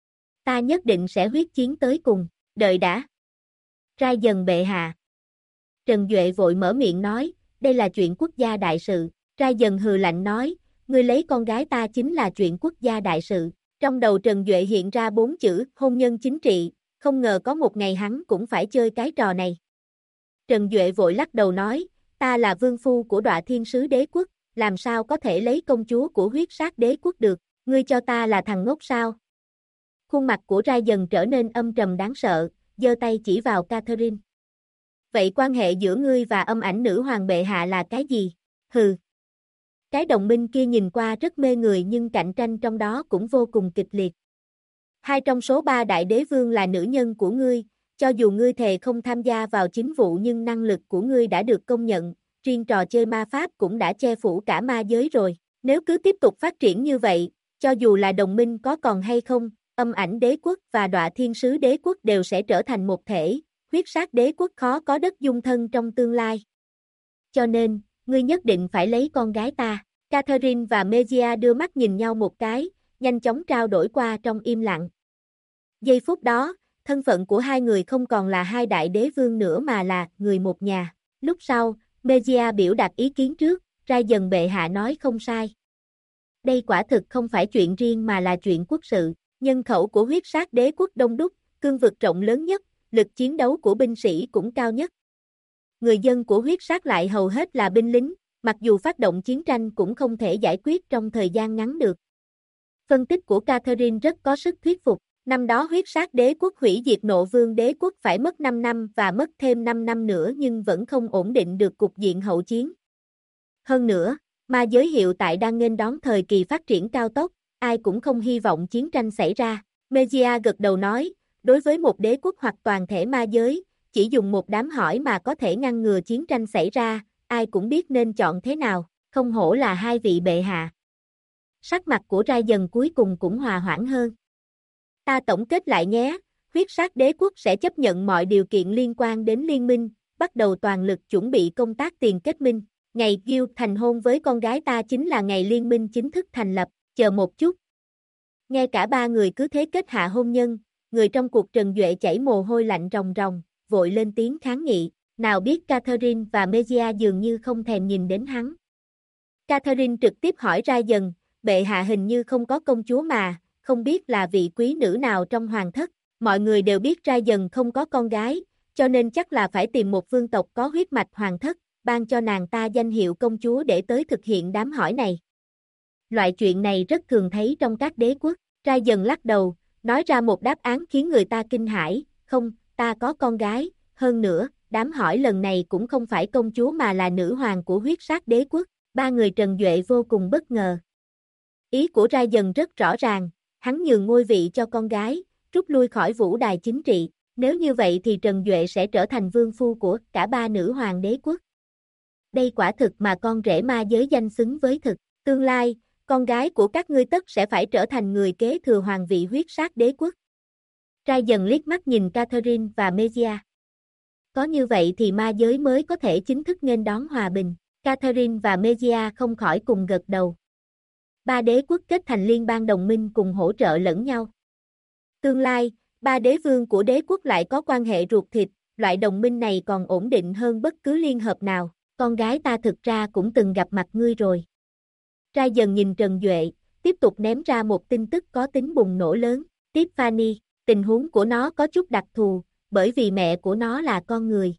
Speaker 1: Ta nhất định sẽ huyết chiến tới cùng, đợi đã. Ra dần bệ hạ. Trần Duệ vội mở miệng nói, đây là chuyện quốc gia đại sự. Ra dần hừ lạnh nói, ngươi lấy con gái ta chính là chuyện quốc gia đại sự. Trong đầu Trần Duệ hiện ra 4 chữ, hôn nhân chính trị, không ngờ có một ngày hắn cũng phải chơi cái trò này. Trần Duệ vội lắc đầu nói, ta là vương phu của Đọa Thiên Sứ đế quốc, làm sao có thể lấy công chúa của huyết sát đế quốc được, ngươi cho ta là thằng ngốc sao? Khuôn mặt của Ra dần trở nên âm trầm đáng sợ, giơ tay chỉ vào Catherine. Vậy quan hệ giữa ngươi và âm ảnh nữ hoàng bệ hạ là cái gì? Hừ. Cái đồng minh kia nhìn qua rất mê người nhưng cạnh tranh trong đó cũng vô cùng kịch liệt. 2 trong số 3 đại đế vương là nữ nhân của ngươi, cho dù ngươi thề không tham gia vào chính vụ nhưng năng lực của ngươi đã được công nhận, riêng trò chơi ma pháp cũng đã che phủ cả ma giới rồi. Nếu cứ tiếp tục phát triển như vậy, cho dù là đồng minh có còn hay không, âm ảnh đế quốc và đọa thiên sứ đế quốc đều sẽ trở thành một thể, huyết sát đế quốc khó có đất dung thân trong tương lai. Cho nên, ngươi nhất định phải lấy con gái ta. Catherine và Mejia đưa mắt nhìn nhau một cái, nhanh chóng trao đổi qua trong im lặng. Giây phút đó, thân phận của hai người không còn là hai đại đế vương nữa mà là người một nhà. Lúc sau, Mejia biểu đạt ý kiến trước, ra dần bệ hạ nói không sai. Đây quả thực không phải chuyện riêng mà là chuyện quốc sự. Nhân khẩu của huyết sát đế quốc đông đúc, cương vực rộng lớn nhất, lực chiến đấu của binh sĩ cũng cao nhất. Người dân của huyết sát lại hầu hết là binh lính, mặc dù phát động chiến tranh cũng không thể giải quyết trong thời gian ngắn được. Phân tích của Catherine rất có sức thuyết phục. Năm đó huyết sát đế quốc hủy diệt Nộ Vương đế quốc phải mất 5 năm và mất thêm 5 năm nữa nhưng vẫn không ổn định được cục diện hậu chiến. Hơn nữa, ma giới hiện tại đang nghênh đón thời kỳ phát triển cao tốc, ai cũng không hy vọng chiến tranh xảy ra. Mejia gật đầu nói, đối với một đế quốc hoặc toàn thể ma giới, chỉ dùng một đám hỏi mà có thể ngăn ngừa chiến tranh xảy ra, ai cũng biết nên chọn thế nào, không hổ là hai vị bệ hạ. Sắc mặt của Ra dần cuối cùng cũng hòa hoãn hơn. Ta tổng kết lại nhé, huyết sát đế quốc sẽ chấp nhận mọi điều kiện liên quan đến liên minh, bắt đầu toàn lực chuẩn bị công tác tiền kết minh. Ngày Gil thành hôn với con gái ta chính là ngày liên minh chính thức thành lập, chờ một chút. Nghe cả ba người cứ thế kết hạ hôn nhân, người trong cuộc Trần Duệ chảy mồ hôi lạnh ròng ròng, vội lên tiếng kháng nghị, nào biết Catherine và Mejia dường như không thèm nhìn đến hắn. Catherine trực tiếp hỏi Ra dần, bệ hạ hình như không có công chúa mà, không biết là vị quý nữ nào trong hoàng thất, mọi người đều biết Ra dần không có con gái, cho nên chắc là phải tìm một vương tộc có huyết mạch hoàng thất, ban cho nàng ta danh hiệu công chúa để tới thực hiện đám hỏi này. Loại chuyện này rất thường thấy trong các đế quốc. Ra dần lắc đầu, nói ra một đáp án khiến người ta kinh hãi, không, ta có con gái, hơn nữa, đám hỏi lần này cũng không phải công chúa mà là nữ hoàng của huyết sát đế quốc. Ba người Trần Duệ vô cùng bất ngờ. Ý của Ra dần rất rõ ràng, hắn nhường ngôi vị cho con gái, rút lui khỏi vũ đài chính trị, nếu như vậy thì Trần Duệ sẽ trở thành vương phu của cả ba nữ hoàng đế quốc. Đây quả thực mà con rể ma giới danh xứng với thực, tương lai, con gái của các ngươi tất sẽ phải trở thành người kế thừa hoàng vị huyết sát đế quốc. Ra dần liếc mắt nhìn Catherine và Mejia. Có như vậy thì ma giới mới có thể chính thức nghênh đón hòa bình. Catherine và Mejia không khỏi cùng gật đầu. Ba đế quốc kết thành liên bang đồng minh cùng hỗ trợ lẫn nhau. Tương lai, ba đế vương của đế quốc lại có quan hệ ruột thịt, loại đồng minh này còn ổn định hơn bất cứ liên hợp nào. Con gái ta thực ra cũng từng gặp mặt ngươi rồi. Ra dần nhìn Trần Duệ, tiếp tục ném ra một tin tức có tính bùng nổ lớn. Tiffany, tình huống của nó có chút đặc thù, bởi vì mẹ của nó là con người.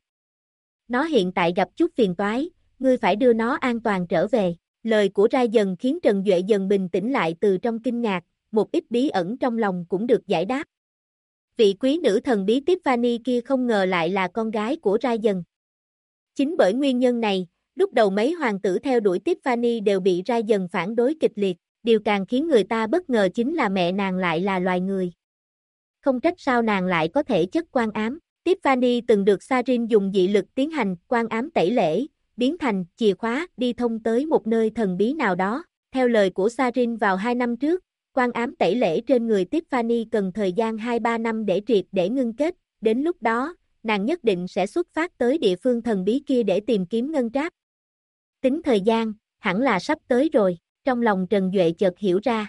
Speaker 1: Nó hiện tại gặp chút phiền toái, ngươi phải đưa nó an toàn trở về. Lời của Ra dần khiến Trần Duệ dần bình tĩnh lại từ trong kinh ngạc, một ít bí ẩn trong lòng cũng được giải đáp. Vị quý nữ thần bí Tiffany kia không ngờ lại là con gái của Ra dần. Chính bởi nguyên nhân này, lúc đầu mấy hoàng tử theo đuổi Tiffany đều bị Ra dần phản đối kịch liệt, điều càng khiến người ta bất ngờ chính là mẹ nàng lại là loài người. Không trách sao nàng lại có thể chất quan ám. Tiffany từng được Sarin dùng dị lực tiến hành quan ám tẩy lễ, biến thành chìa khóa đi thông tới một nơi thần bí nào đó. Theo lời của Sarin vào 2 năm trước, quan ám tẩy lễ trên người Tiffany cần thời gian 2-3 năm để triệt để ngưng kết, đến lúc đó, nàng nhất định sẽ xuất phát tới địa phương thần bí kia để tìm kiếm ngân tráp. Tính thời gian, hẳn là sắp tới rồi, trong lòng Trần Duệ chợt hiểu ra.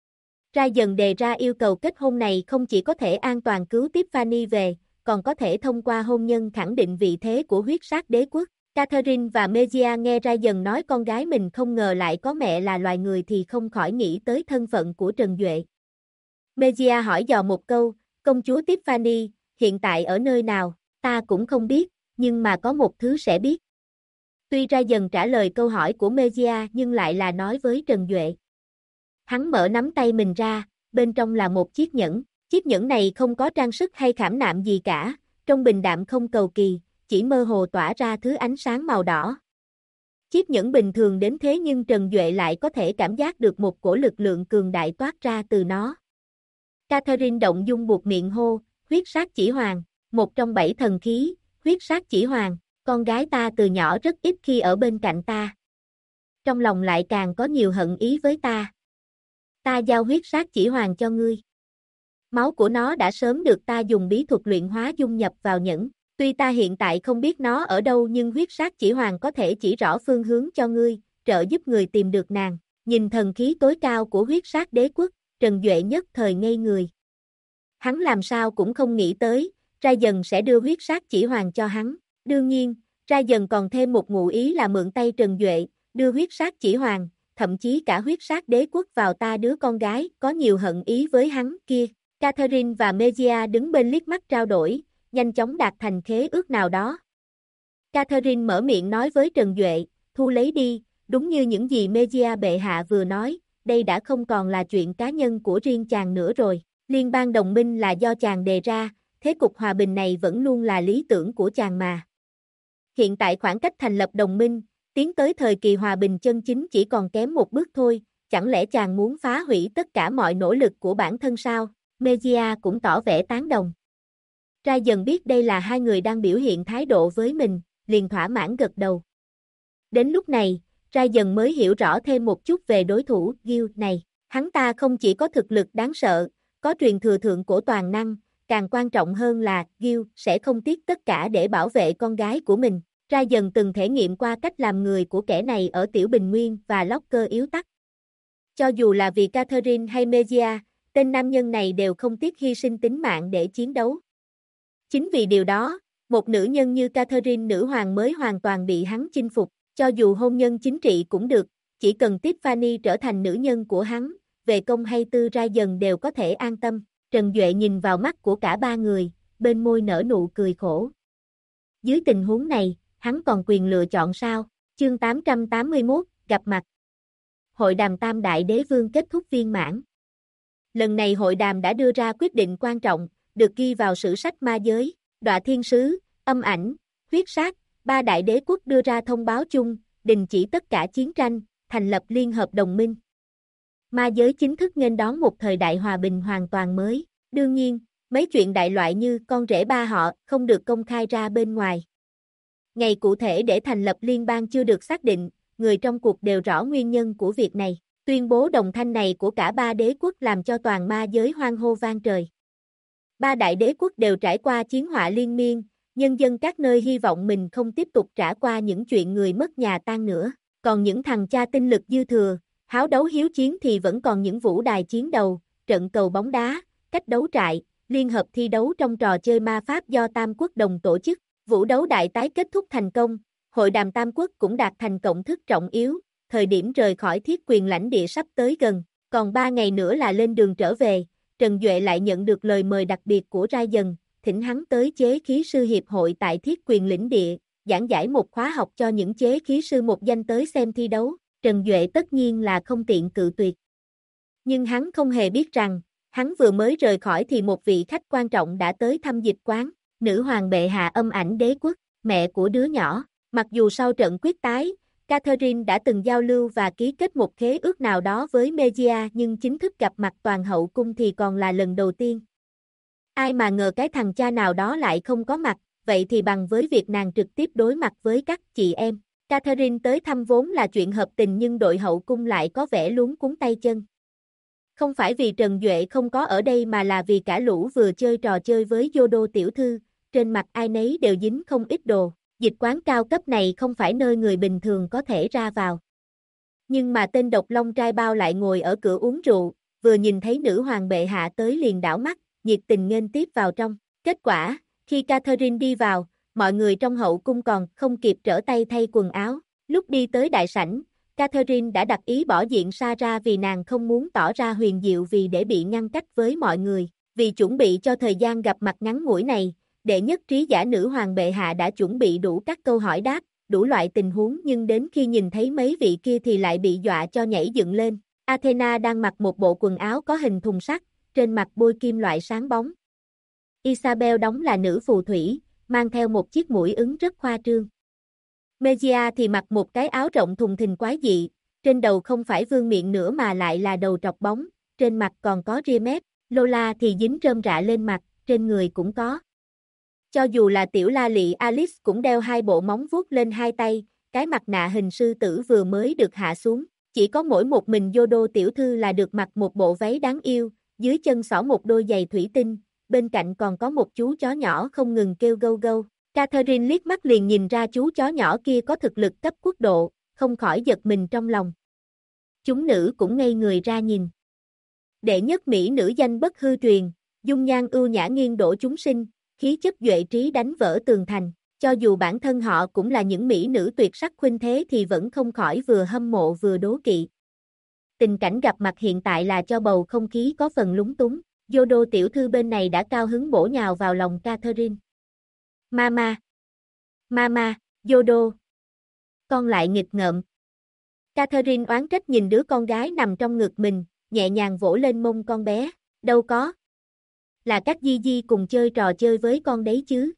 Speaker 1: Ra dần đề ra yêu cầu kết hôn này không chỉ có thể an toàn cứu Tiffany về, còn có thể thông qua hôn nhân khẳng định vị thế của huyết sát đế quốc. Catherine và Mejia nghe Ra dần nói con gái mình không ngờ lại có mẹ là loài người thì không khỏi nghĩ tới thân phận của Trần Duệ. Mejia hỏi dò một câu, công chúa Tiffany, hiện tại ở nơi nào, ta cũng không biết, nhưng mà có một thứ sẽ biết. Tuy Ra dần trả lời câu hỏi của Mejia nhưng lại là nói với Trần Duệ. Hắn mở nắm tay mình ra, bên trong là một chiếc nhẫn. Chiếc nhẫn này không có trang sức hay khảm nạm gì cả, trông bình đạm không cầu kỳ, chỉ mơ hồ tỏa ra thứ ánh sáng màu đỏ. Chiếc nhẫn bình thường đến thế nhưng Trần Duệ lại có thể cảm giác được một cổ lực lượng cường đại toát ra từ nó. Catherine động dung buột miệng hô, huyết sát chỉ hoàng, một trong 7 thần khí, huyết sát chỉ hoàng. Con gái ta từ nhỏ rất ít khi ở bên cạnh ta. Trong lòng lại càng có nhiều hận ý với ta. Ta giao huyết sát chỉ hoàng cho ngươi. Máu của nó đã sớm được ta dùng bí thuật luyện hóa dung nhập vào nhẫn. Tuy ta hiện tại không biết nó ở đâu nhưng huyết sát chỉ hoàng có thể chỉ rõ phương hướng cho ngươi, trợ giúp người tìm được nàng. Nhìn thần khí tối cao của huyết sát đế quốc, Trần Duệ nhất thời ngây người. Hắn làm sao cũng không nghĩ tới, Ra Dần sẽ đưa huyết sát chỉ hoàng cho hắn. Đương nhiên, Ra Dần còn thêm một ngụ ý là mượn tay Trần Duệ, đưa huyết sát chỉ hoàng, thậm chí cả huyết sát đế quốc vào ta đứa con gái có nhiều hận ý với hắn kia. Catherine và Mejia đứng bên liếc mắt trao đổi, nhanh chóng đạt thành khế ước nào đó. Catherine mở miệng nói với Trần Duệ, thu lấy đi, đúng như những gì Mejia bệ hạ vừa nói, đây đã không còn là chuyện cá nhân của riêng chàng nữa rồi. Liên bang đồng minh là do chàng đề ra, thế cục hòa bình này vẫn luôn là lý tưởng của chàng mà. Hiện tại khoảng cách thành lập đồng minh, tiến tới thời kỳ hòa bình chân chính chỉ còn kém một bước thôi, chẳng lẽ chàng muốn phá hủy tất cả mọi nỗ lực của bản thân sao? Mejia cũng tỏ vẻ tán đồng. Ra Dần biết đây là hai người đang biểu hiện thái độ với mình, liền thỏa mãn gật đầu. Đến lúc này, Ra Dần mới hiểu rõ thêm một chút về đối thủ Gil này. Hắn ta không chỉ có thực lực đáng sợ, có truyền thừa thượng cổ toàn năng, càng quan trọng hơn là Gil sẽ không tiếc tất cả để bảo vệ con gái của mình. Ra Dần từng thể nghiệm qua cách làm người của kẻ này ở Tiểu Bình Nguyên và Locker yếu tắc. Cho dù là vì Catherine hay Mejia, tên nam nhân này đều không tiếc hy sinh tính mạng để chiến đấu. Chính vì điều đó, một nữ nhân như Catherine nữ hoàng mới hoàn toàn bị hắn chinh phục, cho dù hôn nhân chính trị cũng được, chỉ cần Tiffany trở thành nữ nhân của hắn, về công hay tư Ra Dần đều có thể an tâm. Trần Duệ nhìn vào mắt của cả ba người, bên môi nở nụ cười khổ. Dưới tình huống này, hắn còn quyền lựa chọn sao? Chương 881, gặp mặt. Hội đàm Tam Đại Đế Vương kết thúc viên mãn. Lần này hội đàm đã đưa ra quyết định quan trọng, được ghi vào sử sách ma giới. Đọa Thiên Sứ, Âm Ảnh, Huyết Sát, ba đại đế quốc đưa ra thông báo chung, đình chỉ tất cả chiến tranh, thành lập liên hợp đồng minh. Ma giới chính thức nghênh đón một thời đại hòa bình hoàn toàn mới. Đương nhiên, mấy chuyện đại loại như con rể ba họ không được công khai ra bên ngoài. Ngày cụ thể để thành lập liên bang chưa được xác định, người trong cuộc đều rõ nguyên nhân của việc này. Tuyên bố đồng thanh này của cả ba đế quốc làm cho toàn ma giới hoan hô vang trời. Ba đại đế quốc đều trải qua chiến họa liên miên, nhân dân các nơi hy vọng mình không tiếp tục trải qua những chuyện người mất nhà tan nữa. Còn những thằng cha tinh lực dư thừa, háo đấu hiếu chiến thì vẫn còn những vũ đài chiến đầu, trận cầu bóng đá, cách đấu trại, liên hợp thi đấu trong trò chơi ma pháp do Tam Quốc đồng tổ chức. Vũ đấu đại tái kết thúc thành công, hội đàm Tam Quốc cũng đạt thành cộng thức trọng yếu, thời điểm rời khỏi thiết quyền lãnh địa sắp tới gần, còn 3 ngày nữa là lên đường trở về, Trần Duệ lại nhận được lời mời đặc biệt của Ra Dần, thỉnh hắn tới chế khí sư hiệp hội tại thiết quyền lĩnh địa, giảng giải một khóa học cho những chế khí sư một danh tới xem thi đấu. Trần Duệ tất nhiên là không tiện cự tuyệt. Nhưng hắn không hề biết rằng, hắn vừa mới rời khỏi thì một vị khách quan trọng đã tới thăm dịch quán, nữ hoàng bệ hạ Âm Ảnh đế quốc, mẹ của đứa nhỏ. Mặc dù sau trận quyết tái, Catherine đã từng giao lưu và ký kết một khế ước nào đó với Mejia nhưng chính thức gặp mặt toàn hậu cung thì còn là lần đầu tiên. Ai mà ngờ cái thằng cha nào đó lại không có mặt, vậy thì bằng với việc nàng trực tiếp đối mặt với các chị em. Catherine tới thăm vốn là chuyện hợp tình nhưng đội hậu cung lại có vẻ luống cuống tay chân. Không phải vì Trần Duệ không có ở đây mà là vì cả lũ vừa chơi trò chơi với Yodo tiểu thư, trên mặt ai nấy đều dính không ít đồ. Dịch quán cao cấp này không phải nơi người bình thường có thể ra vào. Nhưng mà tên độc long trai bao lại ngồi ở cửa uống rượu, vừa nhìn thấy nữ hoàng bệ hạ tới liền đảo mắt, nhiệt tình nghênh tiếp vào trong. Kết quả, khi Catherine đi vào, mọi người trong hậu cung còn không kịp trở tay thay quần áo. Lúc đi tới đại sảnh, Catherine đã đặt ý bỏ diện xa ra vì nàng không muốn tỏ ra huyền diệu vì để bị ngăn cách với mọi người. Vì chuẩn bị cho thời gian gặp mặt ngắn ngủi này, đệ nhất trí giả nữ hoàng bệ hạ đã chuẩn bị đủ các câu hỏi đáp, đủ loại tình huống nhưng đến khi nhìn thấy mấy vị kia thì lại bị dọa cho nhảy dựng lên. Athena đang mặc một bộ quần áo có hình thùng sắt, trên mặt bôi kim loại sáng bóng. Isabel đóng là nữ phù thủy, mang theo một chiếc mũi ứng rất khoa trương. Mejia thì mặc một cái áo rộng thùng thình quái dị, trên đầu không phải vương miện nữa mà lại là đầu trọc bóng, trên mặt còn có ria mép. Lola thì dính rơm rạ lên mặt, trên người cũng có. Cho dù là tiểu la lị Alice cũng đeo hai bộ móng vuốt lên hai tay, cái mặt nạ hình sư tử vừa mới được hạ xuống. Chỉ có mỗi một mình Yodo tiểu thư là được mặc một bộ váy đáng yêu, dưới chân xỏ một đôi giày thủy tinh, bên cạnh còn có một chú chó nhỏ không ngừng kêu gâu gâu. Catherine liếc mắt liền nhìn ra chú chó nhỏ kia có thực lực cấp quốc độ, không khỏi giật mình trong lòng. Chúng nữ cũng ngây người ra nhìn. Đệ nhất mỹ nữ danh bất hư truyền, dung nhan ưu nhã nghiêng đổ chúng sinh, khí chất duệ trí đánh vỡ tường thành, cho dù bản thân họ cũng là những mỹ nữ tuyệt sắc khuynh thế thì vẫn không khỏi vừa hâm mộ vừa đố kỵ. Tình cảnh gặp mặt hiện tại là cho bầu không khí có phần lúng túng, Yodo tiểu thư bên này đã cao hứng bổ nhào vào lòng Catherine. Mama! Mama, Yodo! Con lại nghịch ngợm. Catherine oán trách nhìn đứa con gái nằm trong ngực mình, nhẹ nhàng vỗ lên mông con bé. Đâu có. Là các Di Di cùng chơi trò chơi với con đấy chứ.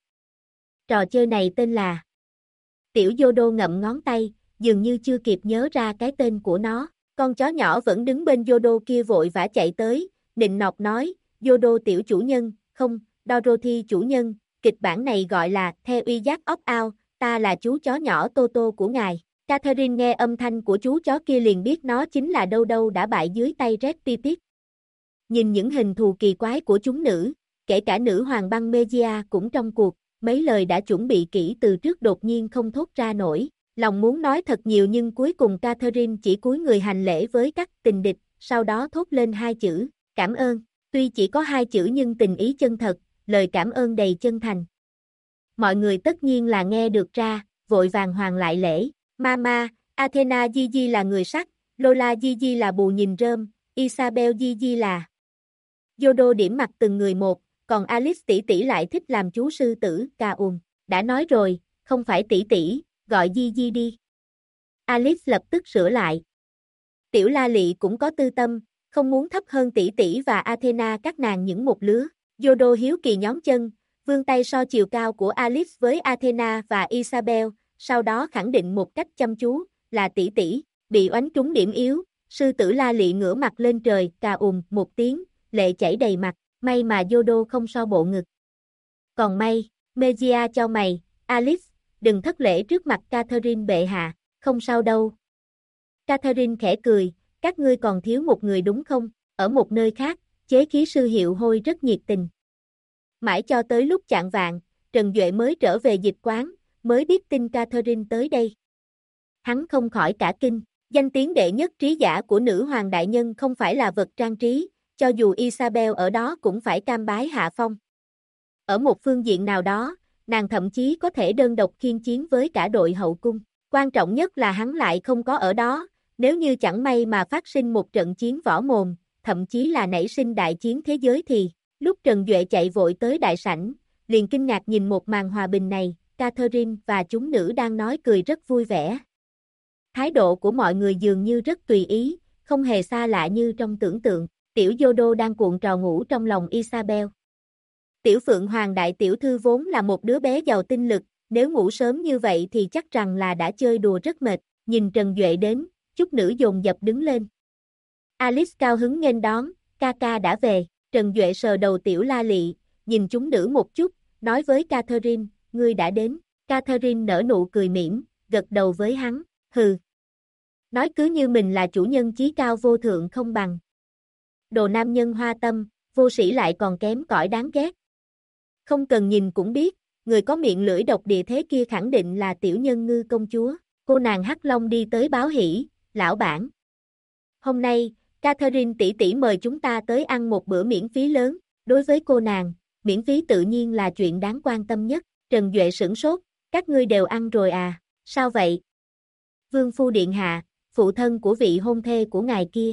Speaker 1: Trò chơi này tên là... Tiểu Yodo ngậm ngón tay, dường như chưa kịp nhớ ra cái tên của nó. Con chó nhỏ vẫn đứng bên Yodo kia vội vã chạy tới, nịnh nọt nói, Yodo tiểu chủ nhân, không, Dorothy chủ nhân, kịch bản này gọi là theo uy giác opt-out, ta là chú chó nhỏ Toto của ngài. Catherine nghe âm thanh của chú chó kia liền biết nó chính là Đâu Đâu đã bại dưới tay Red Pipit. Nhìn những hình thù kỳ quái của chúng nữ, kể cả nữ hoàng băng Megia cũng trong cuộc, mấy lời đã chuẩn bị kỹ từ trước đột nhiên không thốt ra nổi. Lòng muốn nói thật nhiều nhưng cuối cùng Catherine chỉ cúi người hành lễ với các tình địch, sau đó thốt lên hai chữ, cảm ơn. Tuy chỉ có hai chữ nhưng tình ý chân thật, lời cảm ơn đầy chân thành. Mọi người tất nhiên là nghe được ra, vội vàng hoàn lại lễ. Mama, Athena Gigi là người sắt, Lola Gigi là bù nhìn rơm, Isabel Gigi là... Yodo điểm mặt từng người một, còn Alice tỷ tỷ lại thích làm chú sư tử, đã nói rồi, không phải tỷ tỷ, gọi Gigi đi. Alice lập tức sửa lại. Tiểu La Lị cũng có tư tâm, không muốn thấp hơn tỷ tỷ và Athena các nàng những một lứa. Yodo hiếu kỳ nhón chân, vươn tay so chiều cao của Alice với Athena và Isabel, sau đó khẳng định một cách chăm chú, là tỷ tỷ, bị oánh trúng điểm yếu, sư tử La Lị ngửa mặt lên trời, một tiếng, lệ chảy đầy mặt, may mà Yodo không so bộ ngực. Còn may, Megia cho mày, Alice, đừng thất lễ trước mặt Catherine bệ hạ, không sao đâu. Catherine khẽ cười, các ngươi còn thiếu một người đúng không? Ở một nơi khác, chế khí sư Hiệu Hôi rất nhiệt tình. Mãi cho tới lúc chạng vạng, Trần Duệ mới trở về dịch quán, mới biết tin Catherine tới đây. Hắn không khỏi cả kinh, danh tiếng đệ nhất trí giả của nữ hoàng đại nhân không phải là vật trang trí, cho dù Isabel ở đó cũng phải cam bái hạ phong. Ở một phương diện nào đó, nàng thậm chí có thể đơn độc khiên chiến với cả đội hậu cung. Quan trọng nhất là hắn lại không có ở đó, nếu như chẳng may mà phát sinh một trận chiến võ mồm, thậm chí là nảy sinh đại chiến thế giới thì, lúc Trần Duệ chạy vội tới đại sảnh, liền kinh ngạc nhìn một màn hòa bình này, Catherine và chúng nữ đang nói cười rất vui vẻ. Thái độ của mọi người dường như rất tùy ý, không hề xa lạ như trong tưởng tượng, tiểu Yodo đang cuộn trò ngủ trong lòng Isabel. Tiểu Phượng Hoàng đại tiểu thư vốn là một đứa bé giàu tinh lực, nếu ngủ sớm như vậy thì chắc rằng là đã chơi đùa rất mệt, nhìn Trần Duệ đến, chúc nữ dồn dập đứng lên. Alice cao hứng nghênh đón, ca ca đã về, Trần Duệ sờ đầu tiểu La Lị, nhìn chúng nữ một chút, nói với Catherine, ngươi đã đến, Catherine nở nụ cười mỉm, gật đầu với hắn, hừ. Nói cứ như mình là chủ nhân chí cao vô thượng không bằng. Đồ nam nhân hoa tâm, vô sĩ lại còn kém cỏi đáng ghét. Không cần nhìn cũng biết, người có miệng lưỡi độc địa thế kia khẳng định là tiểu nhân ngư công chúa. Cô nàng Hắc Long đi tới báo hỷ, lão bản. Hôm nay, Catherine tỷ tỷ mời chúng ta tới ăn một bữa miễn phí lớn. Đối với cô nàng, miễn phí tự nhiên là chuyện đáng quan tâm nhất. Trần Duệ sửng sốt, các ngươi đều ăn rồi à, sao vậy? Vương phu điện hạ, phụ thân của vị hôn thê của ngài kia.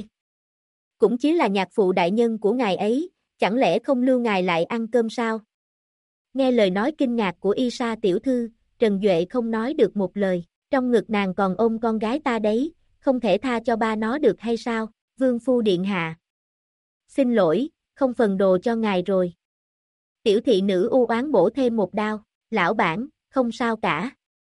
Speaker 1: Cũng chỉ là nhạc phụ đại nhân của ngài ấy, chẳng lẽ không lưu ngài lại ăn cơm sao? Nghe lời nói kinh ngạc của Isa tiểu thư, Trần Duệ không nói được một lời, trong ngực nàng còn ôm con gái ta đấy, không thể tha cho ba nó được hay sao? Vương phu điện hạ. Xin lỗi, không phần đồ cho ngài rồi. Tiểu thị nữ u oán bổ thêm một đao, lão bản, không sao cả.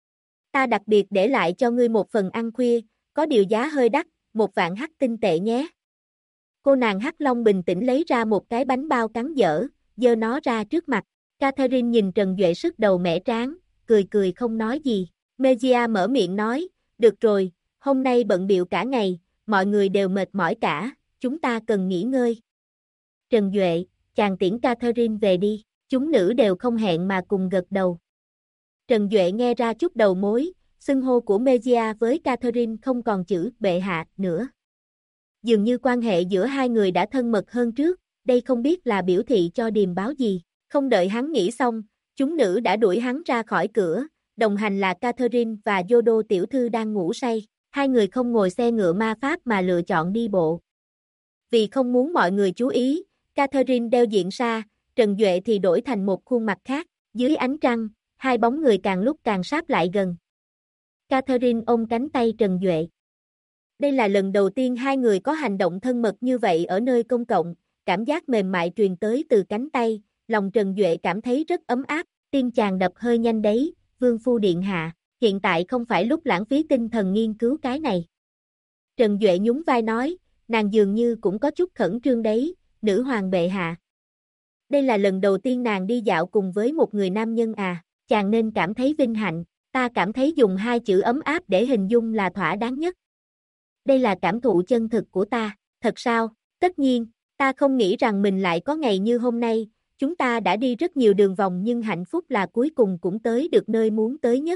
Speaker 1: Ta đặc biệt để lại cho ngươi một phần ăn khuya, có điều giá hơi đắt, 1.000 hắc tinh tệ nhé. Cô nàng Hắc Long bình tĩnh lấy ra một cái bánh bao cắn dở, giơ nó ra trước mặt. Catherine nhìn Trần Duệ sức đầu mẻ trán, cười cười không nói gì. Mejia mở miệng nói, được rồi, hôm nay bận bịu cả ngày, mọi người đều mệt mỏi cả, chúng ta cần nghỉ ngơi. Trần Duệ, chàng tiễn Catherine về đi, chúng nữ đều không hẹn mà cùng gật đầu. Trần Duệ nghe ra chút đầu mối, xưng hô của Mejia với Catherine không còn chữ bệ hạ nữa. Dường như quan hệ giữa hai người đã thân mật hơn trước, đây không biết là biểu thị cho điềm báo gì. Không đợi hắn nghĩ xong, chúng nữ đã đuổi hắn ra khỏi cửa, đồng hành là Catherine và Yodo tiểu thư đang ngủ say. Hai người không ngồi xe ngựa ma pháp mà lựa chọn đi bộ. Vì không muốn mọi người chú ý, Catherine đeo diện sa, Trần Duệ thì đổi thành một khuôn mặt khác. Dưới ánh trăng, hai bóng người càng lúc càng sáp lại gần. Catherine ôm cánh tay Trần Duệ. Đây là lần đầu tiên hai người có hành động thân mật như vậy ở nơi công cộng, cảm giác mềm mại truyền tới từ cánh tay, lòng Trần Duệ cảm thấy rất ấm áp, tim chàng đập hơi nhanh đấy, Vương phu điện hạ, hiện tại không phải lúc lãng phí tinh thần nghiên cứu cái này. Trần Duệ nhún vai nói, nàng dường như cũng có chút khẩn trương đấy, nữ hoàng bệ hạ. Đây là lần đầu tiên nàng đi dạo cùng với một người nam nhân à, chàng nên cảm thấy vinh hạnh, ta cảm thấy dùng hai chữ ấm áp để hình dung là thỏa đáng nhất. Đây là cảm thụ chân thực của ta, thật sao? Tất nhiên, ta không nghĩ rằng mình lại có ngày như hôm nay, chúng ta đã đi rất nhiều đường vòng nhưng hạnh phúc là cuối cùng cũng tới được nơi muốn tới nhất.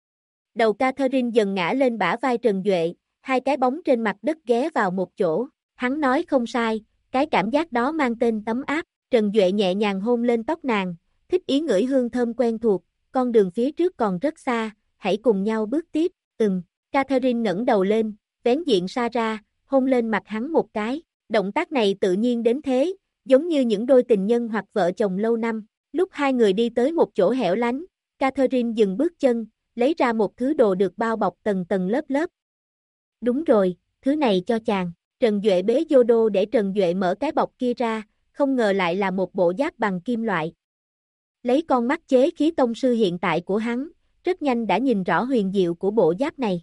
Speaker 1: Đầu Catherine dần ngã lên bả vai Trần Duệ, hai cái bóng trên mặt đất ghé vào một chỗ, hắn nói không sai, cái cảm giác đó mang tên ấm áp, Trần Duệ nhẹ nhàng hôn lên tóc nàng, thích ý ngửi hương thơm quen thuộc, con đường phía trước còn rất xa, hãy cùng nhau bước tiếp, Catherine ngẩng đầu lên, vén diện sa ra, hôn lên mặt hắn một cái, động tác này tự nhiên đến thế, giống như những đôi tình nhân hoặc vợ chồng lâu năm, lúc hai người đi tới một chỗ hẻo lánh, Catherine dừng bước chân, lấy ra một thứ đồ được bao bọc tầng tầng lớp lớp. Đúng rồi, thứ này cho chàng, Trần Duệ bế Yodo để Trần Duệ mở cái bọc kia ra, không ngờ lại là một bộ giáp bằng kim loại. Lấy con mắt chế khí tông sư hiện tại của hắn, rất nhanh đã nhìn rõ huyền diệu của bộ giáp này.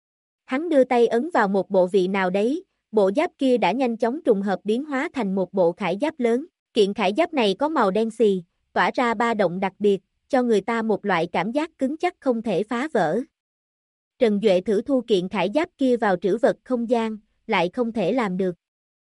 Speaker 1: Hắn đưa tay ấn vào một bộ vị nào đấy, bộ giáp kia đã nhanh chóng trùng hợp biến hóa thành một bộ khải giáp lớn. Kiện khải giáp này có màu đen xì, tỏa ra ba động đặc biệt, cho người ta một loại cảm giác cứng chắc không thể phá vỡ. Trần Duệ thử thu kiện khải giáp kia vào trữ vật không gian, lại không thể làm được.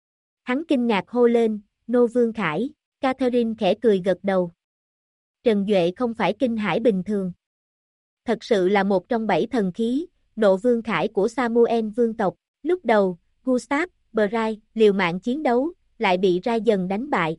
Speaker 1: Hắn kinh ngạc hô lên, Nô Vương Khải, Catherine khẽ cười gật đầu. Trần Duệ không phải kinh hãi bình thường. Thật sự là một trong 7 thần khí, Nộ Vương Khải của Samuel vương tộc. Lúc đầu, Gustav, Bray, liều mạng chiến đấu, lại bị Ra Dần đánh bại.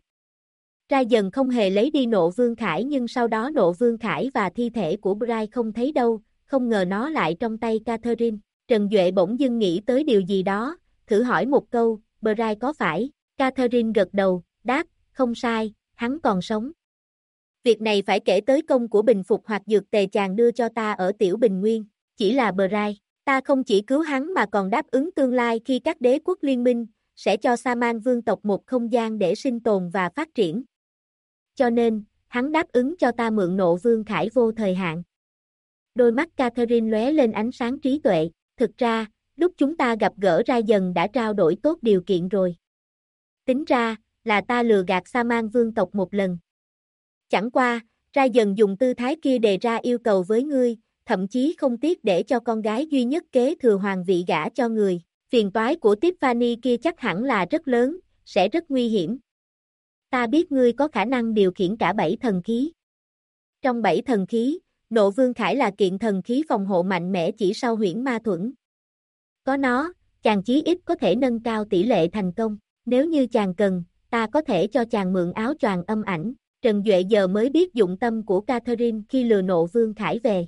Speaker 1: Ra Dần không hề lấy đi Nộ Vương Khải nhưng sau đó Nộ Vương Khải và thi thể của Bray không thấy đâu, không ngờ nó lại trong tay Catherine. Trần Duệ bỗng dưng nghĩ tới điều gì đó, thử hỏi một câu, Bray có phải? Catherine gật đầu, đáp, không sai, hắn còn sống. Việc này phải kể tới công của bình phục hoặc dược tề chàng đưa cho ta ở Tiểu Bình Nguyên, chỉ là Bray. Ta không chỉ cứu hắn mà còn đáp ứng tương lai khi các đế quốc liên minh, sẽ cho Saman vương tộc một không gian để sinh tồn và phát triển. Cho nên, hắn đáp ứng cho ta mượn Nộ Vương Khải vô thời hạn. Đôi mắt Catherine lóe lên ánh sáng trí tuệ, thực ra, lúc chúng ta gặp gỡ Ra Dần đã trao đổi tốt điều kiện rồi. Tính ra, là ta lừa gạt Saman vương tộc một lần. Chẳng qua, Ra Dần dùng tư thái kia đề ra yêu cầu với ngươi, thậm chí không tiếc để cho con gái duy nhất kế thừa hoàng vị gả cho người. Phiền toái của Tiffany kia chắc hẳn là rất lớn, sẽ rất nguy hiểm. Ta biết ngươi có khả năng điều khiển cả 7 thần khí. Trong 7 thần khí, Nộ Vương Khải là kiện thần khí phòng hộ mạnh mẽ chỉ sau huyễn ma thuẫn. Có nó, chàng chí ít có thể nâng cao tỷ lệ thành công. Nếu như chàng cần, ta có thể cho chàng mượn áo choàng âm ảnh. Trần Duệ giờ mới biết dụng tâm của Catherine khi lừa Nộ Vương Khải về.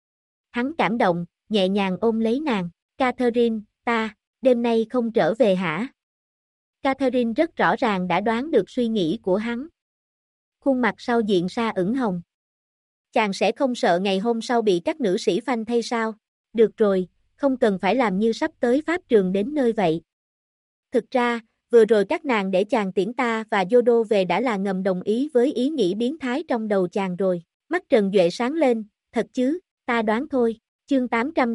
Speaker 1: Hắn cảm động, nhẹ nhàng ôm lấy nàng. Catherine, ta, đêm nay không trở về hả? Catherine rất rõ ràng đã đoán được suy nghĩ của hắn. Khuôn mặt sau diện sa ửng hồng. Chàng sẽ không sợ ngày hôm sau bị các nữ sĩ phanh thay sao? Được rồi, không cần phải làm như sắp tới pháp trường đến nơi vậy. Thực ra, vừa rồi các nàng để chàng tiễn ta và Yodo về đã là ngầm đồng ý với ý nghĩ biến thái trong đầu chàng rồi. Mắt Trần Duệ sáng lên, thật chứ, ta đoán thôi. Chương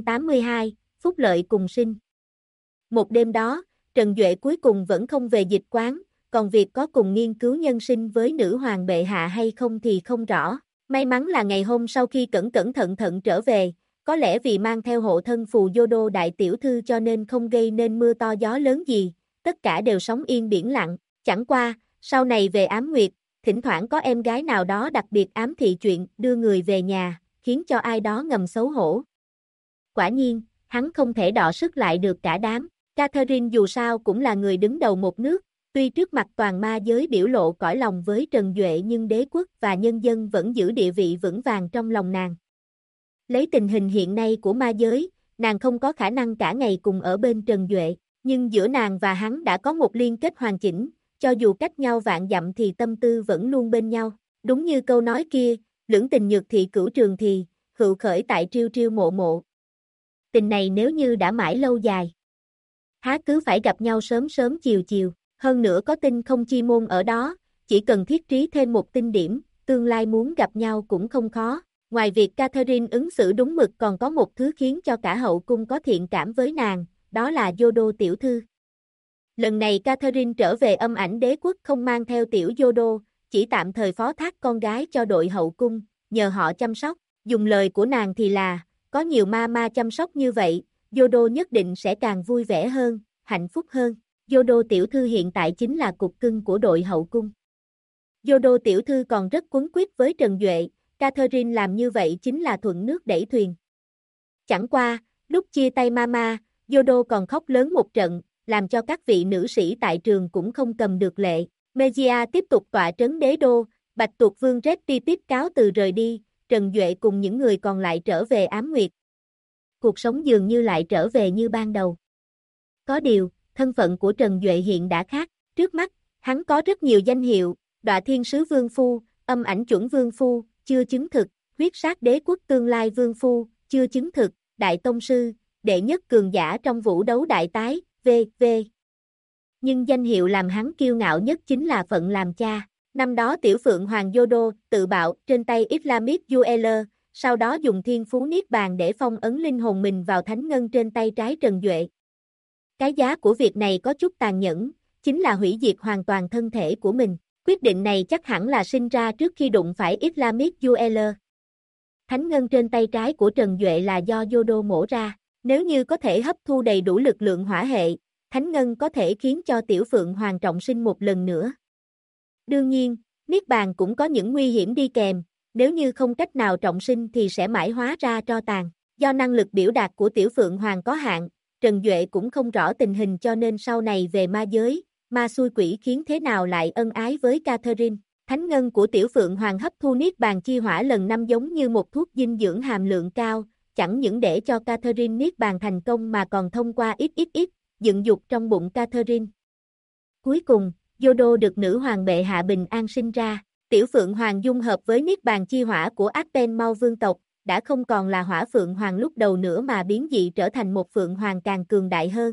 Speaker 1: 882, Phúc lợi cùng sinh. Một đêm đó, Trần Duệ cuối cùng vẫn không về dịch quán, còn việc có cùng nghiên cứu nhân sinh với nữ hoàng bệ hạ hay không thì không rõ. May mắn là ngày hôm sau khi cẩn cẩn thận thận trở về, có lẽ vì mang theo hộ thân phù Yodo đại tiểu thư cho nên không gây nên mưa to gió lớn gì, tất cả đều sóng yên biển lặng, chẳng qua, sau này về Ám Nguyệt, thỉnh thoảng có em gái nào đó đặc biệt ám thị chuyện đưa người về nhà, khiến cho ai đó ngầm xấu hổ. Quả nhiên, hắn không thể đọ sức lại được cả đám. Catherine dù sao cũng là người đứng đầu một nước, tuy trước mặt toàn ma giới biểu lộ cõi lòng với Trần Duệ nhưng đế quốc và nhân dân vẫn giữ địa vị vững vàng trong lòng nàng. Lấy tình hình hiện nay của ma giới, nàng không có khả năng cả ngày cùng ở bên Trần Duệ, nhưng giữa nàng và hắn đã có một liên kết hoàn chỉnh, cho dù cách nhau vạn dặm thì tâm tư vẫn luôn bên nhau. Đúng như câu nói kia, lưỡng tình nhược thị cửu trường thì, hữu khởi tại triêu triêu mộ mộ. Tình này nếu như đã mãi lâu dài, há cứ phải gặp nhau sớm sớm chiều chiều, hơn nữa có tinh không chi môn ở đó, chỉ cần thiết trí thêm một tinh điểm, tương lai muốn gặp nhau cũng không khó. Ngoài việc Catherine ứng xử đúng mực còn có một thứ khiến cho cả hậu cung có thiện cảm với nàng, đó là Yodo tiểu thư. Lần này Catherine trở về âm ảnh đế quốc không mang theo tiểu Yodo, chỉ tạm thời phó thác con gái cho đội hậu cung, nhờ họ chăm sóc, dùng lời của nàng thì là, có nhiều ma chăm sóc như vậy, Yodo nhất định sẽ càng vui vẻ hơn, hạnh phúc hơn. Yodo tiểu thư hiện tại chính là cục cưng của đội hậu cung. Yodo tiểu thư còn rất quấn quýt với Trần Duệ, Catherine làm như vậy chính là thuận nước đẩy thuyền. Chẳng qua, lúc chia tay mama, Yodo còn khóc lớn một trận, làm cho các vị nữ sĩ tại trường cũng không cầm được lệ. Mejia tiếp tục tọa trấn đế đô, Bạch Tuộc Vương Red Pipip cáo từ rời đi, Trần Duệ cùng những người còn lại trở về Ám Nguyệt. Cuộc sống dường như lại trở về như ban đầu. Có điều, thân phận của Trần Duệ hiện đã khác, trước mắt, hắn có rất nhiều danh hiệu, Đọa Thiên Sứ Vương Phu, Âm Ảnh Chuẩn Vương Phu, chưa chứng thực, Huyết Sát Đế Quốc Tương Lai Vương Phu, chưa chứng thực, Đại Tông Sư, Đệ Nhất Cường Giả trong vũ đấu đại tái, v.v. Nhưng danh hiệu làm hắn kiêu ngạo nhất chính là phận làm cha. Năm đó Tiểu Phượng Hoàng Yodo tự bạo trên tay Islamic Jewel, sau đó dùng thiên phú niết bàn để phong ấn linh hồn mình vào thánh ngân trên tay trái Trần Duệ. Cái giá của việc này có chút tàn nhẫn, chính là hủy diệt hoàn toàn thân thể của mình. Quyết định này chắc hẳn là sinh ra trước khi đụng phải Islamic Jewel. Thánh ngân trên tay trái của Trần Duệ là do Yodo mổ ra. Nếu như có thể hấp thu đầy đủ lực lượng hỏa hệ, thánh ngân có thể khiến cho Tiểu Phượng Hoàng trọng sinh một lần nữa. Đương nhiên, niết bàn cũng có những nguy hiểm đi kèm, nếu như không cách nào trọng sinh thì sẽ mãi hóa ra tro tàn. Do năng lực biểu đạt của Tiểu Phượng Hoàng có hạn, Trần Duệ cũng không rõ tình hình cho nên sau này về ma giới, ma xui quỷ khiến thế nào lại ân ái với Catherine. Thánh ngân của Tiểu Phượng Hoàng hấp thu niết bàn chi hỏa lần năm giống như một thuốc dinh dưỡng hàm lượng cao, chẳng những để cho Catherine niết bàn thành công mà còn thông qua ít dựng dục trong bụng Catherine. Cuối cùng, Yodo được nữ hoàng bệ hạ bình an sinh ra. Tiểu Phượng Hoàng dung hợp với niết bàn chi hỏa của Arpen Mau vương tộc, đã không còn là hỏa Phượng Hoàng lúc đầu nữa mà biến dị trở thành một Phượng Hoàng càng cường đại hơn.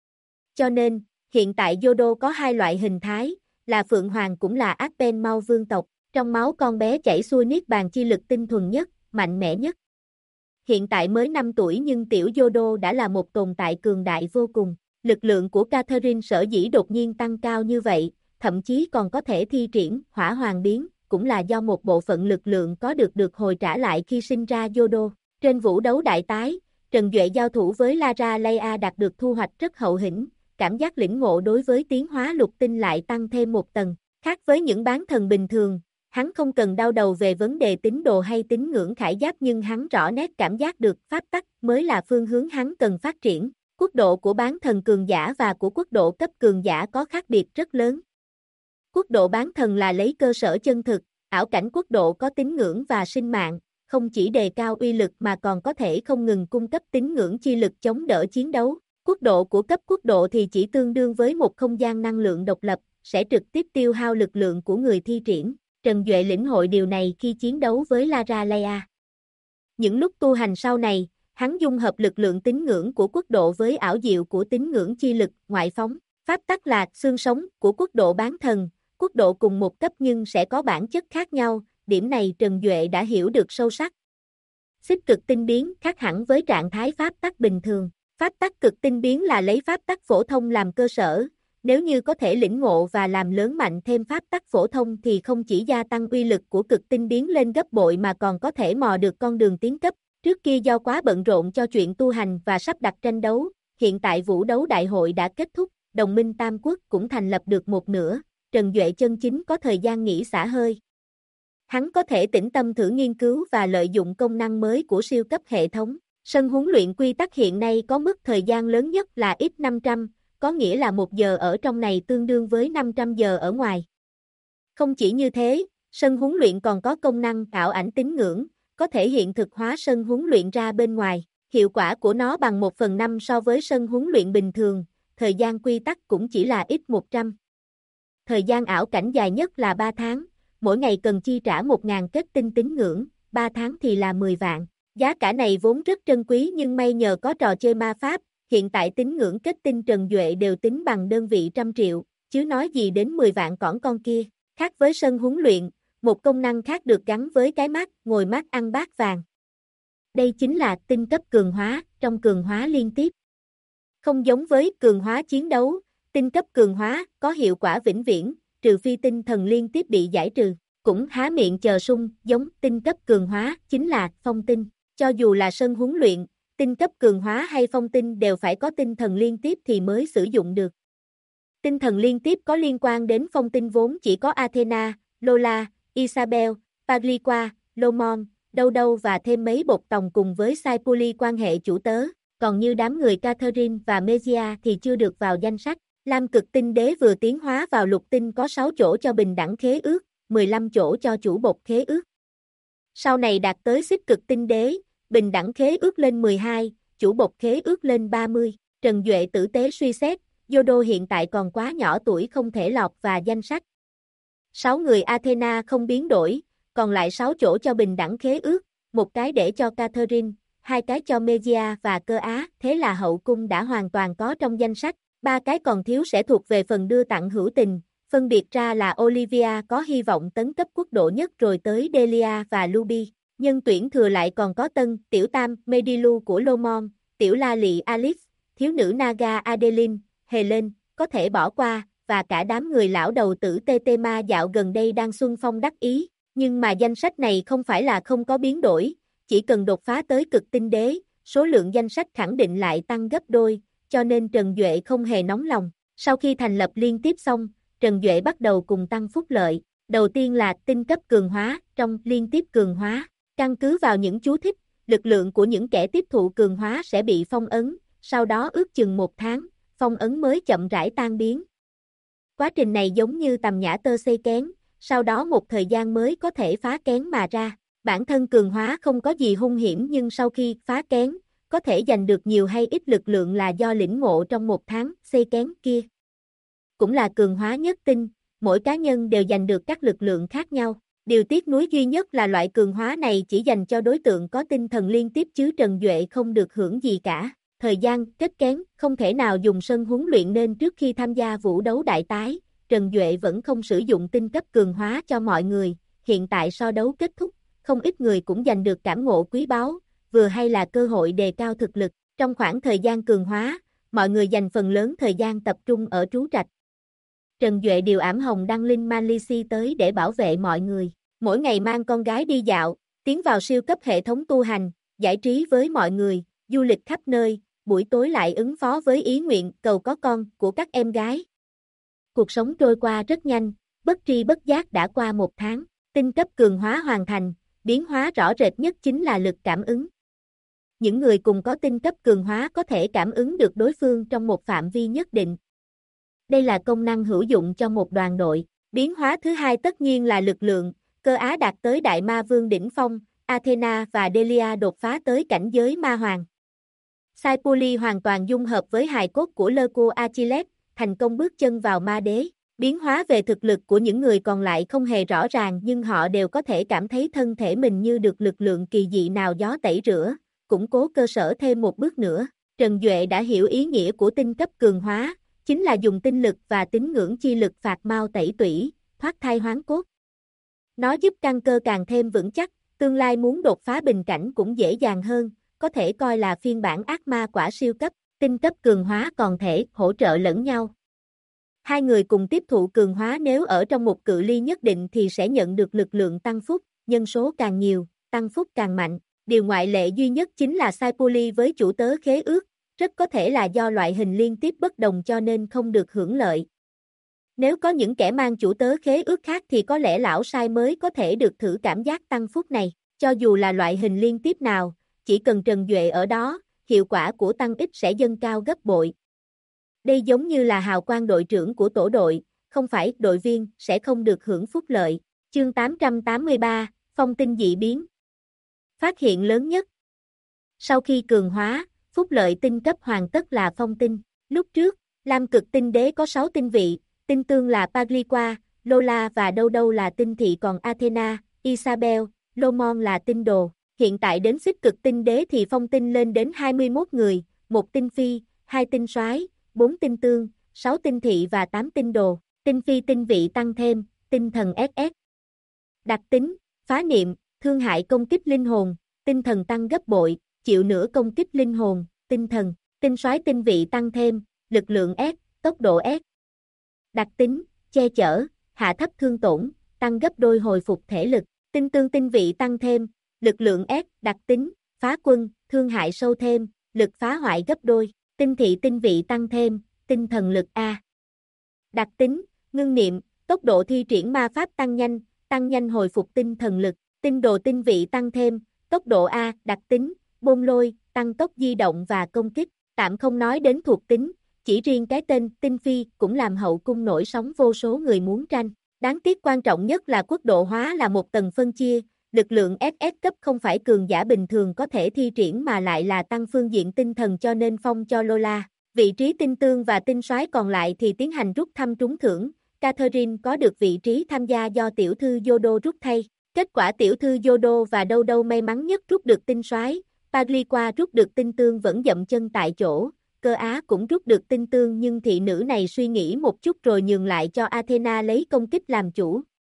Speaker 1: Cho nên, hiện tại Yodo có hai loại hình thái, là Phượng Hoàng cũng là Arpen Mau vương tộc, trong máu con bé chảy xuôi niết bàn chi lực tinh thuần nhất, mạnh mẽ nhất. Hiện tại mới 5 tuổi nhưng tiểu Yodo đã là một tồn tại cường đại vô cùng. Lực lượng của Catherine sở dĩ đột nhiên tăng cao như vậy, thậm chí còn có thể thi triển hỏa hoàng biến, cũng là do một bộ phận lực lượng có được hồi trả lại khi sinh ra Yodo. Trên vũ đấu đại tái, Trần Duệ giao thủ với Lara Leia đạt được thu hoạch rất hậu hĩnh, cảm giác lĩnh ngộ đối với tiến hóa lục tinh lại tăng thêm một tầng. Khác với những bán thần bình thường, hắn không cần đau đầu về vấn đề tín đồ hay tín ngưỡng khải giáp nhưng hắn rõ nét cảm giác được pháp tắc mới là phương hướng hắn cần phát triển. Quốc độ của bán thần cường giả và của quốc độ cấp cường giả có khác biệt rất lớn. Quốc độ bán thần là lấy cơ sở chân thực, ảo cảnh quốc độ có tín ngưỡng và sinh mạng, không chỉ đề cao uy lực mà còn có thể không ngừng cung cấp tín ngưỡng chi lực chống đỡ chiến đấu. Quốc độ của cấp quốc độ thì chỉ tương đương với một không gian năng lượng độc lập, sẽ trực tiếp tiêu hao lực lượng của người thi triển. Trần Duệ lĩnh hội điều này khi chiến đấu với Lara Leia. Những lúc tu hành sau này, hắn dung hợp lực lượng tín ngưỡng của quốc độ với ảo diệu của tín ngưỡng chi lực, ngoại phóng. Pháp tắc là xương sống của quốc độ bán thần, quốc độ cùng một cấp nhưng sẽ có bản chất khác nhau, điểm này Trần Duệ đã hiểu được sâu sắc. Xích cực tinh biến khác hẳn với trạng thái pháp tắc bình thường. Pháp tắc cực tinh biến là lấy pháp tắc phổ thông làm cơ sở, Nếu như có thể lĩnh ngộ và làm lớn mạnh thêm pháp tắc phổ thông thì không chỉ gia tăng uy lực của cực tinh biến lên gấp bội mà còn có thể mò được con đường tiến cấp. Trước kia do quá bận rộn cho chuyện tu hành và sắp đặt tranh đấu, hiện tại vũ đấu đại hội đã kết thúc, đồng minh Tam Quốc cũng thành lập được một nửa, Trần Duệ chân chính có thời gian nghỉ xả hơi. Hắn có thể tĩnh tâm thử nghiên cứu và lợi dụng công năng mới của siêu cấp hệ thống. Sân huấn luyện quy tắc hiện nay có mức thời gian lớn nhất là x500, có nghĩa là 1 giờ ở trong này tương đương với 500 giờ ở ngoài. Không chỉ như thế, sân huấn luyện còn có công năng ảo ảnh tín ngưỡng, có thể hiện thực hóa sân huấn luyện ra bên ngoài. Hiệu quả của nó bằng 1/5 so với sân huấn luyện bình thường, thời gian quy tắc cũng chỉ là x100. Thời gian ảo cảnh dài nhất là 3 tháng, mỗi ngày cần chi trả 1.000 kết tinh tín ngưỡng, 3 tháng thì là 10 vạn. Giá cả này vốn rất trân quý nhưng may nhờ có trò chơi ma pháp, hiện tại tín ngưỡng kết tinh Trần Duệ đều tính bằng đơn vị trăm triệu, chứ nói gì đến 10 vạn cỏn con kia. Khác với sân huấn luyện, một công năng khác được gắn với cái mác, ngồi mác ăn bát vàng. Đây chính là tinh cấp cường hóa, trong cường hóa liên tiếp. Không giống với cường hóa chiến đấu, tinh cấp cường hóa có hiệu quả vĩnh viễn, trừ phi tinh thần liên tiếp bị giải trừ, cũng há miệng chờ sung, giống tinh cấp cường hóa chính là phong tinh. Cho dù là sân huấn luyện, tinh cấp cường hóa hay phong tinh đều phải có tinh thần liên tiếp thì mới sử dụng được. Tinh thần liên tiếp có liên quan đến phong tinh vốn chỉ có Athena, Lola, Isabel, Pagliqua, Lomon, Đâu Đâu và thêm mấy bột tòng cùng với Saipuli quan hệ chủ tớ, còn như đám người Catherine và Mejia thì chưa được vào danh sách. Lam cực tinh đế vừa tiến hóa vào lục tinh có 6 chỗ cho bình đẳng khế ước, 15 chỗ cho chủ bột khế ước. Sau này đạt tới xích cực tinh đế, bình đẳng khế ước lên 12, chủ bột khế ước lên 30. Trần Duệ tử tế suy xét, Yodo hiện tại còn quá nhỏ tuổi không thể lọt vào danh sách. 6 người Athena không biến đổi, còn lại 6 chỗ cho bình đẳng khế ước, một cái để cho Catherine, 2 cái cho Mejia và Cơ Á, thế là hậu cung đã hoàn toàn có trong danh sách. 3 cái còn thiếu sẽ thuộc về phần đưa tặng hữu tình, phân biệt ra là Olivia có hy vọng tấn cấp quốc độ nhất rồi tới Delia và Luby. Nhân tuyển thừa lại còn có Tân, Tiểu Tam, Medilu của Lomon, Tiểu La Lị Alice, thiếu nữ Naga Adeline, Helen, có thể bỏ qua, và cả đám người lão đầu tử Tetema dạo gần đây đang xuân phong đắc ý. Nhưng mà danh sách này không phải là không có biến đổi, chỉ cần đột phá tới cực tinh đế, số lượng danh sách khẳng định lại tăng gấp đôi, cho nên Trần Duệ không hề nóng lòng. Sau khi thành lập liên tiếp xong, Trần Duệ bắt đầu cùng tăng phúc lợi. Đầu tiên là tinh cấp cường hóa, trong liên tiếp cường hóa. Căn cứ vào những chú thích, lực lượng của những kẻ tiếp thụ cường hóa sẽ bị phong ấn, sau đó ước chừng 1 tháng, phong ấn mới chậm rãi tan biến. Quá trình này giống như tầm nhã tơ xây kén, sau đó một thời gian mới có thể phá kén mà ra. Bản thân cường hóa không có gì hung hiểm nhưng sau khi phá kén, có thể giành được nhiều hay ít lực lượng là do lĩnh ngộ trong 1 tháng xây kén kia. Cũng là cường hóa nhất tinh, mỗi cá nhân đều giành được các lực lượng khác nhau. Điều tiếc nuối duy nhất là loại cường hóa này chỉ dành cho đối tượng có tinh thần liên tiếp chứ Trần Duệ không được hưởng gì cả. Thời gian kết kén không thể nào dùng sân huấn luyện nên trước khi tham gia vũ đấu đại tái, Trần Duệ vẫn không sử dụng tinh cấp cường hóa cho mọi người. Hiện tại so đấu kết thúc, không ít người cũng giành được cảm ngộ quý báu, vừa hay là cơ hội đề cao thực lực. Trong khoảng thời gian cường hóa, mọi người dành phần lớn thời gian tập trung ở trú trạch. Trần Duệ điều ảm hồng đăng linh Malisi tới để bảo vệ mọi người. Mỗi ngày mang con gái đi dạo, tiến vào siêu cấp hệ thống tu hành, giải trí với mọi người, du lịch khắp nơi, buổi tối lại ứng phó với ý nguyện cầu có con của các em gái. Cuộc sống trôi qua rất nhanh, bất tri bất giác đã qua 1 tháng, tinh cấp cường hóa hoàn thành, biến hóa rõ rệt nhất chính là lực cảm ứng. Những người cùng có tinh cấp cường hóa có thể cảm ứng được đối phương trong một phạm vi nhất định. Đây là công năng hữu dụng cho một đoàn đội. Biến hóa thứ hai tất nhiên là lực lượng, Cơ Á đạt tới Đại Ma Vương đỉnh phong, Athena và Delia đột phá tới cảnh giới Ma Hoàng. Saipuli hoàn toàn dung hợp với hài cốt của Leuco Achilles, thành công bước chân vào ma đế. Biến hóa về thực lực của những người còn lại không hề rõ ràng nhưng họ đều có thể cảm thấy thân thể mình như được lực lượng kỳ dị nào gió tẩy rửa, củng cố cơ sở thêm một bước nữa. Trần Duệ đã hiểu ý nghĩa của tinh cấp cường hóa, chính là dùng tinh lực và tín ngưỡng chi lực phạt mau tẩy tủy, thoát thai hoán cốt. Nó giúp căn cơ càng thêm vững chắc, tương lai muốn đột phá bình cảnh cũng dễ dàng hơn, có thể coi là phiên bản ác ma quả siêu cấp, tinh cấp cường hóa còn thể hỗ trợ lẫn nhau. Hai người cùng tiếp thụ cường hóa nếu ở trong một cự ly nhất định thì sẽ nhận được lực lượng tăng phúc, nhân số càng nhiều, tăng phúc càng mạnh. Điều ngoại lệ duy nhất chính là Sai Poly với chủ tớ khế ước, rất có thể là do loại hình liên tiếp bất đồng cho nên không được hưởng lợi. Nếu có những kẻ mang chủ tớ khế ước khác thì có lẽ lão Sai mới có thể được thử cảm giác tăng phúc này, cho dù là loại hình liên tiếp nào, chỉ cần Trần Duệ ở đó, hiệu quả của tăng ích sẽ dâng cao gấp bội. Đây giống như là hào quang đội trưởng của tổ đội, không phải đội viên sẽ không được hưởng phúc lợi. Chương 883, Phong tinh dị biến. Phát hiện lớn nhất. Sau khi cường hóa, phúc lợi tinh cấp hoàn tất là phong tinh. Lúc trước, Lam Cực tinh đế có 6 tinh vị, tinh tương là Pagliqua, Lola và Đâu Đâu là tinh thị, còn Athena, Isabel, Lomon là tinh đồ. Hiện tại đến Xích Cực tinh đế thì phong tinh lên đến 21 người, 1 tinh phi, 2 tinh soái, 4 tinh tương, 6 tinh thị và 8 tinh đồ. Tinh phi tinh vị tăng thêm, tinh thần SS. Đặc tính, phá niệm, thương hại công kích linh hồn, tinh thần tăng gấp bội, chịu nửa công kích linh hồn, tinh thần. Tinh soái tinh vị tăng thêm, lực lượng S, tốc độ S. Đặc tính, che chở, hạ thấp thương tổn, tăng gấp đôi hồi phục thể lực. Tinh tương tinh vị tăng thêm, lực lượng S. Đặc tính, phá quân, thương hại sâu thêm, lực phá hoại gấp đôi. Tinh thị tinh vị tăng thêm, tinh thần lực A. Đặc tính, ngưng niệm, tốc độ thi triển ma pháp tăng nhanh hồi phục tinh thần lực. Tinh đồ tinh vị tăng thêm, tốc độ A. Đặc tính, bôn lôi, tăng tốc di động và công kích. Tạm không nói đến thuộc tính, chỉ riêng cái tên tinh phi cũng làm hậu cung nổi sóng vô số người muốn tranh. Đáng tiếc quan trọng nhất là quốc độ hóa là một tầng phân chia, lực lượng SS cấp không phải cường giả bình thường có thể thi triển mà lại là tăng phương diện tinh thần cho nên phong cho Lola. Vị trí tinh tương và tinh soái còn lại thì tiến hành rút thăm trúng thưởng, Catherine có được vị trí tham gia do tiểu thư Yodo rút thay. Kết quả tiểu thư Yodo và Đâu Đâu may mắn nhất rút được tinh soái, Pagliqua rút được tinh tương vẫn dậm chân tại chỗ, Cơ Á cũng rút được tinh tương nhưng thị nữ này suy nghĩ một chút rồi nhường lại cho Athena lấy công kích làm chủ.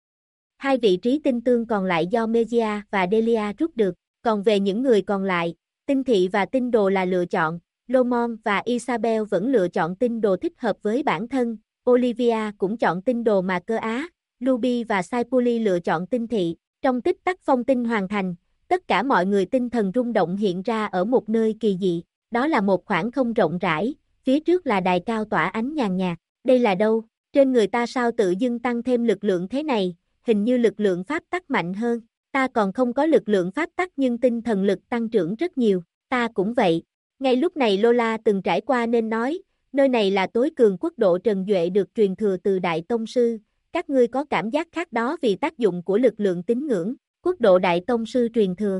Speaker 1: Hai vị trí tinh tương còn lại do Megia và Delia rút được, còn về những người còn lại, tinh thị và tinh đồ là lựa chọn, Lomon và Isabel vẫn lựa chọn tinh đồ thích hợp với bản thân, Olivia cũng chọn tinh đồ mà Cơ Á, Luby và Sai Poly lựa chọn tinh thị. Trong tích tắc phong tinh hoàn thành, tất cả mọi người tinh thần rung động hiện ra ở một nơi kỳ dị, đó là một khoảng không rộng rãi, phía trước là đài cao tỏa ánh nhàn nhạt, đây là đâu, trên người ta sao tự dưng tăng thêm lực lượng thế này, hình như lực lượng pháp tắc mạnh hơn, ta còn không có lực lượng pháp tắc nhưng tinh thần lực tăng trưởng rất nhiều, ta cũng vậy. Ngay lúc này Lola từng trải qua nên nói, nơi này là tối cường quốc độ Trần Duệ được truyền thừa từ Đại Tông Sư, các ngươi có cảm giác khác đó vì tác dụng của lực lượng tín ngưỡng, quốc độ Đại Tông Sư truyền thừa.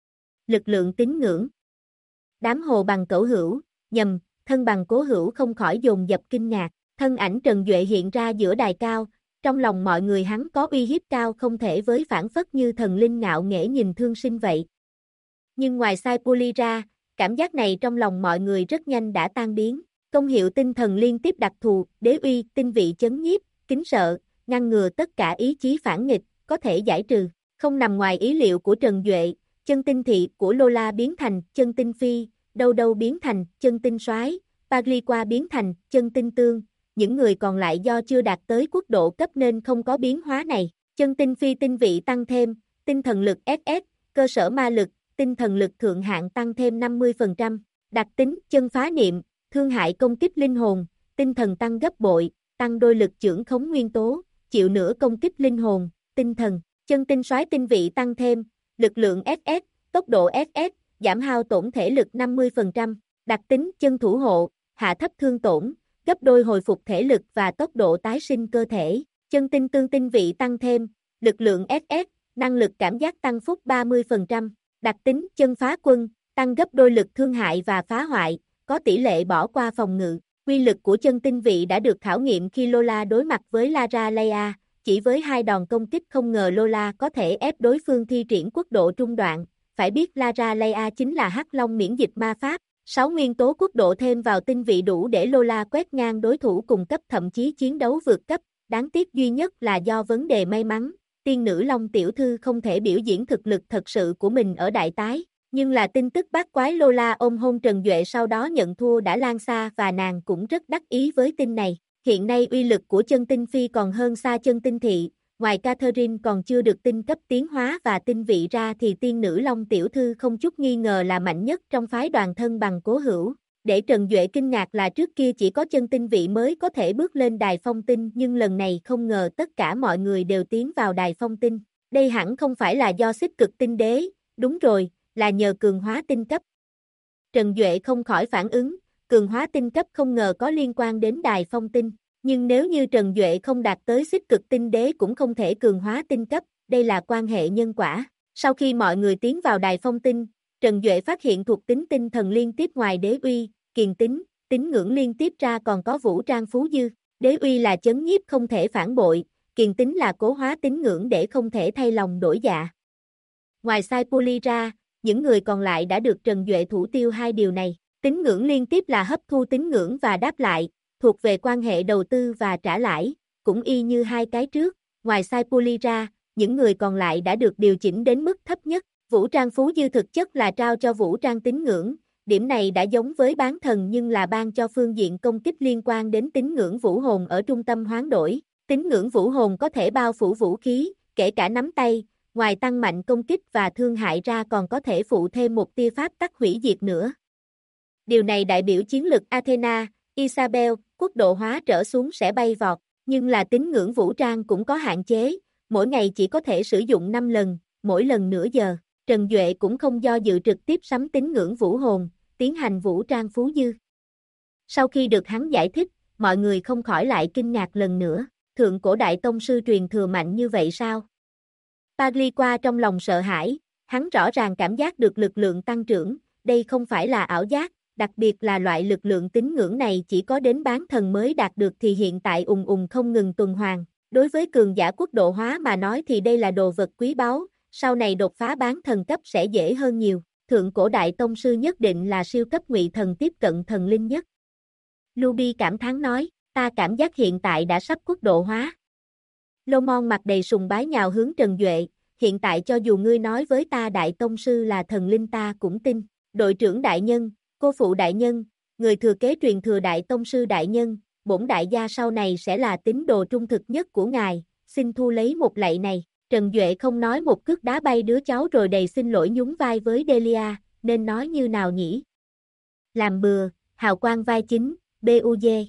Speaker 1: Lực lượng tín ngưỡng. Đám hồ bằng cẩu hữu, thân bằng cố hữu không khỏi dồn dập kinh ngạc, thân ảnh Trần Duệ hiện ra giữa đài cao, trong lòng mọi người hắn có uy hiếp cao không thể với phản phất như thần linh ngạo nghễ nhìn thương sinh vậy. Nhưng ngoài Sai Poly ra, cảm giác này trong lòng mọi người rất nhanh đã tan biến, công hiệu tinh thần liên tiếp đặc thù, đế uy, tinh vị chấn nhiếp, kính sợ, ngăn ngừa tất cả ý chí phản nghịch, có thể giải trừ, không nằm ngoài ý liệu của Trần Duệ, chân tinh thị của Lola biến thành chân tinh phi, Đâu Đâu biến thành chân tinh soái, Pagliqua biến thành chân tinh tương, những người còn lại do chưa đạt tới quốc độ cấp nên không có biến hóa này, chân tinh phi tinh vị tăng thêm, tinh thần lực SS, cơ sở ma lực, tinh thần lực thượng hạng tăng thêm 50%, đặc tính chân phá niệm, thương hại công kích linh hồn, tinh thần tăng gấp bội, tăng đôi lực chưởng khống nguyên tố, chịu nửa công kích linh hồn, tinh thần, chân tinh soái tinh vị tăng thêm, lực lượng SS, tốc độ SS, giảm hao tổn thể lực 50%, đặc tính chân thủ hộ, hạ thấp thương tổn, gấp đôi hồi phục thể lực và tốc độ tái sinh cơ thể, chân tinh tương tinh vị tăng thêm, lực lượng SS, năng lực cảm giác tăng phúc 30%, đặc tính chân phá quân, tăng gấp đôi lực thương hại và phá hoại, có tỷ lệ bỏ qua phòng ngự. Quy lực của chân tinh vị đã được khảo nghiệm khi Lola đối mặt với Lara Leia, chỉ với 2 đòn công kích không ngờ Lola có thể ép đối phương thi triển quốc độ trung đoạn, phải biết Lara Leia chính là Hắc Long miễn dịch ma pháp, 6 nguyên tố quốc độ thêm vào tinh vị đủ để Lola quét ngang đối thủ cùng cấp thậm chí chiến đấu vượt cấp, đáng tiếc duy nhất là do vấn đề may mắn, tiên nữ Long tiểu thư không thể biểu diễn thực lực thật sự của mình ở đại tái. Nhưng là tin tức bát quái Lola ôm hôn Trần Duệ sau đó nhận thua đã lan xa và nàng cũng rất đắc ý với tin này. Hiện nay uy lực của chân tinh phi còn hơn xa chân tinh thị, ngoài Catherine còn chưa được tinh cấp tiến hóa và tinh vị ra thì tiên nữ Long tiểu thư không chút nghi ngờ là mạnh nhất trong phái đoàn thân bằng cố hữu. Để Trần Duệ kinh ngạc là trước kia chỉ có chân tinh vị mới có thể bước lên đài phong tinh, nhưng lần này không ngờ tất cả mọi người đều tiến vào đài phong tinh. Đây hẳn không phải là do xích cực tinh đế, đúng rồi, là nhờ cường hóa tinh cấp. Trần Duệ không khỏi phản ứng, cường hóa tinh cấp không ngờ có liên quan đến đài phong tinh. Nhưng nếu như Trần Duệ không đạt tới xích cực tinh đế cũng không thể cường hóa tinh cấp, đây là quan hệ nhân quả. Sau khi mọi người tiến vào đài phong tinh, Trần Duệ phát hiện thuộc tính tinh thần liên tiếp ngoài đế uy, kiền tính, tín ngưỡng liên tiếp ra còn có vũ trang phú dư. Đế uy là chấn nhiếp không thể phản bội, kiền tính là cố hóa tín ngưỡng để không thể thay lòng đổi dạ. Ngoài Sai Puli ra, những người còn lại đã được Trần Duệ thủ tiêu hai điều này. Tín ngưỡng liên tiếp là hấp thu tín ngưỡng và đáp lại, thuộc về quan hệ đầu tư và trả lãi, cũng y như hai cái trước. Ngoài Sai Puli ra, những người còn lại đã được điều chỉnh đến mức thấp nhất. Vũ trang phú dư thực chất là trao cho vũ trang tín ngưỡng, điểm này đã giống với bán thần nhưng là ban cho phương diện công kích liên quan đến tín ngưỡng vũ hồn ở trung tâm hoán đổi. Tín ngưỡng vũ hồn có thể bao phủ vũ khí, kể cả nắm tay, ngoài tăng mạnh công kích và thương hại ra còn có thể phụ thêm một tia pháp tắc hủy diệt nữa. Điều này đại biểu chiến lực Athena, Isabel, quốc độ hóa trở xuống sẽ bay vọt, nhưng là tín ngưỡng vũ trang cũng có hạn chế, mỗi ngày chỉ có thể sử dụng 5 lần, mỗi lần nửa giờ. Trần Duệ cũng không do dự trực tiếp sắm tín ngưỡng vũ hồn, tiến hành vũ trang phú dư. Sau khi được hắn giải thích, mọi người không khỏi lại kinh ngạc lần nữa, thượng cổ đại tông sư truyền thừa mạnh như vậy sao? Pagli qua trong lòng sợ hãi, hắn rõ ràng cảm giác được lực lượng tăng trưởng, đây không phải là ảo giác, đặc biệt là loại lực lượng tín ngưỡng này chỉ có đến bán thần mới đạt được thì hiện tại không ngừng tuần hoàn. Đối với cường giả quốc độ hóa mà nói thì đây là đồ vật quý báu, sau này đột phá bán thần cấp sẽ dễ hơn nhiều. Thượng cổ đại tông sư nhất định là siêu cấp ngụy thần tiếp cận thần linh nhất. Luby cảm thán nói, ta cảm giác hiện tại đã sắp quốc độ hóa. Lomon mặt đầy sùng bái nhào hướng Trần Duệ, hiện tại cho dù ngươi nói với ta đại tông sư là thần linh ta cũng tin. Đội trưởng đại nhân, cô phụ đại nhân, người thừa kế truyền thừa đại tông sư đại nhân, bổn đại gia sau này sẽ là tín đồ trung thực nhất của ngài, xin thu lấy một lạy này. Trần Duệ không nói một cước đá bay đứa cháu rồi đầy xin lỗi nhún vai với Delia, nên nói như nào nhỉ? Làm bừa, hào quang vai chính, BUG.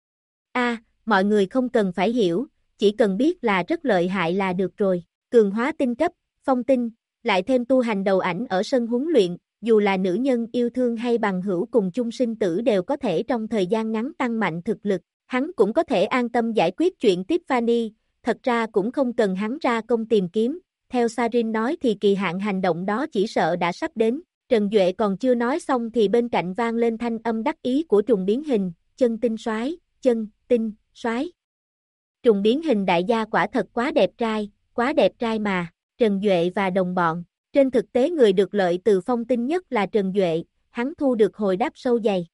Speaker 1: Mọi người không cần phải hiểu, chỉ cần biết là rất lợi hại là được rồi. Cường hóa tinh cấp, phong tinh, lại thêm tu hành đầu ảnh ở sân huấn luyện, dù là nữ nhân yêu thương hay bằng hữu cùng chung sinh tử đều có thể trong thời gian ngắn tăng mạnh thực lực. Hắn cũng có thể an tâm giải quyết chuyện Tiffany, thật ra cũng không cần hắn ra công tìm kiếm. Theo Sarin nói thì kỳ hạn hành động đó chỉ sợ đã sắp đến. Trần Duệ còn chưa nói xong thì bên cạnh vang lên thanh âm đắc ý của trùng biến hình, chân tinh soái, chân tinh soái. Trùng biến hình đại gia quả thật quá đẹp trai mà. Trần Duệ và đồng bọn. Trên thực tế người được lợi từ phong tinh nhất là Trần Duệ, hắn thu được hồi đáp sâu dày.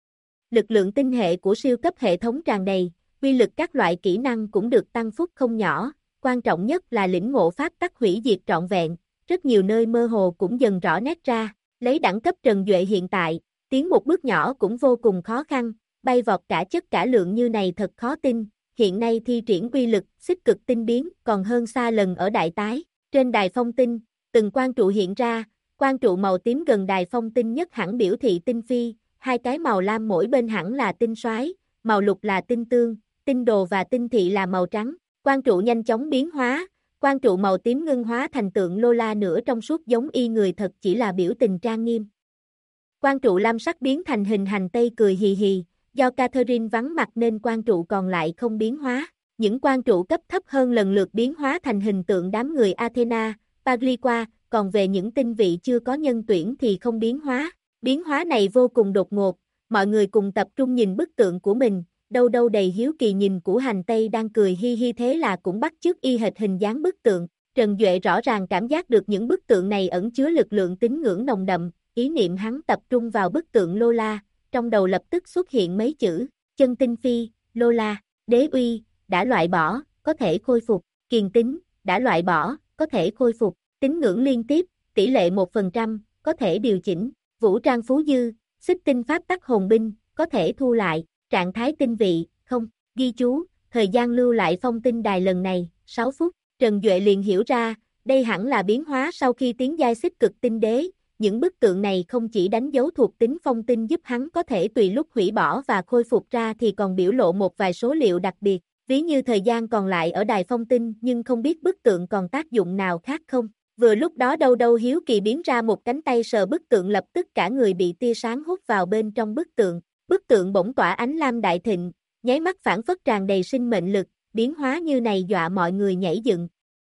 Speaker 1: Lực lượng tinh hệ của siêu cấp hệ thống tràn đầy, uy lực các loại kỹ năng cũng được tăng phúc không nhỏ, quan trọng nhất là lĩnh ngộ pháp tắc hủy diệt trọn vẹn, rất nhiều nơi mơ hồ cũng dần rõ nét ra, lấy đẳng cấp Trần Duệ hiện tại, tiến một bước nhỏ cũng vô cùng khó khăn, bay vọt cả chất cả lượng như này thật khó tin, hiện nay thi triển uy lực, xích cực tinh biến còn hơn xa lần ở đại tái, trên đài phong tinh, từng quang trụ hiện ra, quang trụ màu tím gần đài phong tinh nhất hẳn biểu thị tinh phi, hai cái màu lam mỗi bên hẳn là tinh soái, màu lục là tinh tương, tinh đồ và tinh thị là màu trắng. Quang trụ nhanh chóng biến hóa, quang trụ màu tím ngưng hóa thành tượng Lola nửa trong suốt giống y người thật chỉ là biểu tình trang nghiêm. Quang trụ lam sắc biến thành hình hành tây cười hì hì, do Catherine vắng mặt nên quang trụ còn lại không biến hóa. Những quang trụ cấp thấp hơn lần lượt biến hóa thành hình tượng đám người Athena, Pagliqua, còn về những tinh vị chưa có nhân tuyển thì không biến hóa. Biến hóa này vô cùng đột ngột, mọi người cùng tập trung nhìn bức tượng của mình, đâu đâu đầy hiếu kỳ nhìn của hành tây đang cười hi hi thế là cũng bắt chước y hệt hình dáng bức tượng. Trần Duệ rõ ràng cảm giác được những bức tượng này ẩn chứa lực lượng tín ngưỡng nồng đậm, ý niệm hắn tập trung vào bức tượng Lola, trong đầu lập tức xuất hiện mấy chữ, chân tinh phi, Lola, đế uy, đã loại bỏ, có thể khôi phục, kiền tính, đã loại bỏ, có thể khôi phục, tín ngưỡng liên tiếp, tỷ lệ 1%, có thể điều chỉnh, vũ trang phú dư, xích tinh pháp tắc hồn binh, có thể thu lại, trạng thái tinh vị, không, Ghi chú, thời gian lưu lại phong tinh đài lần này, 6 phút. Trần Duệ liền hiểu ra, đây hẳn là biến hóa sau khi tiến giai xích cực tinh đế. Những bức tượng này không chỉ đánh dấu thuộc tính phong tinh giúp hắn có thể tùy lúc hủy bỏ và khôi phục ra thì còn biểu lộ một vài số liệu đặc biệt, ví như thời gian còn lại ở đài phong tinh nhưng không biết bức tượng còn tác dụng nào khác không. Vừa lúc đó đâu đâu hiếu kỳ biến ra một cánh tay sờ bức tượng, lập tức cả người bị tia sáng hút vào bên trong bức tượng bỗng tỏa ánh lam đại thịnh, nháy mắt phảng phất tràn đầy sinh mệnh lực, biến hóa như này dọa mọi người nhảy dựng.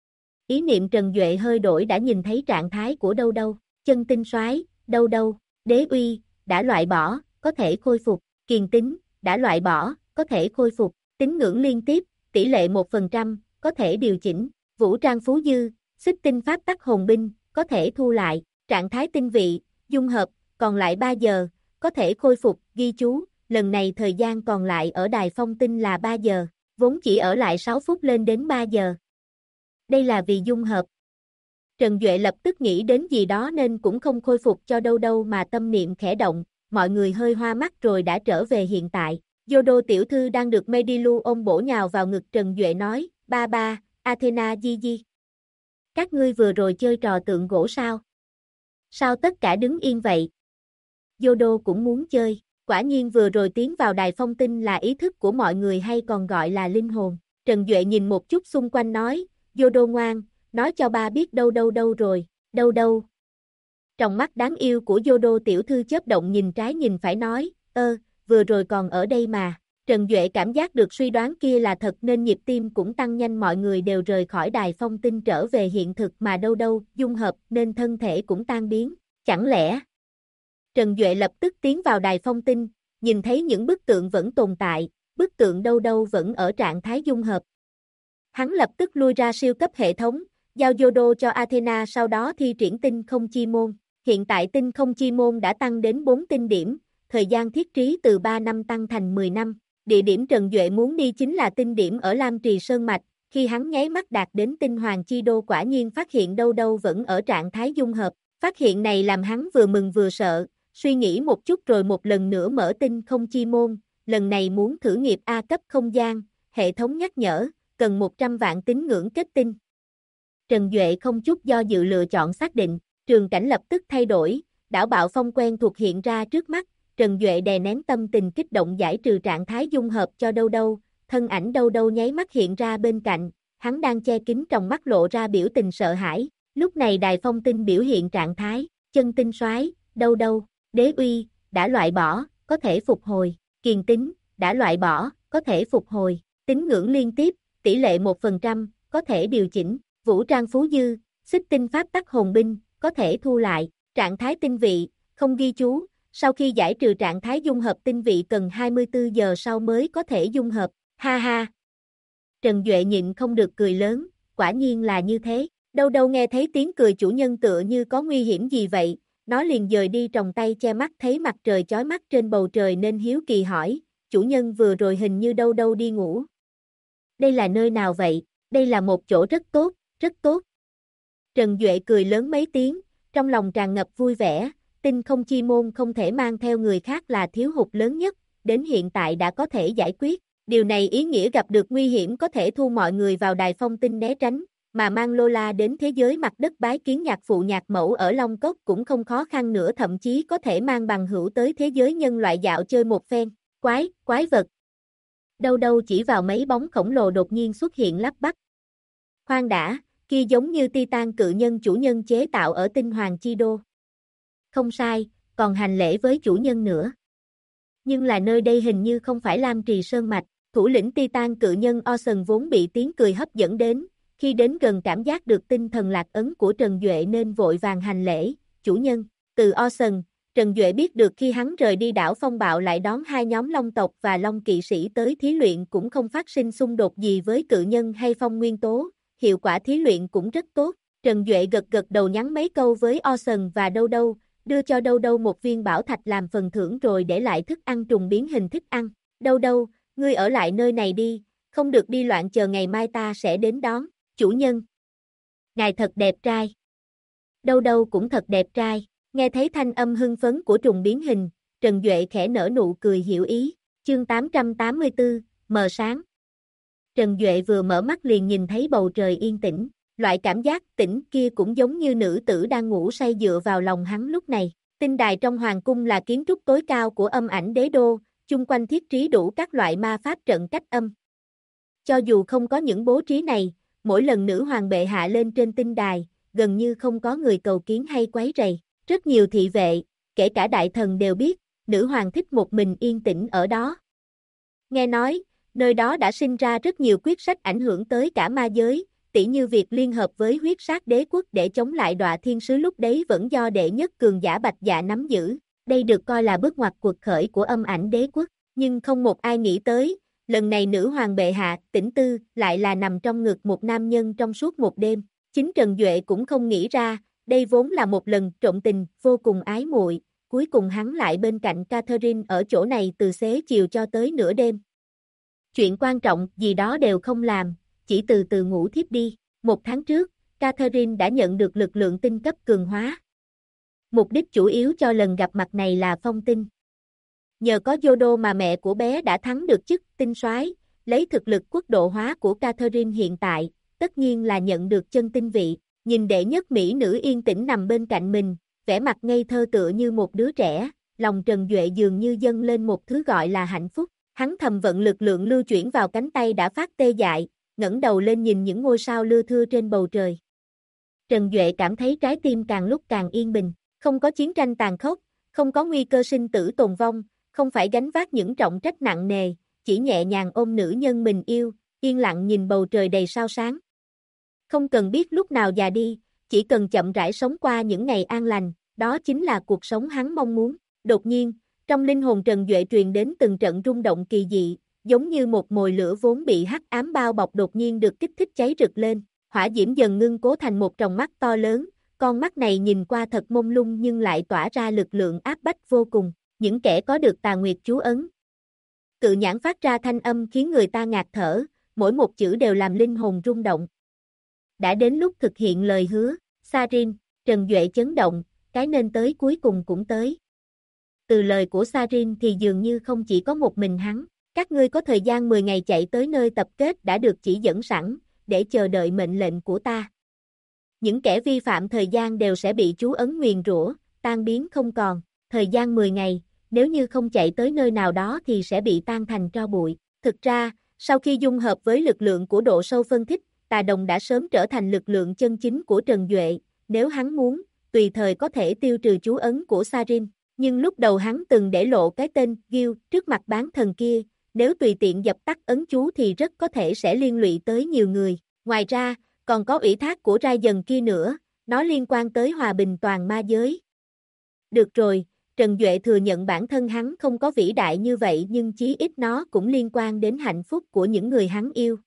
Speaker 1: Ý niệm Trần Duệ hơi đổi đã nhìn thấy trạng thái của đâu đâu, chân tinh soái, đâu đâu, đế uy, đã loại bỏ, có thể khôi phục, kiền tính, đã loại bỏ, có thể khôi phục, tín ngưỡng liên tiếp, tỷ lệ 1%, có thể điều chỉnh, vũ trang phú dư, xích tinh pháp tắc hồn binh, có thể thu lại, trạng thái tinh vị, dung hợp, còn lại 3 giờ, có thể khôi phục, ghi chú, lần này thời gian còn lại ở đài phong tinh là 3 giờ, vốn chỉ ở lại 6 phút lên đến 3 giờ. Đây là vì dung hợp. Trần Duệ lập tức nghĩ đến gì đó nên cũng không khôi phục cho đâu đâu mà tâm niệm khẽ động, mọi người hơi hoa mắt rồi đã trở về hiện tại. Yodo tiểu thư đang được Medilu ôm bổ nhào vào ngực Trần Duệ nói, ba ba, Athena di di. Các ngươi vừa rồi chơi trò tượng gỗ sao? Sao tất cả đứng yên vậy? Yodo cũng muốn chơi, quả nhiên vừa rồi tiến vào đài phong tinh là ý thức của mọi người hay còn gọi là linh hồn. Trần Duệ nhìn một chút xung quanh nói, Yodo ngoan, nói cho ba biết đâu đâu đâu rồi, đâu đâu. Trong mắt đáng yêu của Yodo tiểu thư chớp động nhìn trái nhìn phải nói, vừa rồi còn ở đây mà. Trần Duệ cảm giác được suy đoán kia là thật nên nhịp tim cũng tăng nhanh, mọi người đều rời khỏi đài phong tinh trở về hiện thực mà đâu đâu dung hợp nên thân thể cũng tan biến. Chẳng lẽ? Trần Duệ lập tức tiến vào đài phong tinh, nhìn thấy những bức tượng vẫn tồn tại, bức tượng đâu đâu vẫn ở trạng thái dung hợp. Hắn lập tức lui ra siêu cấp hệ thống, giao Yodo cho Athena, sau đó thi triển tinh không chi môn. Hiện tại tinh không chi môn đã tăng đến 4 tinh điểm, thời gian thiết trí từ 3 năm tăng thành 10 năm. Địa điểm Trần Duệ muốn đi chính là tinh điểm ở Lam Trì Sơn Mạch, khi hắn nháy mắt đạt đến tinh hoàng chi đô quả nhiên phát hiện đâu đâu vẫn ở trạng thái dung hợp. Phát hiện này làm hắn vừa mừng vừa sợ, suy nghĩ một chút rồi một lần nữa mở tinh không chi môn, lần này muốn thử nghiệp A cấp không gian, hệ thống nhắc nhở, cần 100 vạn tín ngưỡng kết tinh. Trần Duệ không chút do dự lựa chọn xác định, trường cảnh lập tức thay đổi, đảo bạo phong quen thuộc hiện ra trước mắt, Trần Duệ đè nén tâm tình kích động giải trừ trạng thái dung hợp cho đâu đâu, thân ảnh đâu đâu nháy mắt hiện ra bên cạnh, hắn đang che kín trong mắt lộ ra biểu tình sợ hãi, lúc này đài phong tinh biểu hiện trạng thái, chân tinh soái, đâu đâu, đế uy, đã loại bỏ, có thể phục hồi, kiền tính, đã loại bỏ, có thể phục hồi, tín ngưỡng liên tiếp, tỷ lệ 1%, có thể điều chỉnh, vũ trang phú dư, xích tinh pháp tắc hồn binh, có thể thu lại, trạng thái tinh vị, không ghi chú, sau khi giải trừ trạng thái dung hợp tinh vị cần 24 giờ sau mới có thể dung hợp, ha ha. Trần Duệ nhịn không được cười lớn, quả nhiên là như thế, đâu đâu nghe thấy tiếng cười chủ nhân tựa như có nguy hiểm gì vậy, nó liền dời đi tròng tay che mắt thấy mặt trời chói mắt trên bầu trời nên hiếu kỳ hỏi, chủ nhân vừa rồi hình như đâu đâu đi ngủ. Đây là nơi nào vậy? Đây là một chỗ rất tốt, rất tốt. Trần Duệ cười lớn mấy tiếng, trong lòng tràn ngập vui vẻ, tinh không chi môn không thể mang theo người khác là thiếu hụt lớn nhất, đến hiện tại đã có thể giải quyết. Điều này ý nghĩa gặp được nguy hiểm có thể thu mọi người vào đài phong tinh né tránh, mà mang Lola đến thế giới mặt đất bái kiến nhạc phụ nhạc mẫu ở Long Cốc cũng không khó khăn nữa, thậm chí có thể mang bằng hữu tới thế giới nhân loại dạo chơi một phen. Quái vật. Đâu đâu chỉ vào mấy bóng khổng lồ đột nhiên xuất hiện lắp bắp. Khoan đã, kia giống như Titan cự nhân chủ nhân chế tạo ở tinh hoàng chi đô. Không sai, còn hành lễ với chủ nhân nữa. Nhưng là nơi đây hình như không phải Lam Trì Sơn Mạch, thủ lĩnh Titan cự nhân Ocean vốn bị tiếng cười hấp dẫn đến, khi đến gần cảm giác được tinh thần lạc ấn của Trần Duệ nên vội vàng hành lễ, chủ nhân, từ Ocean, Trần Duệ biết được khi hắn rời đi đảo Phong Bạo lại đón hai nhóm Long tộc và Long kỵ sĩ tới thí luyện cũng không phát sinh xung đột gì với cự nhân hay phong nguyên tố, hiệu quả thí luyện cũng rất tốt. Trần Duệ gật đầu nhắn mấy câu với Ocean và đâu đâu, đưa cho đâu đâu một viên bảo thạch làm phần thưởng rồi để lại thức ăn trùng biến hình thức ăn. Đâu đâu, ngươi ở lại nơi này đi, không được đi loạn, chờ ngày mai ta sẽ đến đón, chủ nhân. Ngài thật đẹp trai. Đâu đâu cũng thật đẹp trai, nghe thấy thanh âm hưng phấn của trùng biến hình, Trần Duệ khẽ nở nụ cười hiểu ý. Chương 884, mờ sáng. Trần Duệ vừa mở mắt liền nhìn thấy bầu trời yên tĩnh, loại cảm giác tĩnh kia cũng giống như nữ tử đang ngủ say dựa vào lòng hắn lúc này. Tinh đài trong hoàng cung là kiến trúc tối cao của Âm Ảnh Đế Đô, chung quanh thiết trí đủ các loại ma pháp trận cách âm. Cho dù không có những bố trí này, mỗi lần nữ hoàng bệ hạ lên trên tinh đài, gần như không có người cầu kiến hay quấy rầy. Rất nhiều thị vệ, kể cả đại thần đều biết, nữ hoàng thích một mình yên tĩnh ở đó. Nghe nói, nơi đó đã sinh ra rất nhiều quyết sách ảnh hưởng tới cả ma giới, tỉ như việc liên hợp với huyết sát đế quốc để chống lại Đọa Thiên Sứ lúc đấy vẫn do đệ nhất cường giả Bạch Dạ nắm giữ. Đây được coi là bước ngoặt cuộc khởi của Âm Ảnh Đế quốc, nhưng không một ai nghĩ tới, lần này nữ hoàng bệ hạ tĩnh tư lại là nằm trong ngực một nam nhân trong suốt một đêm. Chính Trần Duệ cũng không nghĩ ra, đây vốn là một lần trộm tình vô cùng ái muội, cuối cùng hắn lại bên cạnh Catherine ở chỗ này từ xế chiều cho tới nửa đêm. Chuyện quan trọng gì đó đều không làm, chỉ từ từ ngủ thiếp đi. 1 tháng trước, Catherine đã nhận được lực lượng tinh cấp cường hóa. Mục đích chủ yếu cho lần gặp mặt này là phong tinh. Nhờ có Yodo mà mẹ của bé đã thắng được chức tinh soái, lấy thực lực quốc độ hóa của Catherine hiện tại, tất nhiên là nhận được chân tinh vị. Nhìn đệ nhất mỹ nữ yên tĩnh nằm bên cạnh mình, vẻ mặt ngây thơ tựa như một đứa trẻ, lòng Trần Duệ dường như dâng lên một thứ gọi là hạnh phúc. Hắn thầm vận lực lượng lưu chuyển vào cánh tay đã phát tê dại, ngẩng đầu lên nhìn những ngôi sao lưa thưa trên bầu trời. Trần Duệ cảm thấy trái tim càng lúc càng yên bình, không có chiến tranh tàn khốc, không có nguy cơ sinh tử tồn vong, không phải gánh vác những trọng trách nặng nề, chỉ nhẹ nhàng ôm nữ nhân mình yêu, yên lặng nhìn bầu trời đầy sao sáng. Không cần biết lúc nào già đi, chỉ cần chậm rãi sống qua những ngày an lành, đó chính là cuộc sống hắn mong muốn. Đột nhiên, trong linh hồn Trần Duệ truyền đến từng trận rung động kỳ dị, giống như một mồi lửa vốn bị hắc ám bao bọc đột nhiên được kích thích cháy rực lên, hỏa diễm dần ngưng cố thành một tròng mắt to lớn, con mắt này nhìn qua thật mông lung nhưng lại tỏa ra lực lượng áp bách vô cùng, những kẻ có được tà nguyệt chú ấn. Cự nhãn phát ra thanh âm khiến người ta ngạt thở, mỗi một chữ đều làm linh hồn rung động. Đã đến lúc thực hiện lời hứa, Sarin, Trần Duệ chấn động, cái nên tới cuối cùng cũng tới. Từ lời của Sarin thì dường như không chỉ có một mình hắn, các ngươi có thời gian 10 ngày chạy tới nơi tập kết đã được chỉ dẫn sẵn, để chờ đợi mệnh lệnh của ta. Những kẻ vi phạm thời gian đều sẽ bị chú ấn nguyền rủa, tan biến không còn, thời gian 10 ngày, nếu như không chạy tới nơi nào đó thì sẽ bị tan thành tro bụi. Thực ra, sau khi dung hợp với lực lượng của độ sâu phân tích, tà đồng đã sớm trở thành lực lượng chân chính của Trần Duệ, nếu hắn muốn, tùy thời có thể tiêu trừ chú ấn của Sarin. Nhưng lúc đầu hắn từng để lộ cái tên Gil trước mặt bán thần kia, nếu tùy tiện dập tắt ấn chú thì rất có thể sẽ liên lụy tới nhiều người. Ngoài ra, còn có ủy thác của Rai dần kia nữa, nó liên quan tới hòa bình toàn ma giới. Được rồi, Trần Duệ thừa nhận bản thân hắn không có vĩ đại như vậy nhưng chí ít nó cũng liên quan đến hạnh phúc của những người hắn yêu.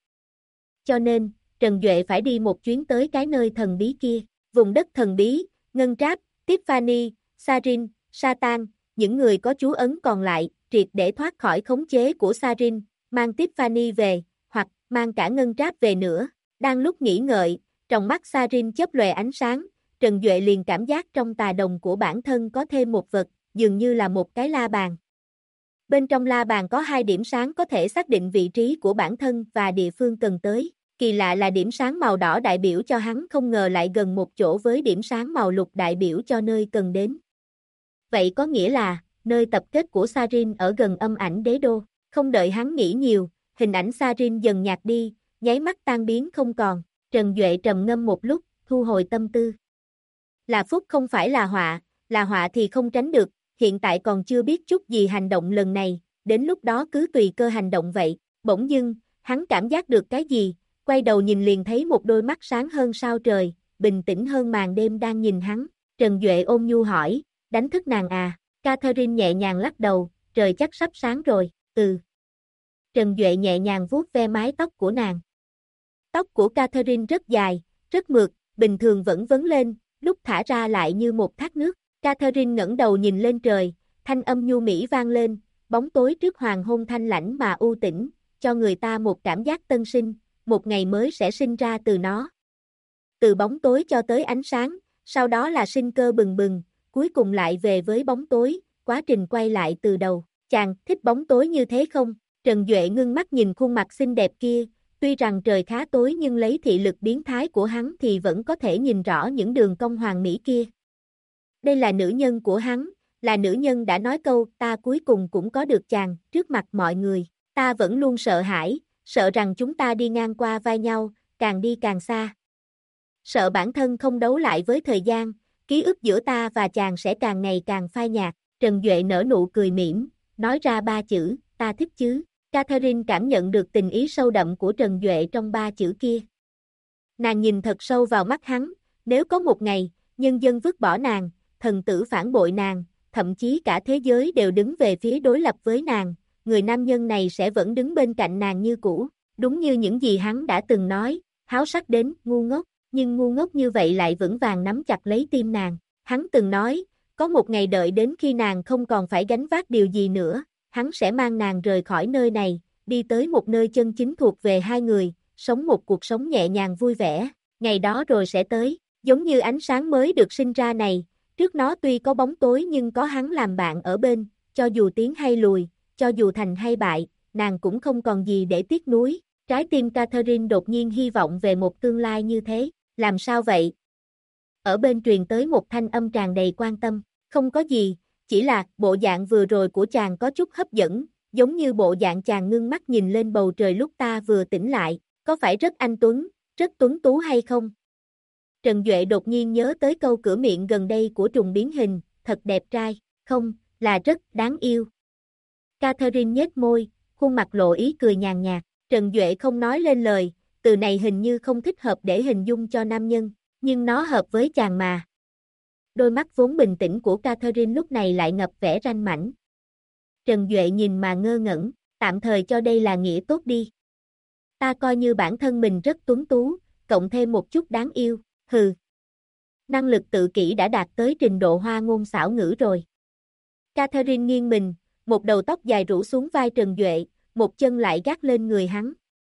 Speaker 1: Cho nên, Trần Duệ phải đi một chuyến tới cái nơi thần bí kia, vùng đất thần bí, Ngân Tráp, Tiffany, Sarin, Satan, những người có chú ấn còn lại, triệt để thoát khỏi khống chế của Sarin, mang Tiffany về, hoặc mang cả Ngân Tráp về nữa. Đang lúc nghĩ ngợi, trong mắt Sarin chớp lòe ánh sáng, Trần Duệ liền cảm giác trong tà đồng của bản thân có thêm một vật, dường như là một cái la bàn. Bên trong la bàn có 2 điểm sáng có thể xác định vị trí của bản thân và địa phương cần tới. Kỳ lạ là điểm sáng màu đỏ đại biểu cho hắn không ngờ lại gần một chỗ với điểm sáng màu lục đại biểu cho nơi cần đến. Vậy có nghĩa là, nơi tập kết của Sarin ở gần Âm Ảnh Đế Đô. Không đợi hắn nghĩ nhiều, hình ảnh Sarin dần nhạt đi, nháy mắt tan biến không còn. Trần Duệ trầm ngâm một lúc, thu hồi tâm tư. Là phúc không phải là họa thì không tránh được, hiện tại còn chưa biết chút gì hành động lần này, đến lúc đó cứ tùy cơ hành động vậy. Bỗng dưng, hắn cảm giác được cái gì, quay đầu nhìn liền thấy một đôi mắt sáng hơn sao trời, bình tĩnh hơn màn đêm đang nhìn hắn. Trần Duệ ôn nhu hỏi, đánh thức nàng à? Catherine nhẹ nhàng lắc đầu, trời chắc sắp sáng rồi, Trần Duệ nhẹ nhàng vuốt ve mái tóc của nàng. Tóc của Catherine rất dài, rất mượt, bình thường vẫn vấn lên, lúc thả ra lại như một thác nước. Catherine ngẩng đầu nhìn lên trời, thanh âm nhu mỹ vang lên, bóng tối trước hoàng hôn thanh lãnh mà u tĩnh, cho người ta một cảm giác tân sinh, một ngày mới sẽ sinh ra từ nó. Từ bóng tối cho tới ánh sáng, sau đó là sinh cơ bừng bừng, cuối cùng lại về với bóng tối, quá trình quay lại từ đầu. Chàng thích bóng tối như thế không? Trần Duệ ngưng mắt nhìn khuôn mặt xinh đẹp kia, tuy rằng trời khá tối nhưng lấy thị lực biến thái của hắn thì vẫn có thể nhìn rõ những đường cong hoàn mỹ kia. Đây là nữ nhân của hắn, là nữ nhân đã nói câu ta cuối cùng cũng có được chàng trước mặt mọi người. Ta vẫn luôn sợ hãi, sợ rằng chúng ta đi ngang qua vai nhau, càng đi càng xa. Sợ bản thân không đấu lại với thời gian, ký ức giữa ta và chàng sẽ càng ngày càng phai nhạt. Trần Duệ nở nụ cười mỉm, nói ra 3 chữ, ta thích chứ. Catherine cảm nhận được tình ý sâu đậm của Trần Duệ trong 3 chữ kia. Nàng nhìn thật sâu vào mắt hắn, nếu có một ngày, nhân dân vứt bỏ nàng, thần tử phản bội nàng, thậm chí cả thế giới đều đứng về phía đối lập với nàng, người nam nhân này sẽ vẫn đứng bên cạnh nàng như cũ. Đúng như những gì hắn đã từng nói, háo sắc đến ngu ngốc, nhưng ngu ngốc như vậy lại vững vàng nắm chặt lấy tim nàng. Hắn từng nói, có một ngày đợi đến khi nàng không còn phải gánh vác điều gì nữa, hắn sẽ mang nàng rời khỏi nơi này, đi tới một nơi chân chính thuộc về hai người, sống một cuộc sống nhẹ nhàng vui vẻ. Ngày đó rồi sẽ tới, giống như ánh sáng mới được sinh ra này, trước nó tuy có bóng tối nhưng có hắn làm bạn ở bên, cho dù tiến hay lùi, cho dù thành hay bại, nàng cũng không còn gì để tiếc nuối. Trái tim Catherine đột nhiên hy vọng về một tương lai như thế. Làm sao vậy? Ở bên truyền tới một thanh âm tràn đầy quan tâm. Không có gì, chỉ là bộ dạng vừa rồi của chàng có chút hấp dẫn, giống như bộ dạng chàng ngưng mắt nhìn lên bầu trời lúc ta vừa tỉnh lại. Có phải rất anh tuấn, rất tuấn tú hay không? Trần Duệ đột nhiên nhớ tới câu cửa miệng gần đây của trùng biến hình, thật đẹp trai, không, là rất đáng yêu. Catherine nhếch môi, khuôn mặt lộ ý cười nhàn nhạt. Trần Duệ không nói lên lời, từ này hình như không thích hợp để hình dung cho nam nhân, nhưng nó hợp với chàng mà. Đôi mắt vốn bình tĩnh của Catherine lúc này lại ngập vẻ ranh mãnh. Trần Duệ nhìn mà ngơ ngẩn, tạm thời cho đây là nghĩa tốt đi. Ta coi như bản thân mình rất tuấn tú, cộng thêm một chút đáng yêu, hừ. Năng lực tự kỷ đã đạt tới trình độ hoa ngôn xảo ngữ rồi. Catherine nghiêng mình, một đầu tóc dài rủ xuống vai Trần Duệ, một chân lại gác lên người hắn.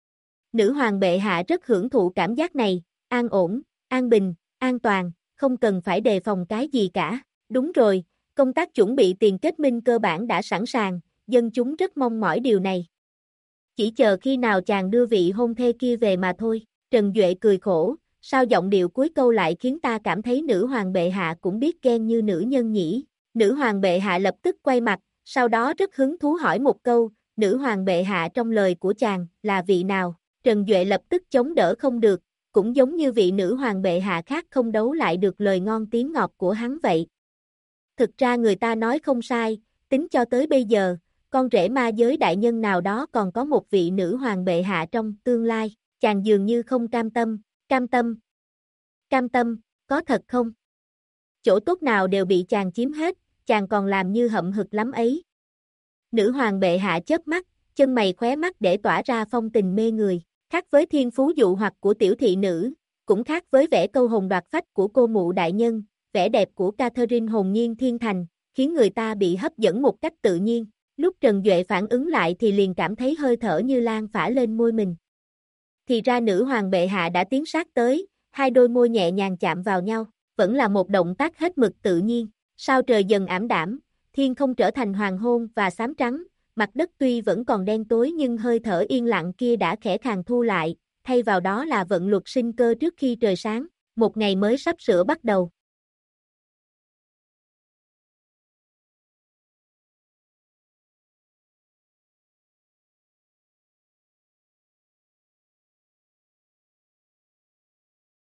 Speaker 1: Nữ hoàng bệ hạ rất hưởng thụ cảm giác này, an ổn, an bình, an toàn, không cần phải đề phòng cái gì cả. Đúng rồi, công tác chuẩn bị tiền kết minh cơ bản đã sẵn sàng, dân chúng rất mong mỏi điều này. Chỉ chờ khi nào chàng đưa vị hôn thê kia về mà thôi. Trần Duệ cười khổ, sao giọng điệu cuối câu lại khiến ta cảm thấy nữ hoàng bệ hạ cũng biết ghen như nữ nhân nhỉ. Nữ hoàng bệ hạ lập tức quay mặt, sau đó rất hứng thú hỏi một câu, nữ hoàng bệ hạ trong lời của chàng là vị nào? Trần Duệ lập tức chống đỡ không được, cũng giống như vị nữ hoàng bệ hạ khác không đấu lại được lời ngon tiếng ngọt của hắn vậy. Thực ra người ta nói không sai, tính cho tới bây giờ, con rể ma giới đại nhân nào đó còn có một vị nữ hoàng bệ hạ trong tương lai, chàng dường như không cam tâm, cam tâm, có thật không? Chỗ tốt nào đều bị chàng chiếm hết, chàng còn làm như hậm hực lắm ấy. Nữ hoàng bệ hạ chớp mắt, chân mày khóe mắt để tỏa ra phong tình mê người, khác với thiên phú dụ hoặc của tiểu thị nữ, cũng khác với vẻ câu hồn đoạt phách của cô mụ đại nhân, vẻ đẹp của Catherine hồn nhiên thiên thành, khiến người ta bị hấp dẫn một cách tự nhiên. Lúc Trần Duệ phản ứng lại thì liền cảm thấy hơi thở như lan phả lên môi mình. Thì ra nữ hoàng bệ hạ đã tiến sát tới, hai đôi môi nhẹ nhàng chạm vào nhau, vẫn là một động tác hết mực tự nhiên. Sao trời dần ảm đạm, thiên không trở thành hoàng hôn và xám trắng, mặt đất tuy vẫn còn đen tối nhưng hơi thở yên lặng kia đã khẽ khàng thu lại, thay vào đó là vận luật sinh cơ trước khi trời sáng, một ngày mới sắp sửa bắt đầu.